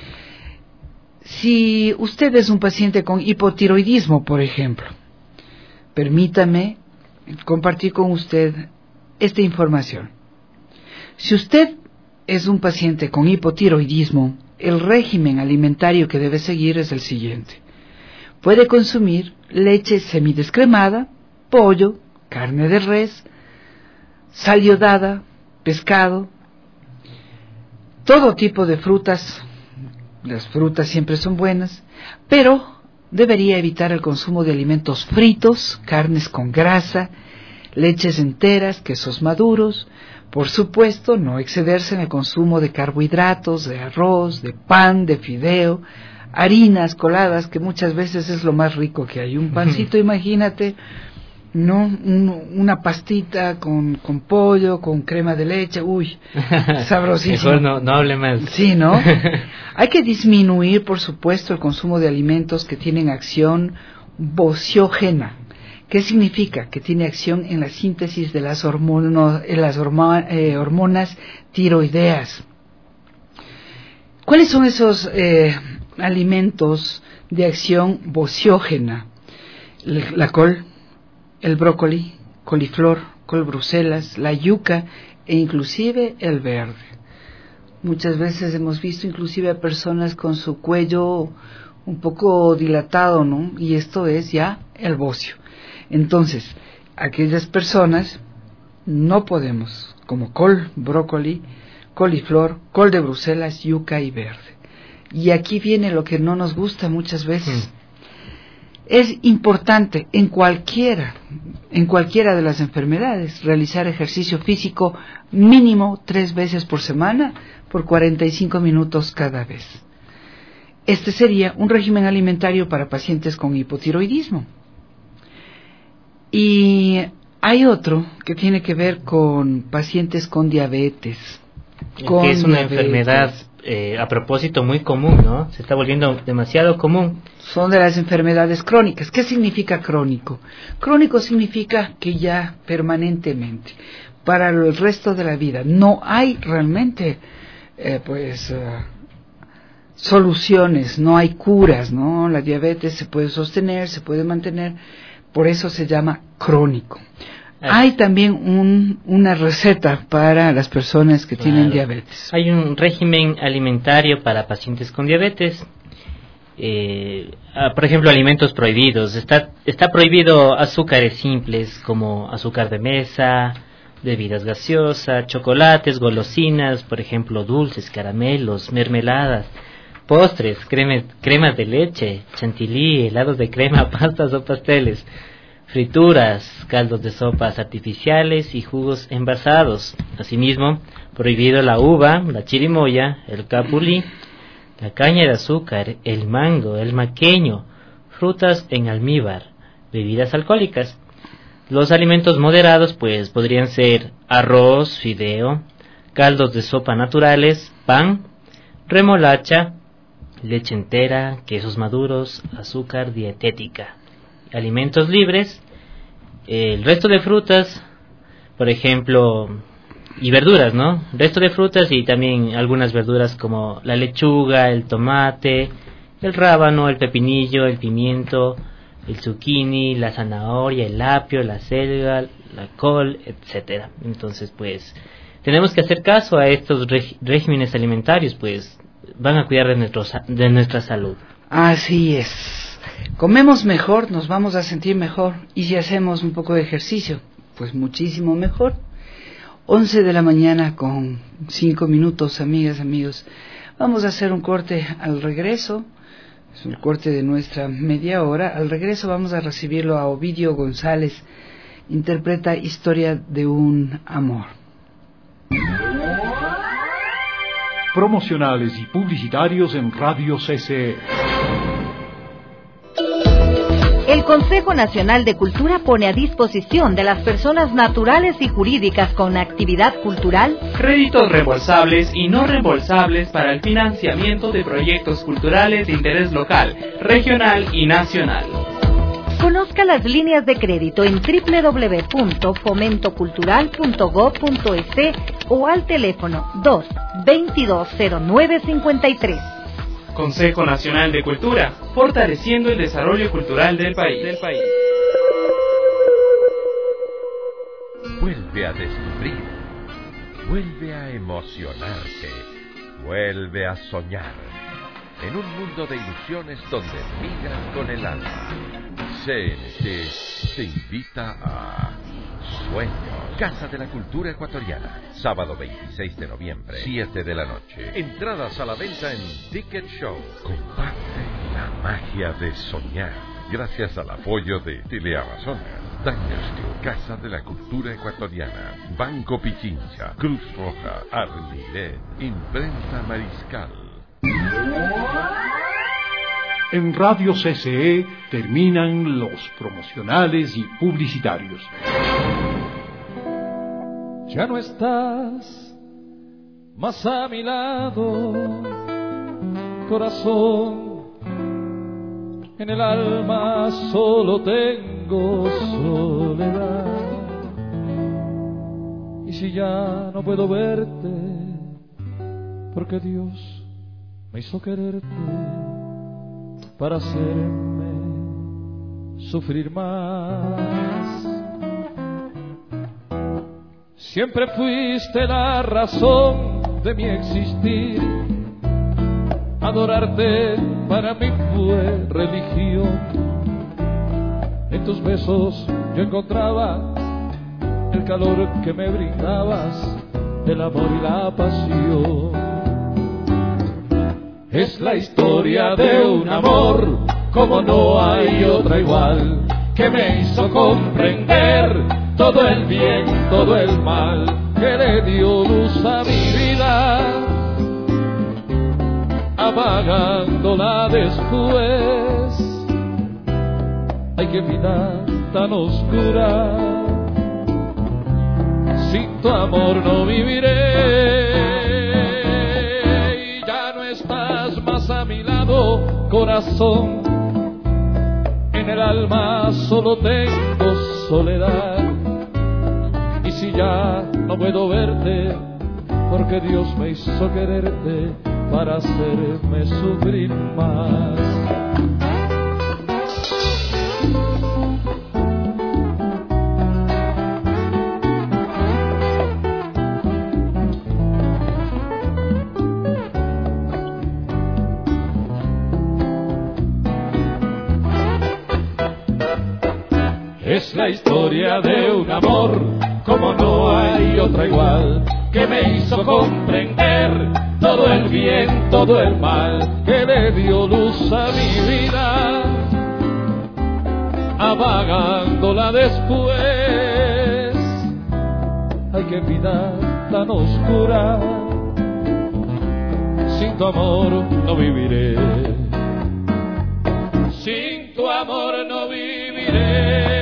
Si usted es un paciente con hipotiroidismo, por ejemplo, permítame compartir con usted esta información. Si usted es un paciente con hipotiroidismo, el régimen alimentario que debe seguir es el siguiente. Puede consumir leche semidescremada, pollo, carne de res, sal iodada, pescado, todo tipo de frutas. Las frutas siempre son buenas, pero debería evitar el consumo de alimentos fritos, carnes con grasa, leches enteras, quesos maduros. Por supuesto, no excederse en el consumo de carbohidratos, de arroz, de pan, de fideo, harinas coladas, que muchas veces es lo más rico que hay. Un pancito, imagínate, no, un, una pastita con, con pollo, con crema de leche, uy, sabrosísimo. Mejor no, no hable más. Sí, ¿no? Hay que disminuir, por supuesto, el consumo de alimentos que tienen acción bociógena. ¿Qué significa? Que tiene acción en la síntesis de las, hormono, en las hormo, eh, hormonas tiroideas. ¿Cuáles son esos eh, alimentos de acción bociógena? La col, el brócoli, coliflor, col bruselas, la yuca e inclusive el verde. Muchas veces hemos visto inclusive a personas con su cuello un poco dilatado, ¿no? Y esto es ya el bocio. Entonces, aquellas personas no podemos, como col, brócoli, coliflor, col de Bruselas, yuca y verde. Y aquí viene lo que no nos gusta muchas veces. Mm. Es importante en cualquiera, en cualquiera de las enfermedades realizar ejercicio físico mínimo tres veces por semana por cuarenta y cinco minutos cada vez. Este sería un régimen alimentario para pacientes con hipotiroidismo. Y hay otro que tiene que ver con pacientes con diabetes. Con que es una diabetes. enfermedad, eh, a propósito, muy común, ¿no? Se está volviendo demasiado común. Son de las enfermedades crónicas. ¿Qué significa crónico? Crónico significa que ya permanentemente, para el resto de la vida, no hay realmente, eh, pues... Uh, soluciones, no hay curas, ¿no? La diabetes se puede sostener, se puede mantener, por eso se llama crónico. Hay también un, una receta para las personas que claro. tienen diabetes. Hay un régimen alimentario para pacientes con diabetes. Eh, por ejemplo, alimentos prohibidos. Está, está prohibido azúcares simples como azúcar de mesa, bebidas gaseosas, chocolates, golosinas, por ejemplo, dulces, caramelos, mermeladas, postres, creme, cremas de leche, chantilly, helados de crema, pastas o pasteles, frituras, caldos de sopas artificiales y jugos envasados. Asimismo, prohibido la uva, la chirimoya, el capulí, la caña de azúcar, el mango, el maqueño, frutas en almíbar, bebidas alcohólicas. Los alimentos moderados pues podrían ser arroz, fideo, caldos de sopa naturales, pan, remolacha, leche entera, quesos maduros, azúcar dietética. Alimentos libres, el resto de frutas, por ejemplo, y verduras, ¿no? El resto de frutas y también algunas verduras como la lechuga, el tomate, el rábano, el pepinillo, el pimiento, el zucchini, la zanahoria, el apio, la selga, la col, etcétera. Entonces, pues, tenemos que hacer caso a estos reg- regímenes alimentarios, pues, van a cuidar de, nuestro, de nuestra salud. Así es. Comemos mejor, nos vamos a sentir mejor. Y si hacemos un poco de ejercicio, pues muchísimo mejor. once de la mañana con cinco minutos, amigas, amigos. Vamos a hacer un corte al regreso. Es un corte de nuestra media hora. Al regreso vamos a recibirlo a Ovidio González. Interpreta Historia de un amor. Promocionales y publicitarios en Radio C C E. El Consejo Nacional de Cultura pone a disposición de las personas naturales y jurídicas con actividad cultural créditos reembolsables y no reembolsables para el financiamiento de proyectos culturales de interés local, regional y nacional. Conozca las líneas de crédito en doble u doble u doble u punto fomento cultural punto gob punto es o al teléfono dos veintidós cero nueve cincuenta y tres. Consejo Nacional de Cultura, fortaleciendo el desarrollo cultural del país. Del país. Vuelve a descubrir, vuelve a emocionarse, vuelve a soñar. En un mundo de ilusiones donde migras con el alma. C N T te invita a Sueños. Casa de la Cultura Ecuatoriana. Sábado veintiséis de noviembre, siete de la noche. Entradas a la venta en Ticket Show. Comparte la magia de soñar. Gracias al apoyo de Teleamazonas, Dañasco, Casa de la Cultura Ecuatoriana, Banco Pichincha, Cruz Roja, Arlilet, Imprenta Mariscal. En Radio C C E terminan los promocionales y publicitarios. Ya no estás más a mi lado, corazón. En el alma solo tengo soledad. Y si ya no puedo verte, porque Dios me hizo quererte para hacerme sufrir más. Siempre fuiste la razón de mi existir. Adorarte para mí fue religión. En tus besos yo encontraba el calor que me brindabas del amor y la pasión. Es la historia de un amor como no hay otra igual, que me hizo comprender todo el bien, todo el mal, que le dio luz a mi vida, apagándola después. Ay, qué vida tan oscura, sin tu amor no viviré. Y ya no estás más a mi lado, corazón, en el alma solo tengo soledad. Y si ya no puedo verte, porque Dios me hizo quererte para hacerme sufrir más. Es la historia de un amor como no hay otra igual, que me hizo comprender todo el bien, todo el mal, que le dio luz a mi vida, apagándola después. Ay, qué vida tan oscura, sin tu amor no viviré, sin tu amor no viviré.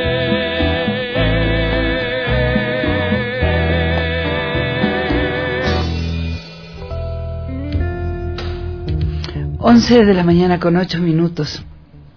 Once de la mañana con ocho minutos.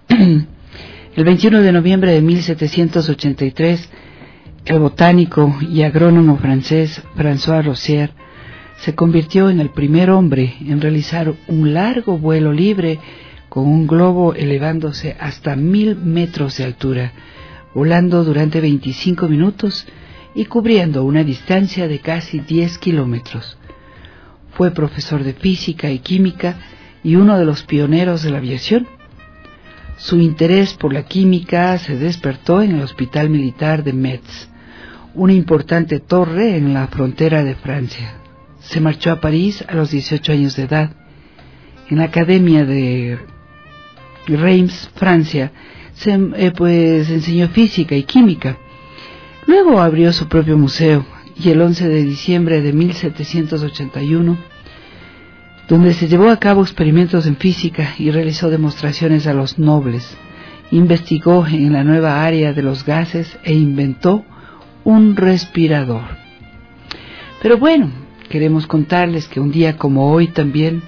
El veintiuno de noviembre de mil setecientos ochenta y tres, el botánico y agrónomo francés François Rosier se convirtió en el primer hombre en realizar un largo vuelo libre con un globo elevándose hasta mil metros de altura, volando durante veinticinco minutos y cubriendo una distancia de casi diez kilómetros. Fue profesor de física y química y uno de los pioneros de la aviación. Su interés por la química se despertó en el Hospital Militar de Metz, una importante torre en la frontera de Francia. Se marchó a París a los dieciocho años de edad. En la Academia de Reims, Francia, se eh, pues, enseñó física y química. Luego abrió su propio museo y el once de diciembre de mil setecientos ochenta y uno, donde se llevó a cabo experimentos en física y realizó demostraciones a los nobles, investigó en la nueva área de los gases e inventó un respirador. Pero bueno, queremos contarles que un día como hoy también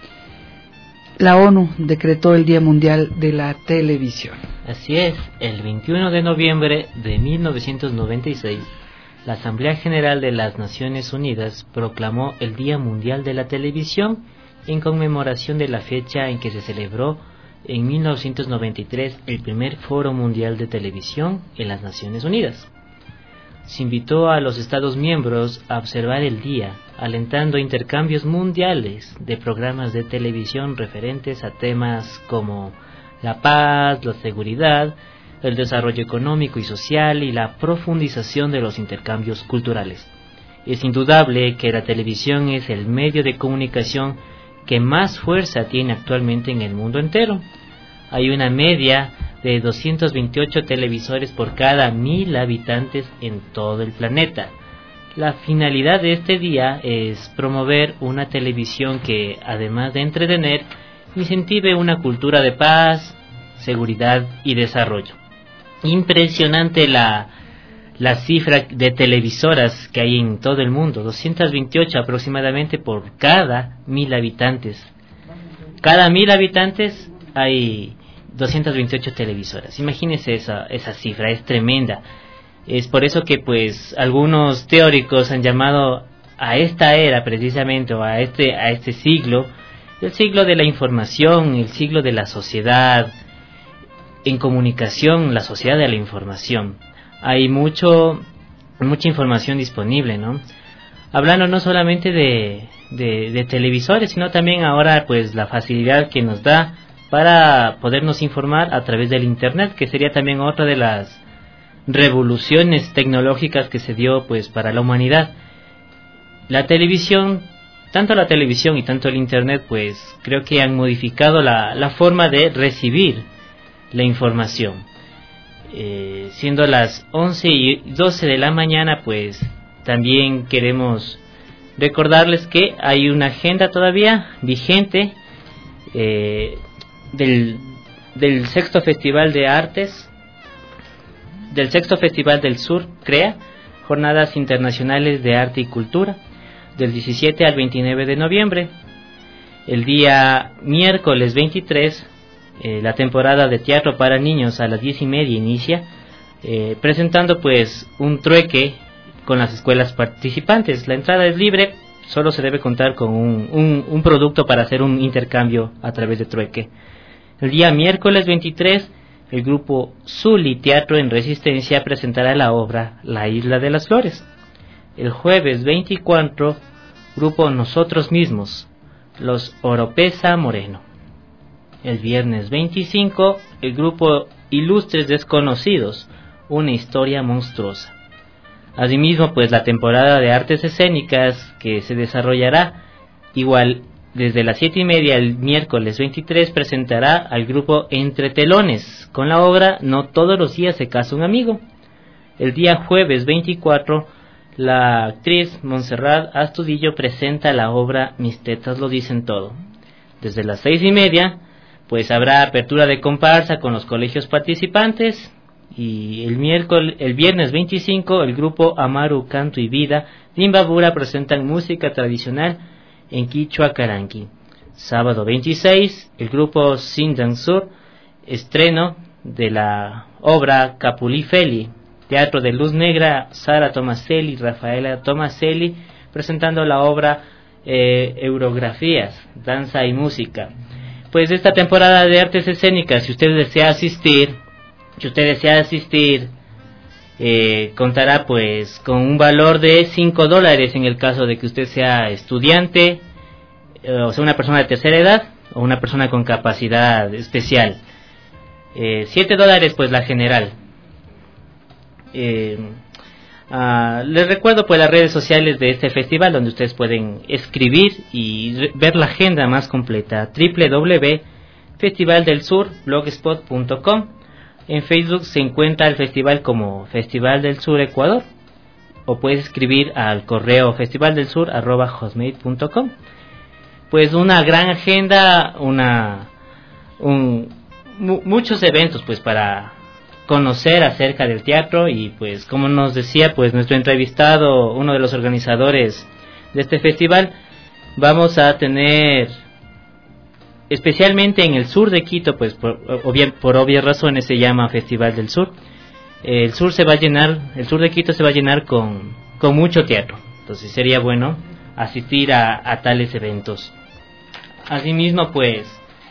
la ONU decretó el Día Mundial de la Televisión. Así es, el veintiuno de noviembre de mil novecientos noventa y seis, la Asamblea General de las Naciones Unidas proclamó el Día Mundial de la Televisión en conmemoración de la fecha en que se celebró en mil novecientos noventa y tres el primer Foro Mundial de Televisión en las Naciones Unidas. Se invitó a los Estados miembros a observar el día, alentando intercambios mundiales de programas de televisión referentes a temas como la paz, la seguridad, el desarrollo económico y social y la profundización de los intercambios culturales. Es indudable que la televisión es el medio de comunicación que más fuerza tiene actualmente en el mundo entero. Hay una media de doscientos veintiocho televisores por cada mil habitantes en todo el planeta. La finalidad de este día es promover una televisión que, además de entretener, incentive una cultura de paz, seguridad y desarrollo. Impresionante la, la cifra de televisoras que hay en todo el mundo, doscientos veintiocho aproximadamente por cada mil habitantes. Cada mil habitantes hay doscientas veintiocho televisoras. Imagínense esa, esa cifra, es tremenda. Es por eso que pues algunos teóricos han llamado a esta era precisamente, o a este, a este siglo, el siglo de la información, el siglo de la sociedad en comunicación, la sociedad de la información. Hay mucho, mucha información disponible, ¿no? Hablando no solamente de, de, de televisores, sino también ahora pues la facilidad que nos da para podernos informar a través del internet, que sería también otra de las revoluciones tecnológicas que se dio pues para la humanidad. la televisión, tanto la televisión y tanto el internet, pues creo que han modificado la, la forma de recibir la información. Eh, siendo las once y doce de la mañana, pues también queremos recordarles que hay una agenda todavía vigente eh, del, del sexto Festival de Artes, del sexto Festival del Sur, CREA, Jornadas Internacionales de Arte y Cultura, del diecisiete al veintinueve de noviembre. El día miércoles veintitrés, eh, la temporada de teatro para niños a las diez y media inicia, eh, presentando pues un trueque con las escuelas participantes. La entrada es libre, solo se debe contar con un, un, un producto para hacer un intercambio a través de trueque. El día miércoles veintitrés, el grupo Zuli Teatro en Resistencia presentará la obra La Isla de las Flores. El jueves veinticuatro, grupo Nosotros Mismos, Los Oropesa Moreno. El viernes veinticinco, el grupo Ilustres Desconocidos, Una Historia Monstruosa. Asimismo, pues la temporada de artes escénicas que se desarrollará igual desde las siete y media el miércoles veintitrés presentará al grupo Entre Telones con la obra No todos los días se casa un amigo. El día jueves veinticuatro, la actriz Montserrat Astudillo presenta la obra Mis tetas lo dicen todo. Desde las seis y media, pues habrá apertura de comparsa con los colegios participantes. Y el miércoles, el viernes veinticinco, el grupo Amaru Canto y Vida de Imbabura presentan música tradicional en Quichua Caranqui. Sábado veintiséis, el grupo Sindan Sur, estreno de la obra Capulí Feli, Teatro de Luz Negra, Sara Tomaselli, Rafaela Tomaselli, presentando la obra eh, Eurografías, Danza y Música. Pues esta temporada de artes escénicas, si usted desea asistir, si usted desea asistir, eh, contará pues con un valor de cinco dólares en el caso de que usted sea estudiante, eh, o sea una persona de tercera edad, o una persona con capacidad especial. Eh, siete dólares pues la general. Eh, uh, les recuerdo pues las redes sociales de este festival donde ustedes pueden escribir y re- ver la agenda más completa: doble u doble u doble u punto festival del sur blogspot punto com. En Facebook se encuentra el festival como Festival del Sur Ecuador, o puedes escribir al correo festivaldelsur arroba hotmail punto com. Pues una gran agenda, una un, mu- muchos eventos pues para conocer acerca del teatro. Y pues como nos decía pues nuestro entrevistado, uno de los organizadores de este festival, vamos a tener especialmente en el sur de Quito, pues por, obvia, por obvias razones se llama Festival del Sur. El sur se va a llenar, el sur de Quito se va a llenar con, con mucho teatro. Entonces sería bueno asistir a, a tales eventos. Asimismo, pues,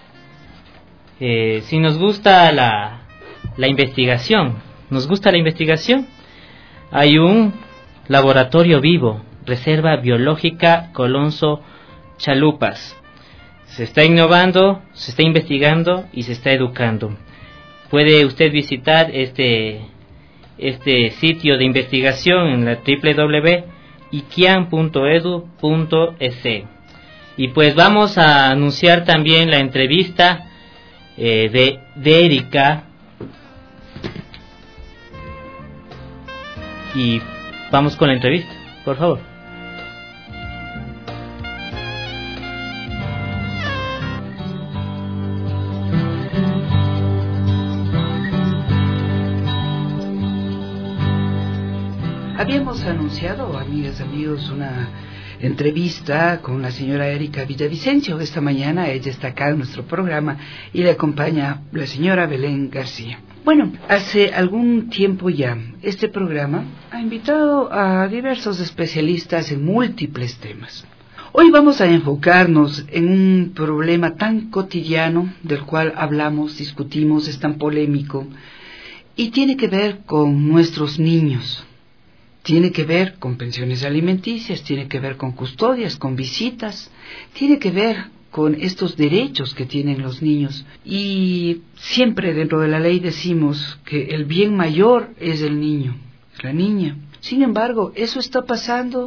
eh, si nos gusta la, la investigación, nos gusta la investigación, hay un laboratorio vivo, Reserva Biológica Colonso Chalupas. Se está innovando, se está investigando y se está educando. Puede usted visitar este este sitio de investigación en la doble u doble u doble u punto iquian punto edu punto es. Y pues vamos a anunciar también la entrevista eh, de, de Erika. Y vamos con la entrevista, por favor. Habíamos anunciado, amigas y amigos, una entrevista con la señora Erika Villavicencio. Esta mañana ella está acá en nuestro programa y le acompaña la señora Belén García. Bueno, hace algún tiempo ya este programa ha invitado a diversos especialistas en múltiples temas. Hoy vamos a enfocarnos en un problema tan cotidiano del cual hablamos, discutimos, es tan polémico y tiene que ver con nuestros niños. Tiene que ver con pensiones alimenticias, tiene que ver con custodias, con visitas, tiene que ver con estos derechos que tienen los niños. Y siempre dentro de la ley decimos que el bien mayor es el niño, es la niña. Sin embargo, eso está pasando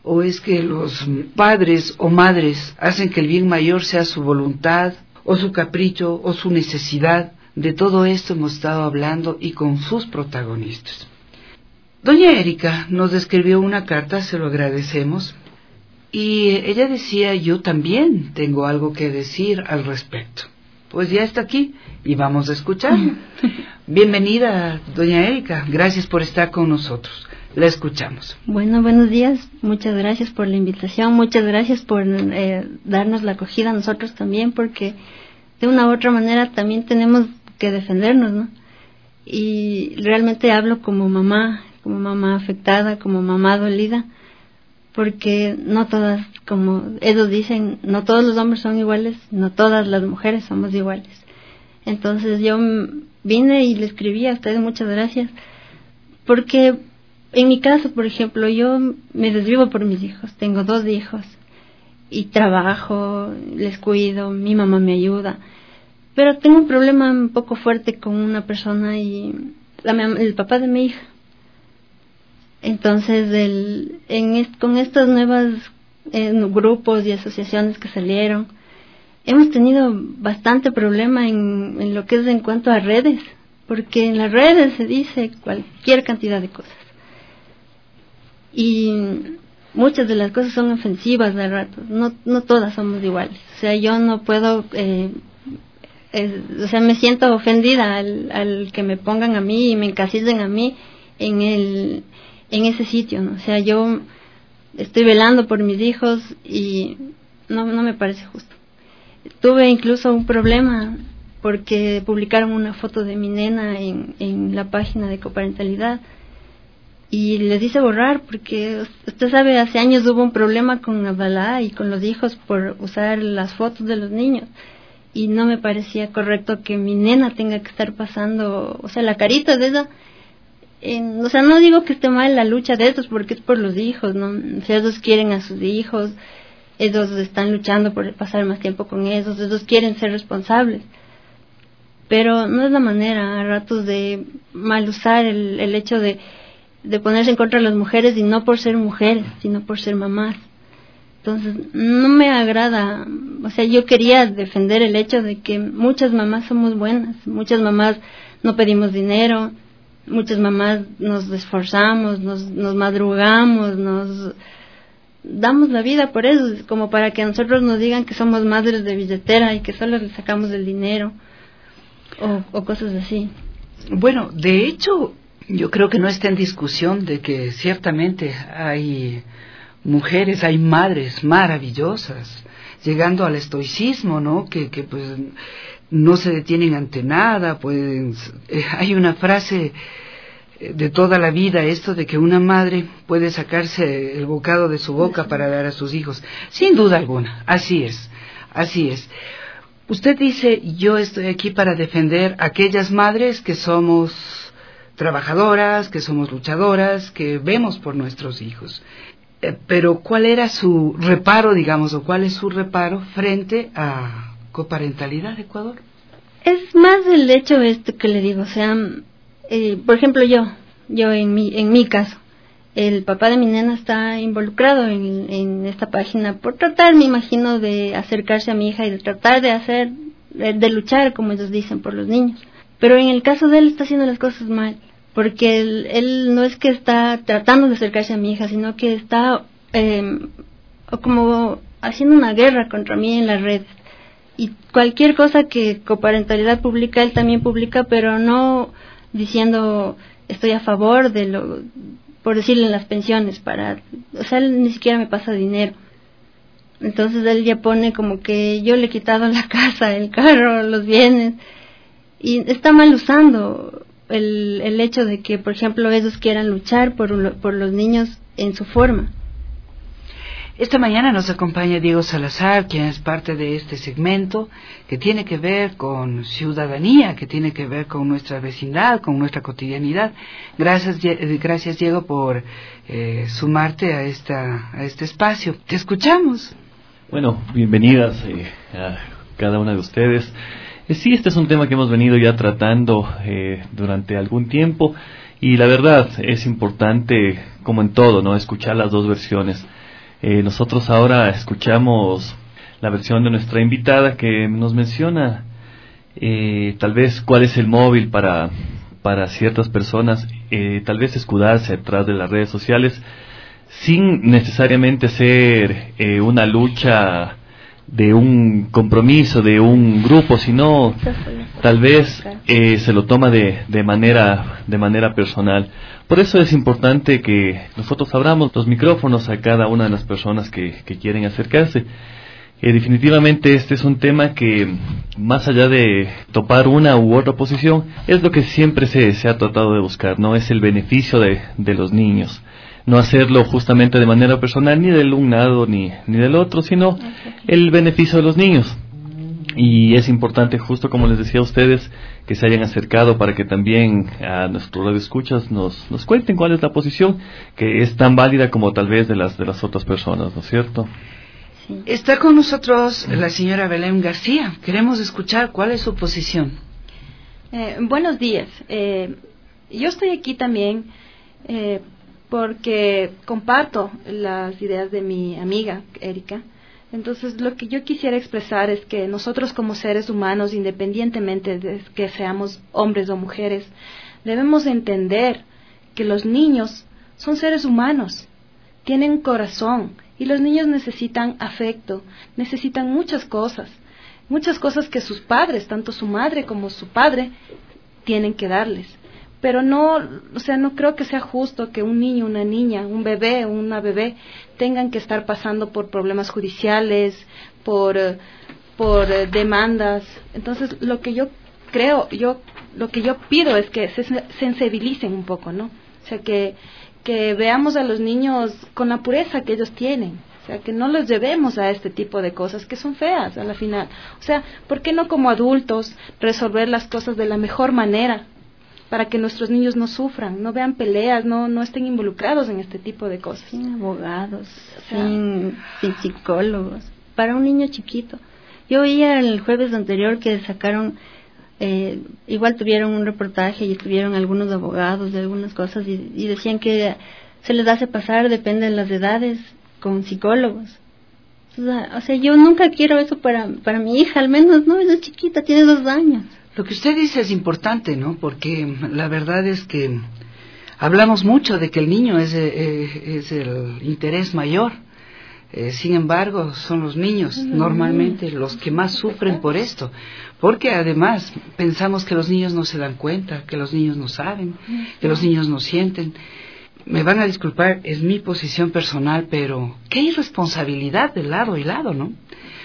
¿O es que los padres o madres hacen que el bien mayor sea su voluntad, o su capricho, o su necesidad? De todo esto hemos estado hablando y con sus protagonistas. Doña Erika nos escribió una carta, se lo agradecemos, y ella decía, yo también tengo algo que decir al respecto. Pues ya está aquí y vamos a escucharla. Bienvenida, doña Erika, gracias por estar con nosotros. La escuchamos. Bueno, buenos días, muchas gracias por la invitación, muchas gracias por eh, darnos la acogida a nosotros también, porque de una u otra manera también tenemos que defendernos, ¿no? Y realmente hablo como mamá, como mamá afectada, como mamá dolida, porque no todas, como ellos dicen, no todos los hombres son iguales, no todas las mujeres somos iguales. Entonces yo vine y le escribí a ustedes, muchas gracias, porque en mi caso, por ejemplo, yo me desvivo por mis hijos, tengo dos hijos y trabajo, les cuido, mi mamá me ayuda, pero tengo un problema un poco fuerte con una persona y la, el papá de mi hija. Entonces, el, en est, con estos nuevos eh, grupos y asociaciones que salieron, hemos tenido bastante problema en, en lo que es en cuanto a redes, porque en las redes se dice cualquier cantidad de cosas. Y muchas de las cosas son ofensivas de rato, no, no todas somos iguales. O sea, yo no puedo, eh, eh, o sea, me siento ofendida al, al que me pongan a mí y me encasillen a mí en el... en ese sitio, ¿no? O sea, yo estoy velando por mis hijos y no, no me parece justo. Tuve incluso un problema porque publicaron una foto de mi nena en, en la página de coparentalidad y les hice borrar porque usted sabe, hace años hubo un problema con Abdalá y con los hijos por usar las fotos de los niños y no me parecía correcto que mi nena tenga que estar pasando, o sea, la carita de ella. En, o sea, no digo que esté mal la lucha de estos porque es por los hijos, ¿no? O sea, ellos quieren a sus hijos, ellos están luchando por pasar más tiempo con ellos, ellos quieren ser responsables, pero no es la manera a ratos de mal usar el, el hecho de, de ponerse en contra de las mujeres y no por ser mujeres, sino por ser mamás. Entonces, no me agrada, o sea, yo quería defender el hecho de que muchas mamás somos buenas, muchas mamás no pedimos dinero, muchas mamás nos esforzamos, nos, nos madrugamos, nos damos la vida por eso, como para que a nosotros nos digan que somos madres de billetera y que solo le sacamos el dinero o, o cosas así. Bueno, de hecho, yo creo que no está en discusión de que ciertamente hay mujeres, hay madres maravillosas, llegando al estoicismo, ¿no? Que, que pues no se detienen ante nada, pueden, eh, hay una frase de toda la vida, esto de que una madre puede sacarse el bocado de su boca para dar a sus hijos, sin duda alguna, así es, así es. Usted dice, yo estoy aquí para defender a aquellas madres que somos trabajadoras, que somos luchadoras, que vemos por nuestros hijos. Eh, pero ¿cuál era su reparo, digamos, o cuál es su reparo frente a Coparentalidad Ecuador? Es más el hecho este que le digo, o sea, eh, por ejemplo yo, yo en mi, en mi caso, el papá de mi nena está involucrado en, en esta página por tratar, me imagino, de acercarse a mi hija y de tratar de hacer, de, de luchar, como ellos dicen, por los niños. Pero en el caso de él está haciendo las cosas mal, porque él, él no es que está tratando de acercarse a mi hija, sino que está eh, como haciendo una guerra contra mí en las redes. Y cualquier cosa que Coparentalidad publica, él también publica, pero no diciendo estoy a favor de lo, por decirle, las pensiones, para, o sea, él ni siquiera me pasa dinero. Entonces él ya pone como que yo le he quitado la casa, el carro, los bienes, y está mal usando el, el hecho de que, por ejemplo, ellos quieran luchar por, por los niños en su forma. Esta mañana nos acompaña Diego Salazar, quien es parte de este segmento que tiene que ver con ciudadanía, que tiene que ver con nuestra vecindad, con nuestra cotidianidad. Gracias, gracias Diego, por eh, sumarte a esta a este espacio. Te escuchamos. Bueno, bienvenidas eh, a cada una de ustedes. Eh, sí, este es un tema que hemos venido ya tratando eh, durante algún tiempo y la verdad es importante, como en todo, no, escuchar las dos versiones. Eh, nosotros ahora escuchamos la versión de nuestra invitada que nos menciona eh, tal vez cuál es el móvil para, para ciertas personas, eh, tal vez escudarse detrás de las redes sociales sin necesariamente ser eh, una lucha de un compromiso, de un grupo, sino tal vez eh, se lo toma de, de manera de manera personal. Por eso es importante que nosotros abramos los micrófonos a cada una de las personas que, que quieren acercarse. Eh, definitivamente este es un tema que, más allá de topar una u otra posición, es lo que siempre se, se ha tratado de buscar, ¿no? Es el beneficio de, de los niños. No hacerlo justamente de manera personal, ni del un lado ni, ni del otro, sino el beneficio de los niños. Y es importante, justo como les decía a ustedes, que se hayan acercado para que también a nuestros radioescuchas nos, nos cuenten cuál es la posición, que es tan válida como tal vez de las, de las otras personas, ¿no es cierto? Sí. Está con nosotros la señora Belén García. Queremos escuchar cuál es su posición. Eh, buenos días. Eh, yo estoy aquí también eh, porque comparto las ideas de mi amiga Erika. Entonces, lo que yo quisiera expresar es que nosotros como seres humanos, independientemente de que seamos hombres o mujeres, debemos entender que los niños son seres humanos, tienen corazón, y los niños necesitan afecto, necesitan muchas cosas, muchas cosas que sus padres, tanto su madre como su padre, tienen que darles. Pero no, o sea, no creo que sea justo que un niño, una niña, un bebé, una bebé tengan que estar pasando por problemas judiciales, por por demandas. Entonces, lo que yo creo, yo lo que yo pido es que se sensibilicen un poco, ¿no? O sea, que que veamos a los niños con la pureza que ellos tienen. O sea, que no los llevemos a este tipo de cosas que son feas a la final. O sea, ¿por qué no como adultos resolver las cosas de la mejor manera? Para que nuestros niños no sufran, no vean peleas, no no estén involucrados en este tipo de cosas. Sin abogados, o sea, sin, sin psicólogos, para un niño chiquito. Yo oía el jueves anterior que sacaron, eh, igual tuvieron un reportaje y estuvieron algunos abogados de algunas cosas y, y decían que se les hace pasar, depende de las edades, con psicólogos. O sea, o sea yo nunca quiero eso para, para mi hija, al menos, no, es chiquita, tiene dos años. Lo que usted dice es importante, ¿no? Porque la verdad es que hablamos mucho de que el niño es, eh, es el interés mayor. Eh, sin embargo, son los niños uh-huh. normalmente los que más sufren por esto. Porque además pensamos que los niños no se dan cuenta, que los niños no saben, uh-huh. que los niños no sienten. Me van a disculpar, es mi posición personal, pero qué irresponsabilidad de lado y lado, ¿no?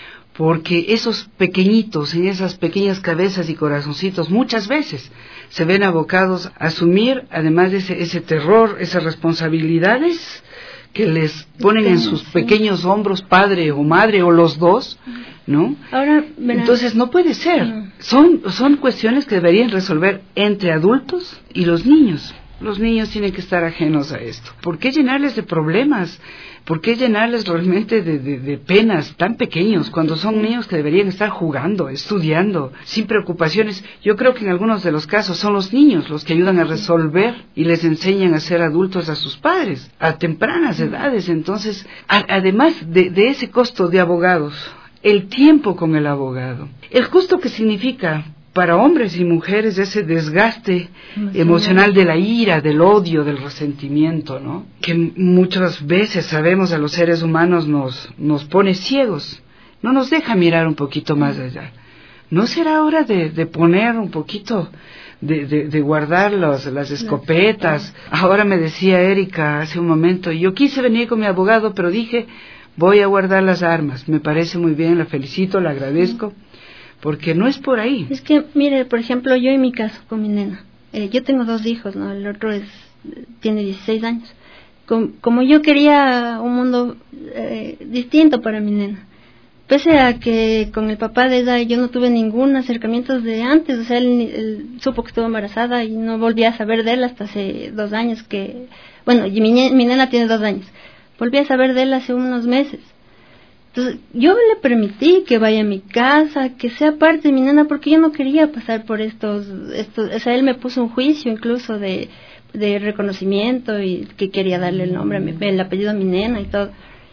Porque esos pequeñitos, en esas pequeñas cabezas y corazoncitos, muchas veces se ven abocados a asumir, además de ese, ese terror, esas responsabilidades que les ponen en sus pequeños hombros, padre o madre, o los dos, ¿no? Ahora, entonces no puede ser. Son, son cuestiones que deberían resolver entre adultos y los niños. Los niños tienen que estar ajenos a esto. ¿Por qué llenarles de problemas? ¿Por qué llenarles realmente de, de, de penas tan pequeños cuando son niños que deberían estar jugando, estudiando, sin preocupaciones? Yo creo que en algunos de los casos son los niños los que ayudan a resolver y les enseñan a ser adultos a sus padres a tempranas edades. Entonces, a, además de, de ese costo de abogados, el tiempo con el abogado, el costo que significa para hombres y mujeres ese desgaste emocional. emocional de la ira, del odio, del resentimiento, ¿no? Que muchas veces sabemos a los seres humanos nos, nos pone ciegos, no nos deja mirar un poquito más allá. ¿No será hora de, de poner un poquito, de, de, de guardar los, las escopetas? Ahora me decía Erika hace un momento, yo quise venir con mi abogado, pero dije, voy a guardar las armas. Me parece muy bien, la felicito, la agradezco. Porque no es por ahí. Es que, mire, por ejemplo, yo en mi caso con mi nena, eh, yo tengo dos hijos, ¿no? El otro es tiene dieciséis años. Com, como yo quería un mundo eh, distinto para mi nena, pese a que con el papá de ella yo no tuve ningún acercamiento de antes, o sea, él, él supo que estuvo embarazada y no volví a saber de él hasta hace dos años que, bueno, y mi, mi nena tiene dos años, volví a saber de él hace unos meses. Entonces, yo le permití que vaya a mi casa, que sea parte de mi nena, porque yo no quería pasar por estos, estos, o sea, él me puso un juicio incluso de, de reconocimiento y que quería darle el nombre, a mi, el apellido a mi nena y todo.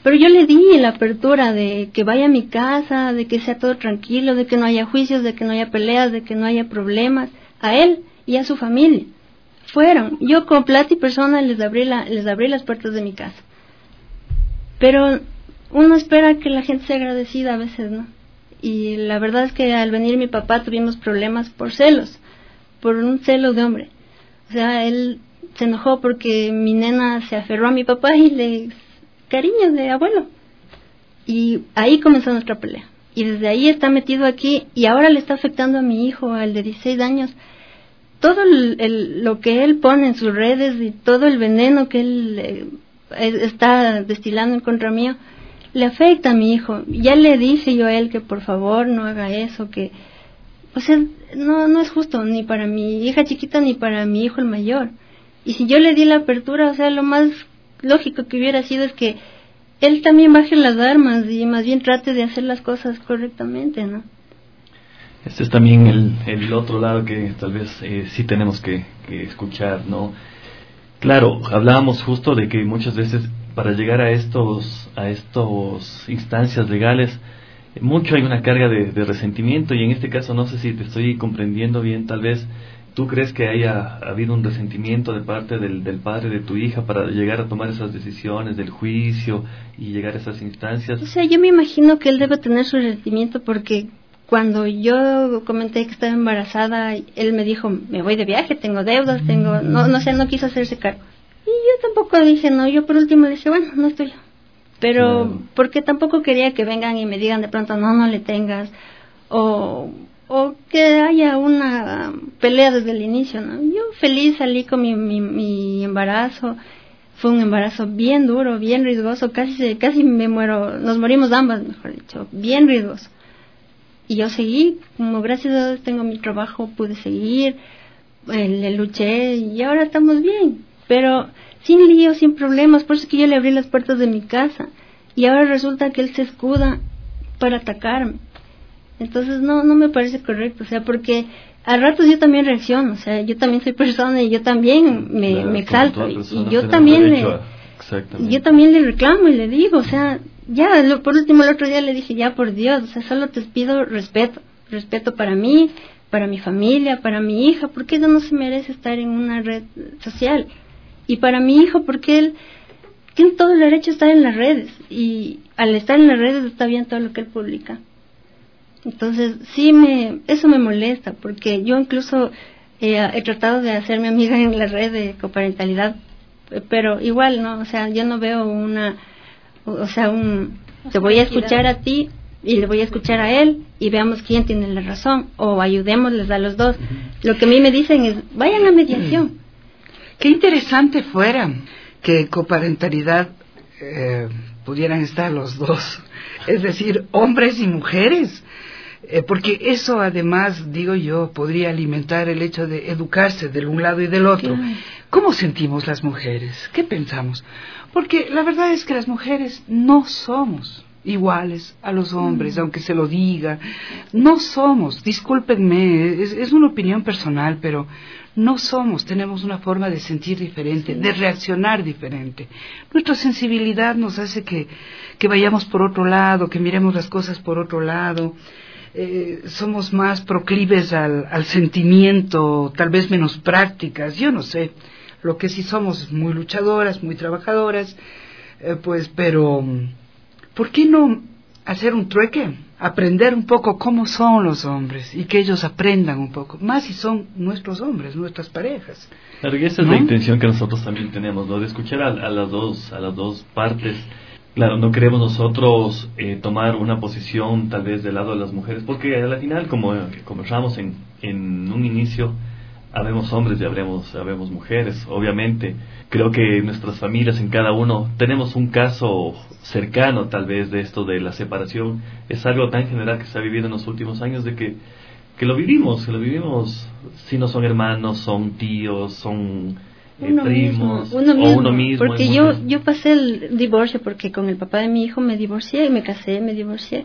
Pero yo le di la apertura de que vaya a mi casa, de que sea todo tranquilo, de que no haya juicios, de que no haya peleas, de que no haya problemas, a él y a su familia. Fueron, yo con plata y persona les abrí, la, les abrí las puertas de mi casa. Pero uno espera que la gente sea agradecida a veces, ¿no? Y la verdad es que al venir mi papá tuvimos problemas por celos, por un celo de hombre. O sea, él se enojó porque mi nena se aferró a mi papá y le... cariño de abuelo. Y ahí comenzó nuestra pelea. Y desde ahí está metido aquí y ahora le está afectando a mi hijo, al de dieciséis años. Todo el, el, lo que él pone en sus redes y todo el veneno que él eh, está destilando en contra mío, le afecta a mi hijo. Ya le dije yo a él que por favor no haga eso, que... O sea, no, no es justo ni para mi hija chiquita ni para mi hijo el mayor. Y si yo le di la apertura, o sea, lo más lógico que hubiera sido es que él también baje las armas y más bien trate de hacer las cosas correctamente, ¿no? Este es también el, el otro lado que tal vez eh, sí tenemos que, que escuchar, ¿no? Claro, hablábamos justo de que muchas veces para llegar a estos a estos instancias legales mucho hay una carga de, de resentimiento, y en este caso no sé si te estoy comprendiendo bien, tal vez ¿tú crees que haya habido un resentimiento de parte del, del padre de tu hija para llegar a tomar esas decisiones del juicio y llegar a esas instancias? O sea, yo me imagino que él debe tener su resentimiento porque cuando yo comenté que estaba embarazada, él me dijo, me voy de viaje, tengo deudas, tengo... No, no sé, no quiso hacerse cargo. Y yo tampoco dije, no, yo por último le dije, bueno, no es tuyo. Pero claro, porque tampoco quería que vengan y me digan de pronto, no, no le tengas, o... o que haya una pelea desde el inicio, ¿no? Yo feliz salí con mi, mi, mi embarazo. Fue un embarazo bien duro, bien riesgoso, casi casi me muero, nos morimos ambas, mejor dicho, bien riesgoso. Y yo seguí, como gracias a Dios tengo mi trabajo, pude seguir, eh, le luché y ahora estamos bien, pero sin lío, sin problemas. Por eso es que yo le abrí las puertas de mi casa y ahora resulta que él se escuda para atacarme. Entonces no no me parece correcto, o sea, porque a ratos yo también reacciono, o sea, yo también soy persona y yo también me, claro, me exalto y, y yo también le a... yo también le reclamo y le digo, o sea, ya lo, por último el otro día le dije, ya por Dios, o sea, solo te pido respeto, respeto para mí, para mi familia, para mi hija, porque ella no se merece estar en una red social, y para mi hijo porque él tiene todo el derecho a estar en las redes, y al estar en las redes está bien todo lo que él publica. Entonces, sí, me eso me molesta, porque yo incluso eh, he tratado de hacerme amiga en la red de coparentalidad, pero igual, ¿no? O sea, yo no veo una, o sea, un, te voy a escuchar a ti y le voy a escuchar a él y veamos quién tiene la razón, o ayudémosles a los dos. Lo que a mí me dicen es, vayan a mediación. Qué interesante fuera que coparentalidad eh, pudieran estar los dos, es decir, hombres y mujeres. Eh, porque eso además, digo yo, podría alimentar el hecho de educarse del un lado y del otro. Claro. ¿Cómo sentimos las mujeres? ¿Qué pensamos? Porque la verdad es que las mujeres no somos iguales a los hombres, mm. aunque se lo diga. No somos, discúlpenme, es, es una opinión personal, pero no somos, tenemos una forma de sentir diferente, sí. de reaccionar diferente. Nuestra sensibilidad nos hace que, que vayamos por otro lado, que miremos las cosas por otro lado. Eh, somos más proclives al, al sentimiento, tal vez menos prácticas, yo no sé. Lo que sí somos muy luchadoras, muy trabajadoras, eh, pues, pero ¿por qué no hacer un trueque? Aprender un poco cómo son los hombres y que ellos aprendan un poco, más si son nuestros hombres, nuestras parejas. Claro, y esa es ¿no? la intención que nosotros también tenemos, ¿no? De escuchar a, a las dos, a las dos partes. Claro, no queremos nosotros eh, tomar una posición tal vez del lado de las mujeres, porque al final, como conversamos en, en un inicio, habemos hombres y habemos, habemos mujeres, obviamente. Creo que nuestras familias, en cada uno, tenemos un caso cercano tal vez de esto de la separación. Es algo tan general que se ha vivido en los últimos años, de que, que lo vivimos, que lo vivimos, si no son hermanos, son tíos, son... Eh, uno primos mismo, uno mismo, o uno mismo, porque yo yo pasé el divorcio porque con el papá de mi hijo me divorcié, me casé, me divorcié.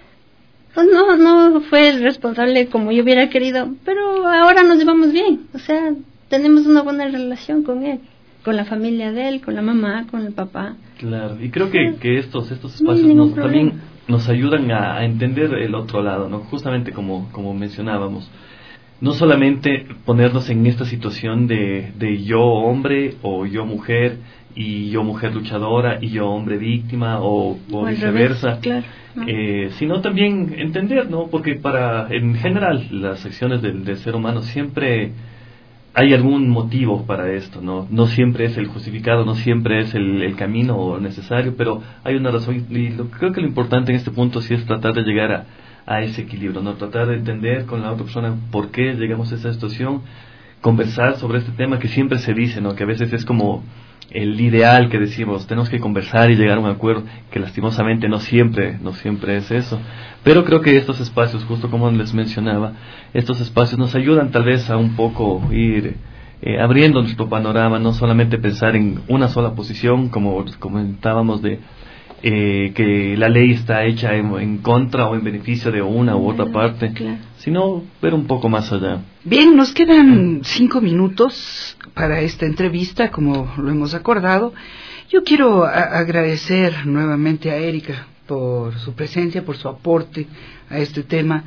Pues no no fue el responsable como yo hubiera querido, pero ahora nos llevamos bien, o sea, tenemos una buena relación con él. con la familia de él, con la mamá, con el papá. Claro, y creo que, que estos estos espacios nos, también nos ayudan a, a entender el otro lado, ¿no? Justamente como, como mencionábamos. No solamente ponernos en esta situación de, de yo hombre o yo mujer, y yo mujer luchadora y yo hombre víctima o, o, o viceversa, claro, ¿no? eh, sino también entender, ¿no? Porque para, en general, las acciones del, del ser humano siempre hay algún motivo para esto, ¿no? No siempre es el justificado, no siempre es el, el camino necesario, pero hay una razón, y lo, creo que lo importante en este punto sí es tratar de llegar a, a ese equilibrio, ¿no? Tratar de entender con la otra persona por qué llegamos a esa situación, conversar sobre este tema que siempre se dice, ¿no? Que a veces es como el ideal que decimos, tenemos que conversar y llegar a un acuerdo, que lastimosamente no siempre, no siempre es eso. Pero creo que estos espacios, justo como les mencionaba, estos espacios nos ayudan tal vez a un poco ir eh, abriendo nuestro panorama, no solamente pensar en una sola posición, como comentábamos de eh, que la ley está hecha en, en contra o en beneficio de una u otra parte, claro, sino ver un poco más allá. Bien, nos quedan cinco minutos para esta entrevista, como lo hemos acordado. Yo quiero a- agradecer nuevamente a Erika por su presencia, por su aporte a este tema,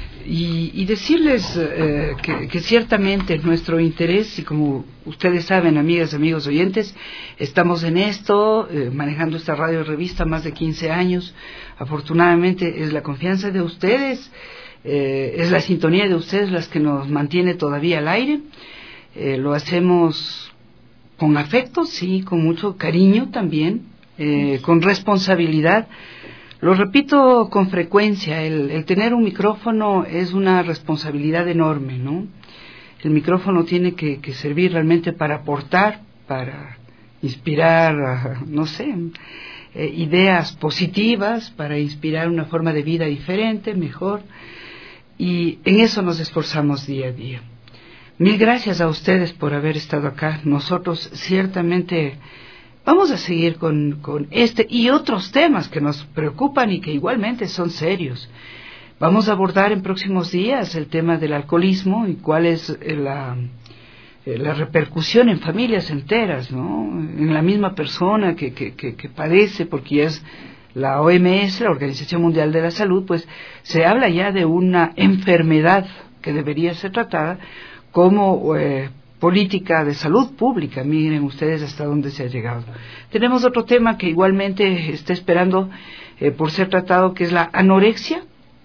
y, y decirles eh, que, que ciertamente nuestro interés, y como ustedes saben, amigas, amigos oyentes, estamos en esto, eh, manejando esta radio revista más de quince años. Afortunadamente es la confianza de ustedes, eh, es la sintonía de ustedes las que nos mantiene todavía al aire. Eh, lo hacemos con afecto, sí, con mucho cariño también, eh, con responsabilidad. Lo repito con frecuencia, el, el tener un micrófono es una responsabilidad enorme, ¿no? El micrófono tiene que, que servir realmente para aportar, para inspirar, no sé, eh, ideas positivas, para inspirar una forma de vida diferente, mejor, y en eso nos esforzamos día a día. Mil gracias a ustedes por haber estado acá. Nosotros ciertamente vamos a seguir con, con este y otros temas que nos preocupan y que igualmente son serios. Vamos a abordar en próximos días el tema del alcoholismo y cuál es la, la repercusión en familias enteras, ¿no? En la misma persona que, que, que, que padece, porque es la O M S, la Organización Mundial de la Salud, pues se habla ya de una enfermedad que debería ser tratada como eh, política de salud pública. Miren ustedes hasta dónde se ha llegado. Tenemos otro tema que igualmente está esperando eh, por ser tratado, que es la anorexia,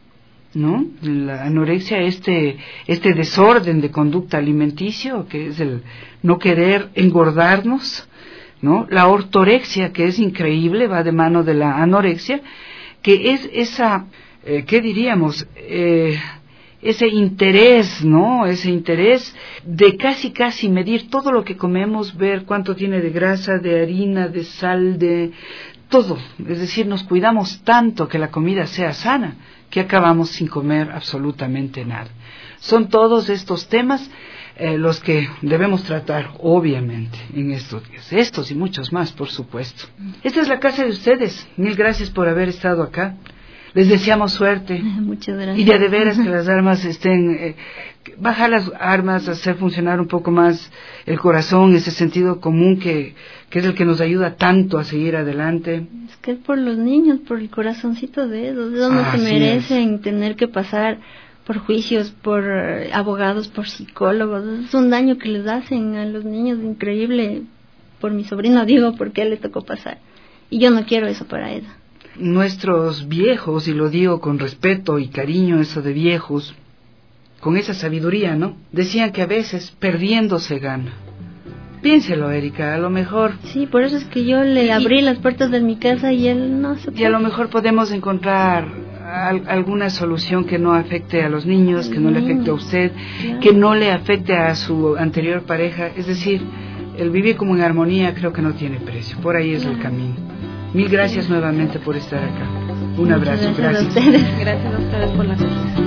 ¿no? La anorexia, este este desorden de conducta alimenticio, que es el no querer engordarnos, ¿no? La ortorexia, que es increíble, va de mano de la anorexia, que es esa, eh, ¿qué diríamos?, eh, ese interés, ¿no? Ese interés de casi casi medir todo lo que comemos, ver cuánto tiene de grasa, de harina, de sal, de todo. Es decir, nos cuidamos tanto que la comida sea sana, que acabamos sin comer absolutamente nada. Son todos estos temas eh, los que debemos tratar, obviamente, en estos días. Estos y muchos más, por supuesto. Esta es la casa de ustedes. Mil gracias por haber estado acá. Les deseamos suerte. Muchas gracias. Y de, de veras que las armas estén, eh, bajar las armas, hacer funcionar un poco más el corazón, ese sentido común que, que es el que nos ayuda tanto a seguir adelante. Es que es por los niños, por el corazoncito de ellos, ellos no se merecen tener que pasar por juicios, por eh, abogados, por psicólogos. Es un daño que les hacen a los niños increíble. Por mi sobrino digo, porque a él le tocó pasar. Y yo no quiero eso para ella. Nuestros viejos, y lo digo con respeto y cariño, eso de viejos, con esa sabiduría, ¿no? Decían que a veces perdiendo se gana. Piénselo, Erika, a lo mejor... Sí, por eso es que yo le abrí y, las puertas de mi casa y él no se puede. Y a lo mejor podemos encontrar al, alguna solución que no afecte a los niños, que no le afecte a usted, claro, que no le afecte a su anterior pareja. Es decir, el vivir como en armonía creo que no tiene precio. Por ahí es claro. el camino. Mil gracias nuevamente por estar acá. Un abrazo. Muchas gracias. Gracias a ustedes. Gracias a ustedes por la conversación.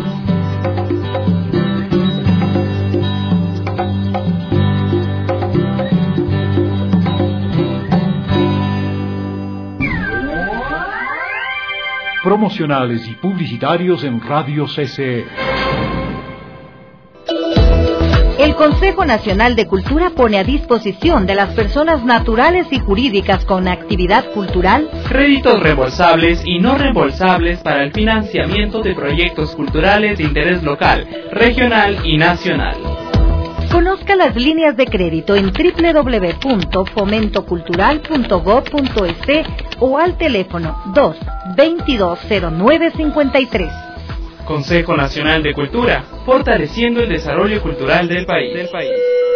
Promocionales y publicitarios en Radio C C E. El Consejo Nacional de Cultura pone a disposición de las personas naturales y jurídicas con actividad cultural créditos reembolsables y no reembolsables para el financiamiento de proyectos culturales de interés local, regional y nacional. Conozca las líneas de crédito en doble u doble u doble u punto fomento cultural punto gob punto es o al teléfono dos veintidós cero nueve cincuenta y tres. Consejo Nacional de Cultura, fortaleciendo el desarrollo cultural del país. Del país.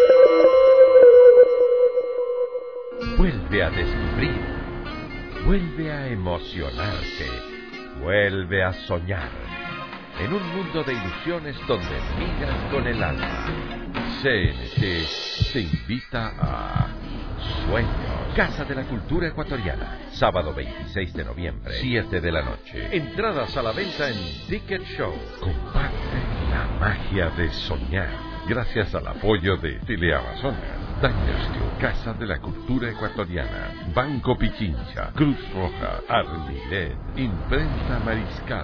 Vuelve a descubrir, vuelve a emocionarte, vuelve a soñar. En un mundo de ilusiones donde migras con el alma. C N T te invita a Sueños. Casa de la Cultura Ecuatoriana. Sábado veintiséis de noviembre, siete de la noche. Entradas a la venta en Ticket Show. Comparte la magia de soñar. Gracias al apoyo de Teleamazonas, Dynasty, Casa de la Cultura Ecuatoriana, Banco Pichincha, Cruz Roja, Armilet, Imprenta Mariscal.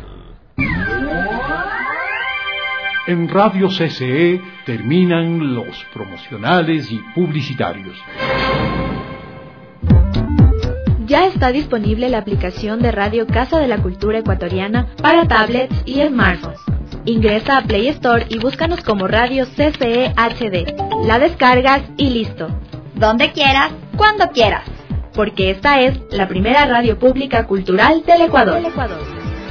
En Radio C C E terminan los promocionales y publicitarios. Ya está disponible la aplicación de Radio Casa de la Cultura Ecuatoriana para tablets y smartphones. Ingresa a Play Store y búscanos como Radio C C E H D. La descargas y listo. Donde quieras, cuando quieras. Porque esta es la primera radio pública cultural del Ecuador. Del Ecuador.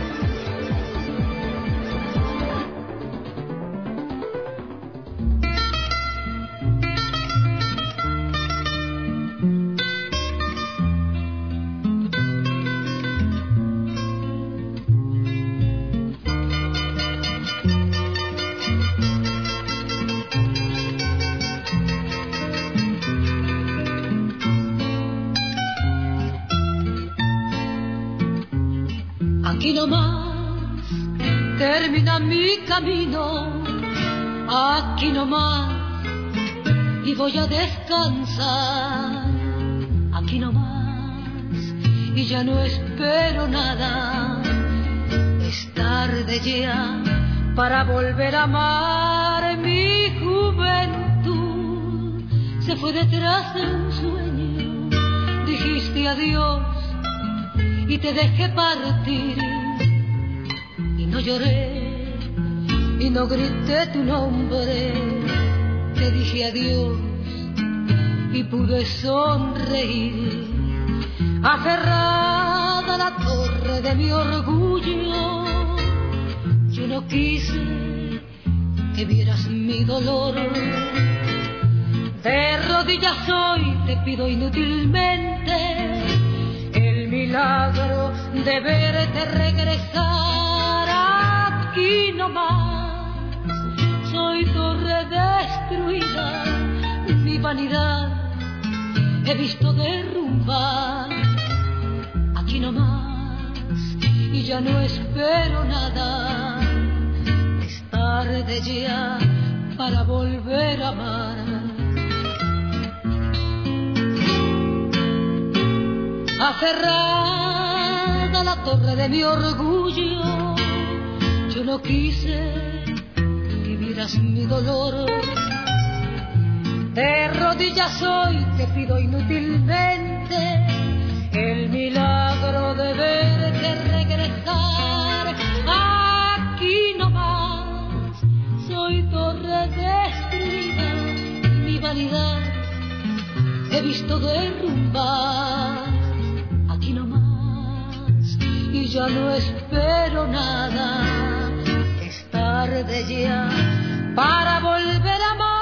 Aquí nomás termina mi camino, aquí nomás y voy a descansar, aquí nomás y ya no espero nada, es tarde ya para volver a amar. Mi juventud se fue detrás de un sueño, dijiste adiós y te dejé partir, y no lloré y no grité tu nombre, te dije adiós y pude sonreír, aferrada a la torre de mi orgullo. Yo no quise que vieras mi dolor, de rodillas hoy te pido inútilmente el milagro de verte regresar. Aquí nomás soy torre destruida, mi vanidad he visto derrumbar. Aquí nomás y ya no espero nada, es tarde ya para volver a amar. Aferrada a la torre de mi orgullo, yo no quise que vieras mi dolor. De rodillas hoy te pido inútilmente el milagro de verte regresar. Aquí nomás soy torre destruida, mi vanidad he visto derrumbar. Y ya no espero nada, es tarde ya para volver a amar.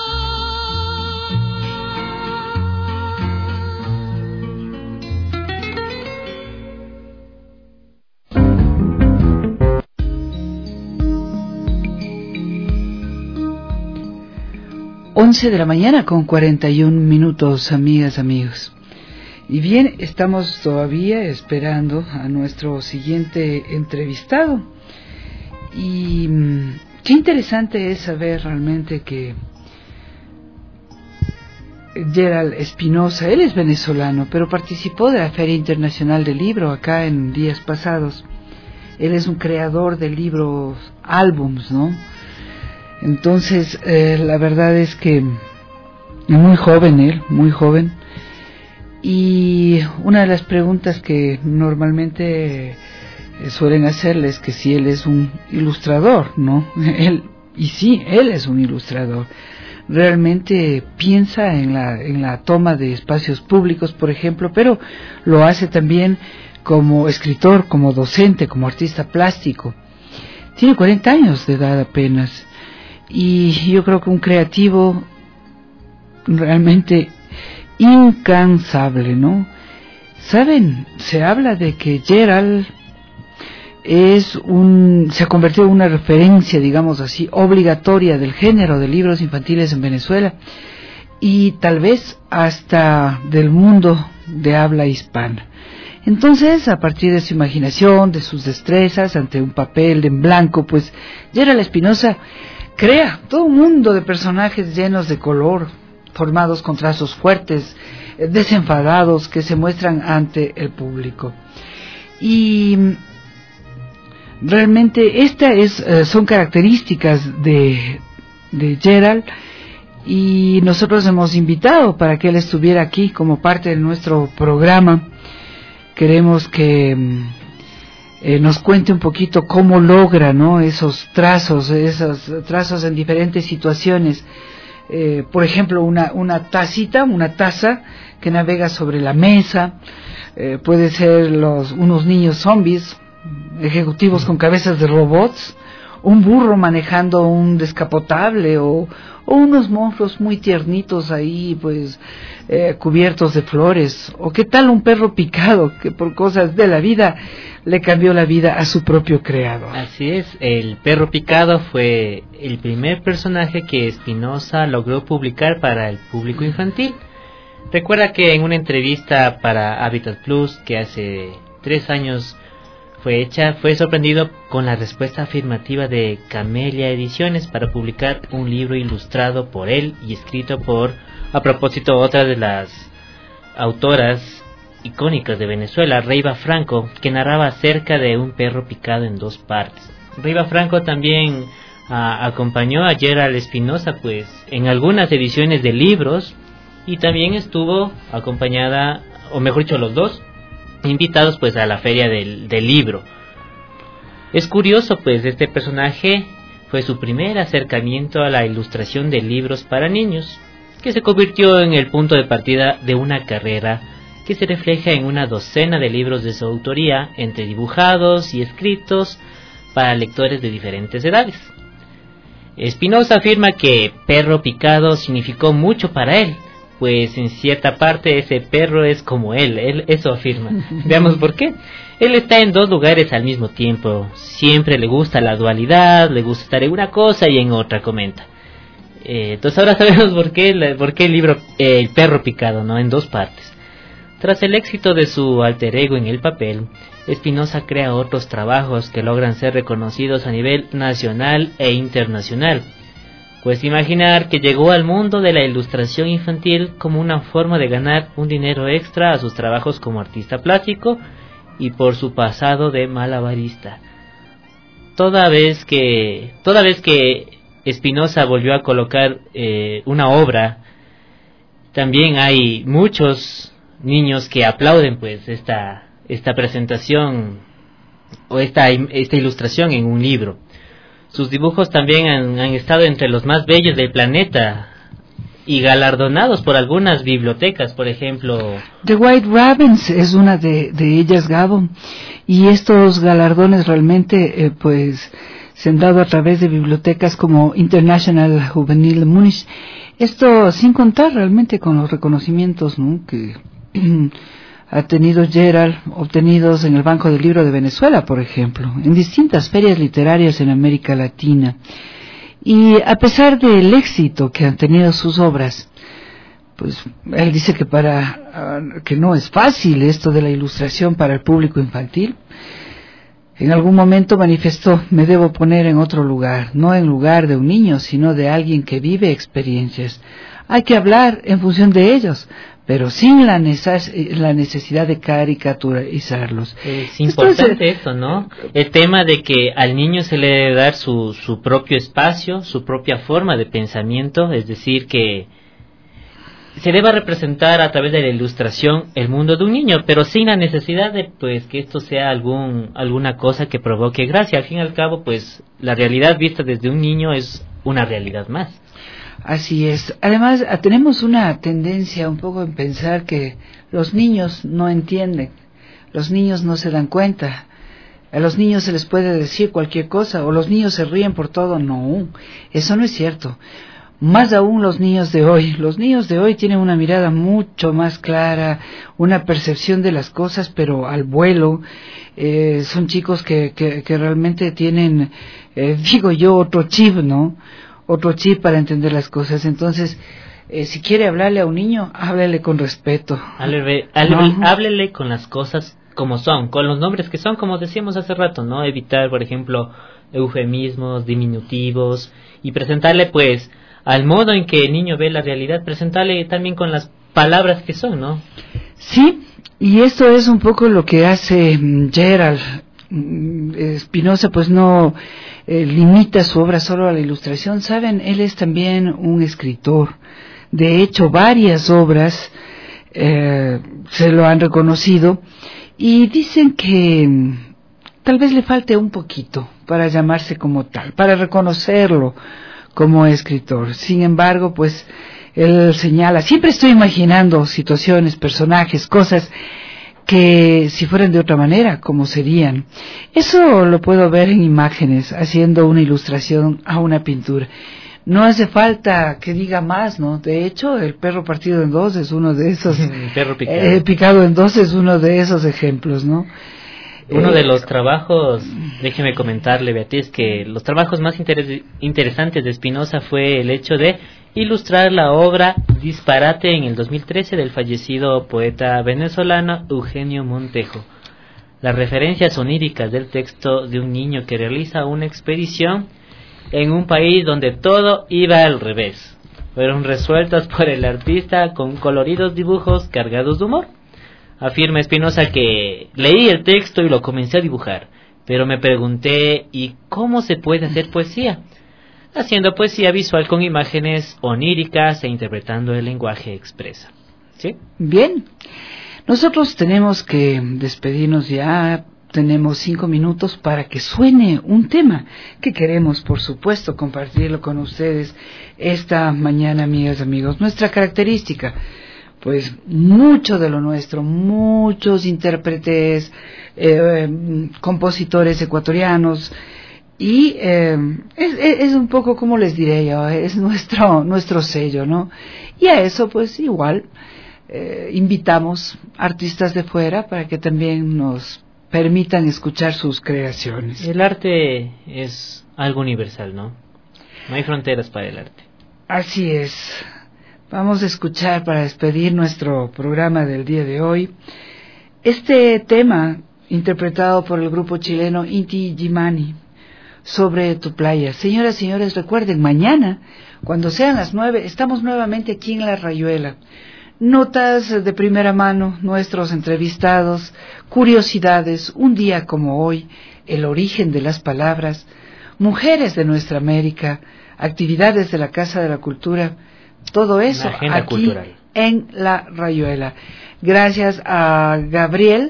Once de la mañana con cuarenta y un minutos, amigas, amigos. Y bien, estamos todavía esperando a nuestro siguiente entrevistado. Y mmm, qué interesante es saber realmente que Gerald Espinosa, él es venezolano, pero participó de la Feria Internacional del Libro acá en días pasados. Él es un creador de libros, álbums, ¿no? Entonces, eh, la verdad es que muy joven él, muy joven. Y una de las preguntas que normalmente eh, suelen hacerle es que si él es un ilustrador, ¿no? Él, y sí, él es un ilustrador. Realmente piensa en la, en la toma de espacios públicos, por ejemplo, pero lo hace también como escritor, como docente, como artista plástico. Tiene cuarenta años de edad apenas. Y yo creo que un creativo realmente incansable, ¿no? Saben, se habla de que Gerald es un, se ha convertido en una referencia, digamos así, obligatoria del género de libros infantiles en Venezuela y tal vez hasta del mundo de habla hispana. Entonces, a partir de su imaginación, de sus destrezas ante un papel en blanco, pues Gerald Espinosa crea todo un mundo de personajes llenos de color, formados con trazos fuertes, desenfadados, que se muestran ante el público. Y realmente estas eh, son características de, de Gerald, y nosotros hemos invitado para que él estuviera aquí como parte de nuestro programa. Queremos que eh, nos cuente un poquito cómo logra, ¿no?, esos trazos, esos trazos en diferentes situaciones. Eh, por ejemplo, una, una tacita, una taza que navega sobre la mesa, eh, puede ser los, unos niños zombies, ejecutivos con cabezas de robots, un burro manejando un descapotable, o, o unos monstruos muy tiernitos ahí, pues, eh, cubiertos de flores, o qué tal un perro picado que por cosas de la vida le cambió la vida a su propio creador. Así es, el perro picado fue el primer personaje que Espinosa logró publicar para el público infantil. Recuerda que en una entrevista para Habitat Plus, que hace tres años fue hecha, fue sorprendido con la respuesta afirmativa de Camelia Ediciones para publicar un libro ilustrado por él y escrito por, a propósito, otra de las autoras icónicas de Venezuela, Reiva Franco, que narraba acerca de un perro picado en dos partes. Reiva Franco también a, acompañó a Gerald Espinosa, pues, en algunas ediciones de libros, y también estuvo acompañada, o mejor dicho, los dos invitados, pues, a la feria del, del libro. Es curioso, pues, este personaje fue su primer acercamiento a la ilustración de libros para niños, que se convirtió en el punto de partida de una carrera que se refleja en una docena de libros de su autoría, entre dibujados y escritos para lectores de diferentes edades. Espinosa afirma que perro picado significó mucho para él, pues en cierta parte ese perro es como él, él eso afirma. Veamos por qué. Él está en dos lugares al mismo tiempo, siempre le gusta la dualidad, le gusta estar en una cosa y en otra, comenta. Eh, entonces ahora sabemos por qué, por qué el libro eh, El perro picado, ¿no?, en dos partes. Tras el éxito de su alter ego en el papel, Espinosa crea otros trabajos que logran ser reconocidos a nivel nacional e internacional. Pues imaginar que llegó al mundo de la ilustración infantil como una forma de ganar un dinero extra a sus trabajos como artista plástico y por su pasado de malabarista. Toda vez que, toda vez que Espinosa volvió a colocar eh, una obra, también hay muchos niños que aplauden, pues, esta esta presentación o esta esta ilustración en un libro. Sus dibujos también han, han estado entre los más bellos del planeta y galardonados por algunas bibliotecas, por ejemplo. The White Ravens es una de, de ellas, Gabo, y estos galardones realmente eh, pues se han dado a través de bibliotecas como International Juvenil Múnich. Esto sin contar realmente con los reconocimientos, ¿no?, que ha tenido Gerald, obtenidos en el Banco del Libro de Venezuela, por ejemplo, en distintas ferias literarias en América Latina. Y a pesar del éxito que han tenido sus obras, pues él dice que para uh, que no es fácil esto de la ilustración para el público infantil. En algún momento manifestó: me debo poner en otro lugar, no en lugar de un niño, sino de alguien que vive experiencias. Hay que hablar en función de ellos, pero sin la, neces la necesidad de caricaturizarlos. Es importante Entonces, eso, ¿no? El tema de que al niño se le debe dar su, su propio espacio, su propia forma de pensamiento, es decir, que se deba representar a través de la ilustración el mundo de un niño, pero sin la necesidad de pues que esto sea algún alguna cosa que provoque gracia. Al fin y al cabo, pues la realidad vista desde un niño es una realidad más. Así es. Además, tenemos una tendencia un poco en pensar que los niños no entienden, los niños no se dan cuenta, a los niños se les puede decir cualquier cosa, o los niños se ríen por todo. No, eso no es cierto. Más aún los niños de hoy. Los niños de hoy tienen una mirada mucho más clara, una percepción de las cosas, pero al vuelo. Eh, son chicos que, que, que realmente tienen, eh, digo yo, otro chip, ¿no? Otro chip para entender las cosas. Entonces, eh, si quiere hablarle a un niño, háblele con respeto. Háblele, háblele, ¿no? Háblele con las cosas como son, con los nombres que son, como decíamos hace rato, ¿no? Evitar, por ejemplo, eufemismos, diminutivos, y presentarle, pues, al modo en que el niño ve la realidad, presentarle también con las palabras que son, ¿no? Sí, y esto es un poco lo que hace Gerald. Spinoza pues no eh, limita su obra solo a la ilustración. Saben, él es también un escritor. De hecho, varias obras eh, se lo han reconocido y dicen que tal vez le falte un poquito para llamarse como tal, para reconocerlo como escritor. Sin embargo, pues él señala, siempre estoy imaginando situaciones, personajes, cosas que si fueran de otra manera, ¿cómo serían? Eso lo puedo ver en imágenes, haciendo una ilustración a una pintura. No hace falta que diga más, ¿no? De hecho, el perro partido en dos es uno de esos... El perro picado. Eh, picado en dos es uno de esos ejemplos, ¿no? Uno eh, de los trabajos, déjeme comentarle, Beatriz, que los trabajos más interes interesantes de Spinoza fue el hecho de ilustrar la obra Disparate en el dos mil trece del fallecido poeta venezolano Eugenio Montejo. Las referencias oníricas del texto de un niño que realiza una expedición en un país donde todo iba al revés fueron resueltas por el artista con coloridos dibujos cargados de humor. Afirma Spinoza que leí el texto y lo comencé a dibujar, pero me pregunté, ¿y cómo se puede hacer poesía? Haciendo poesía visual con imágenes oníricas e interpretando el lenguaje expresa. ¿Sí? Bien. Nosotros tenemos que despedirnos ya. Tenemos cinco minutos para que suene un tema que queremos, por supuesto, compartirlo con ustedes esta mañana, amigas y amigos. Nuestra característica, pues mucho de lo nuestro, muchos intérpretes, eh, compositores ecuatorianos, y eh, es, es un poco, como les diré yo, es nuestro nuestro sello, ¿no? Y a eso pues igual eh, invitamos artistas de fuera para que también nos permitan escuchar sus creaciones. El arte es algo universal, ¿no? No hay fronteras para el arte. Así es. Vamos a escuchar, para despedir nuestro programa del día de hoy, este tema interpretado por el grupo chileno Inti Gimani, Sobre tu playa. Señoras y señores, recuerden, mañana, cuando sean las nueve, estamos nuevamente aquí en La Rayuela. Notas de primera mano, nuestros entrevistados, curiosidades, un día como hoy, el origen de las palabras, mujeres de nuestra América, actividades de la Casa de la Cultura, todo eso aquí cultural. En La Rayuela. Gracias a Gabriel,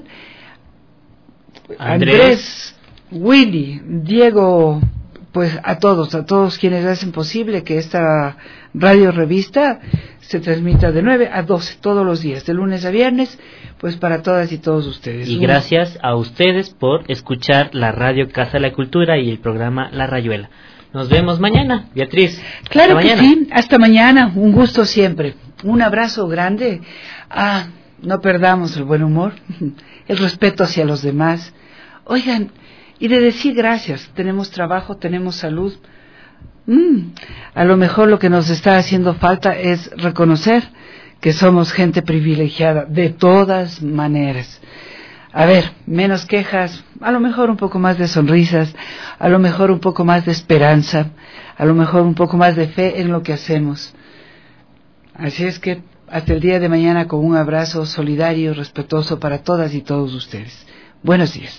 Andrés, Andrés Willy, Diego, pues a todos, a todos quienes hacen posible que esta radio revista se transmita de nueve a doce todos los días, de lunes a viernes, pues para todas y todos ustedes. Y gracias a ustedes por escuchar la radio Casa de la Cultura y el programa La Rayuela. Nos vemos mañana, Beatriz. Claro que sí, hasta mañana, un gusto siempre. Un abrazo grande. Ah, no perdamos el buen humor, el respeto hacia los demás. Oigan, y de decir gracias, tenemos trabajo, tenemos salud. Mm, a lo mejor lo que nos está haciendo falta es reconocer que somos gente privilegiada de todas maneras. A ver, menos quejas, a lo mejor un poco más de sonrisas, a lo mejor un poco más de esperanza, a lo mejor un poco más de fe en lo que hacemos. Así es que Hasta el día de mañana con un abrazo solidario, respetuoso para todas y todos ustedes. Buenos días.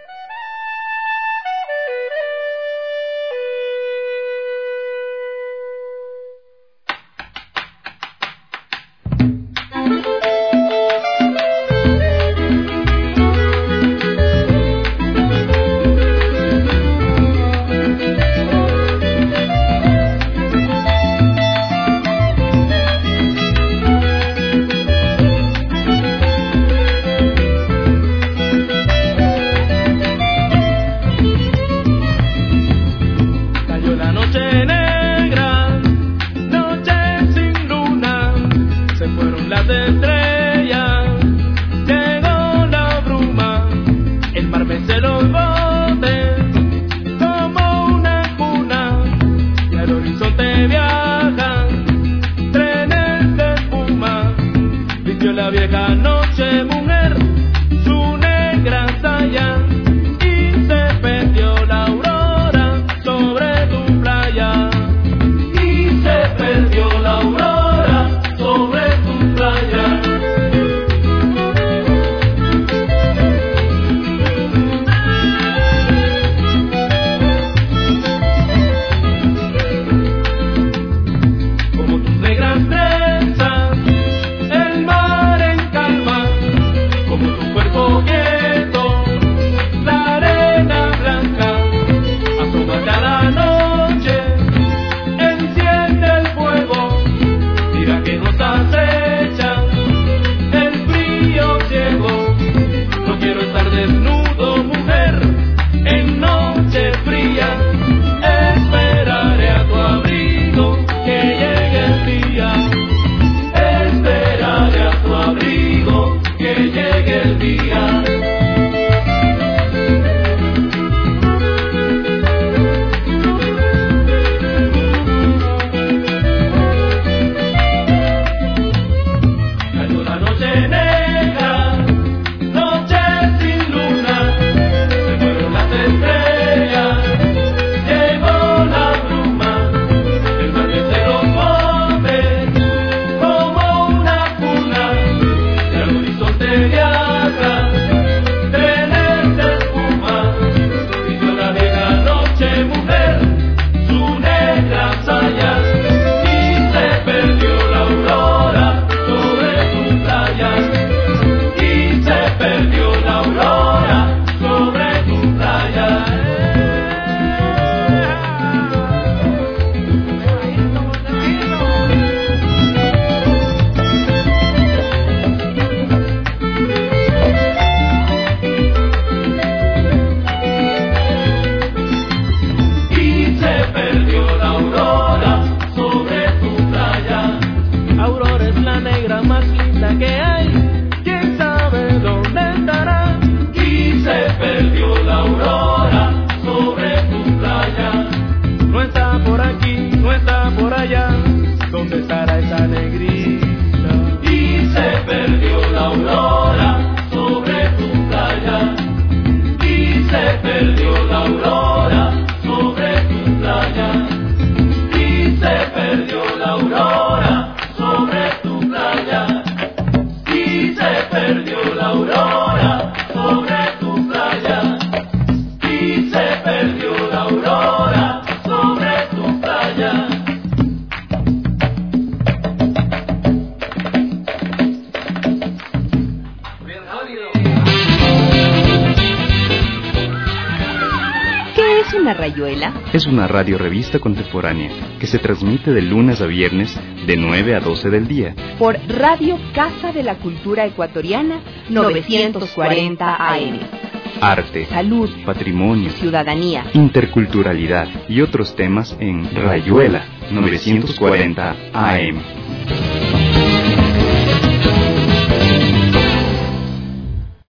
Es una radiorevista contemporánea que se transmite de lunes a viernes de nueve a doce del día. Por Radio Casa de la Cultura Ecuatoriana novecientos cuarenta A M. Arte, salud, patrimonio, ciudadanía, interculturalidad y otros temas en Rayuela novecientos cuarenta A M.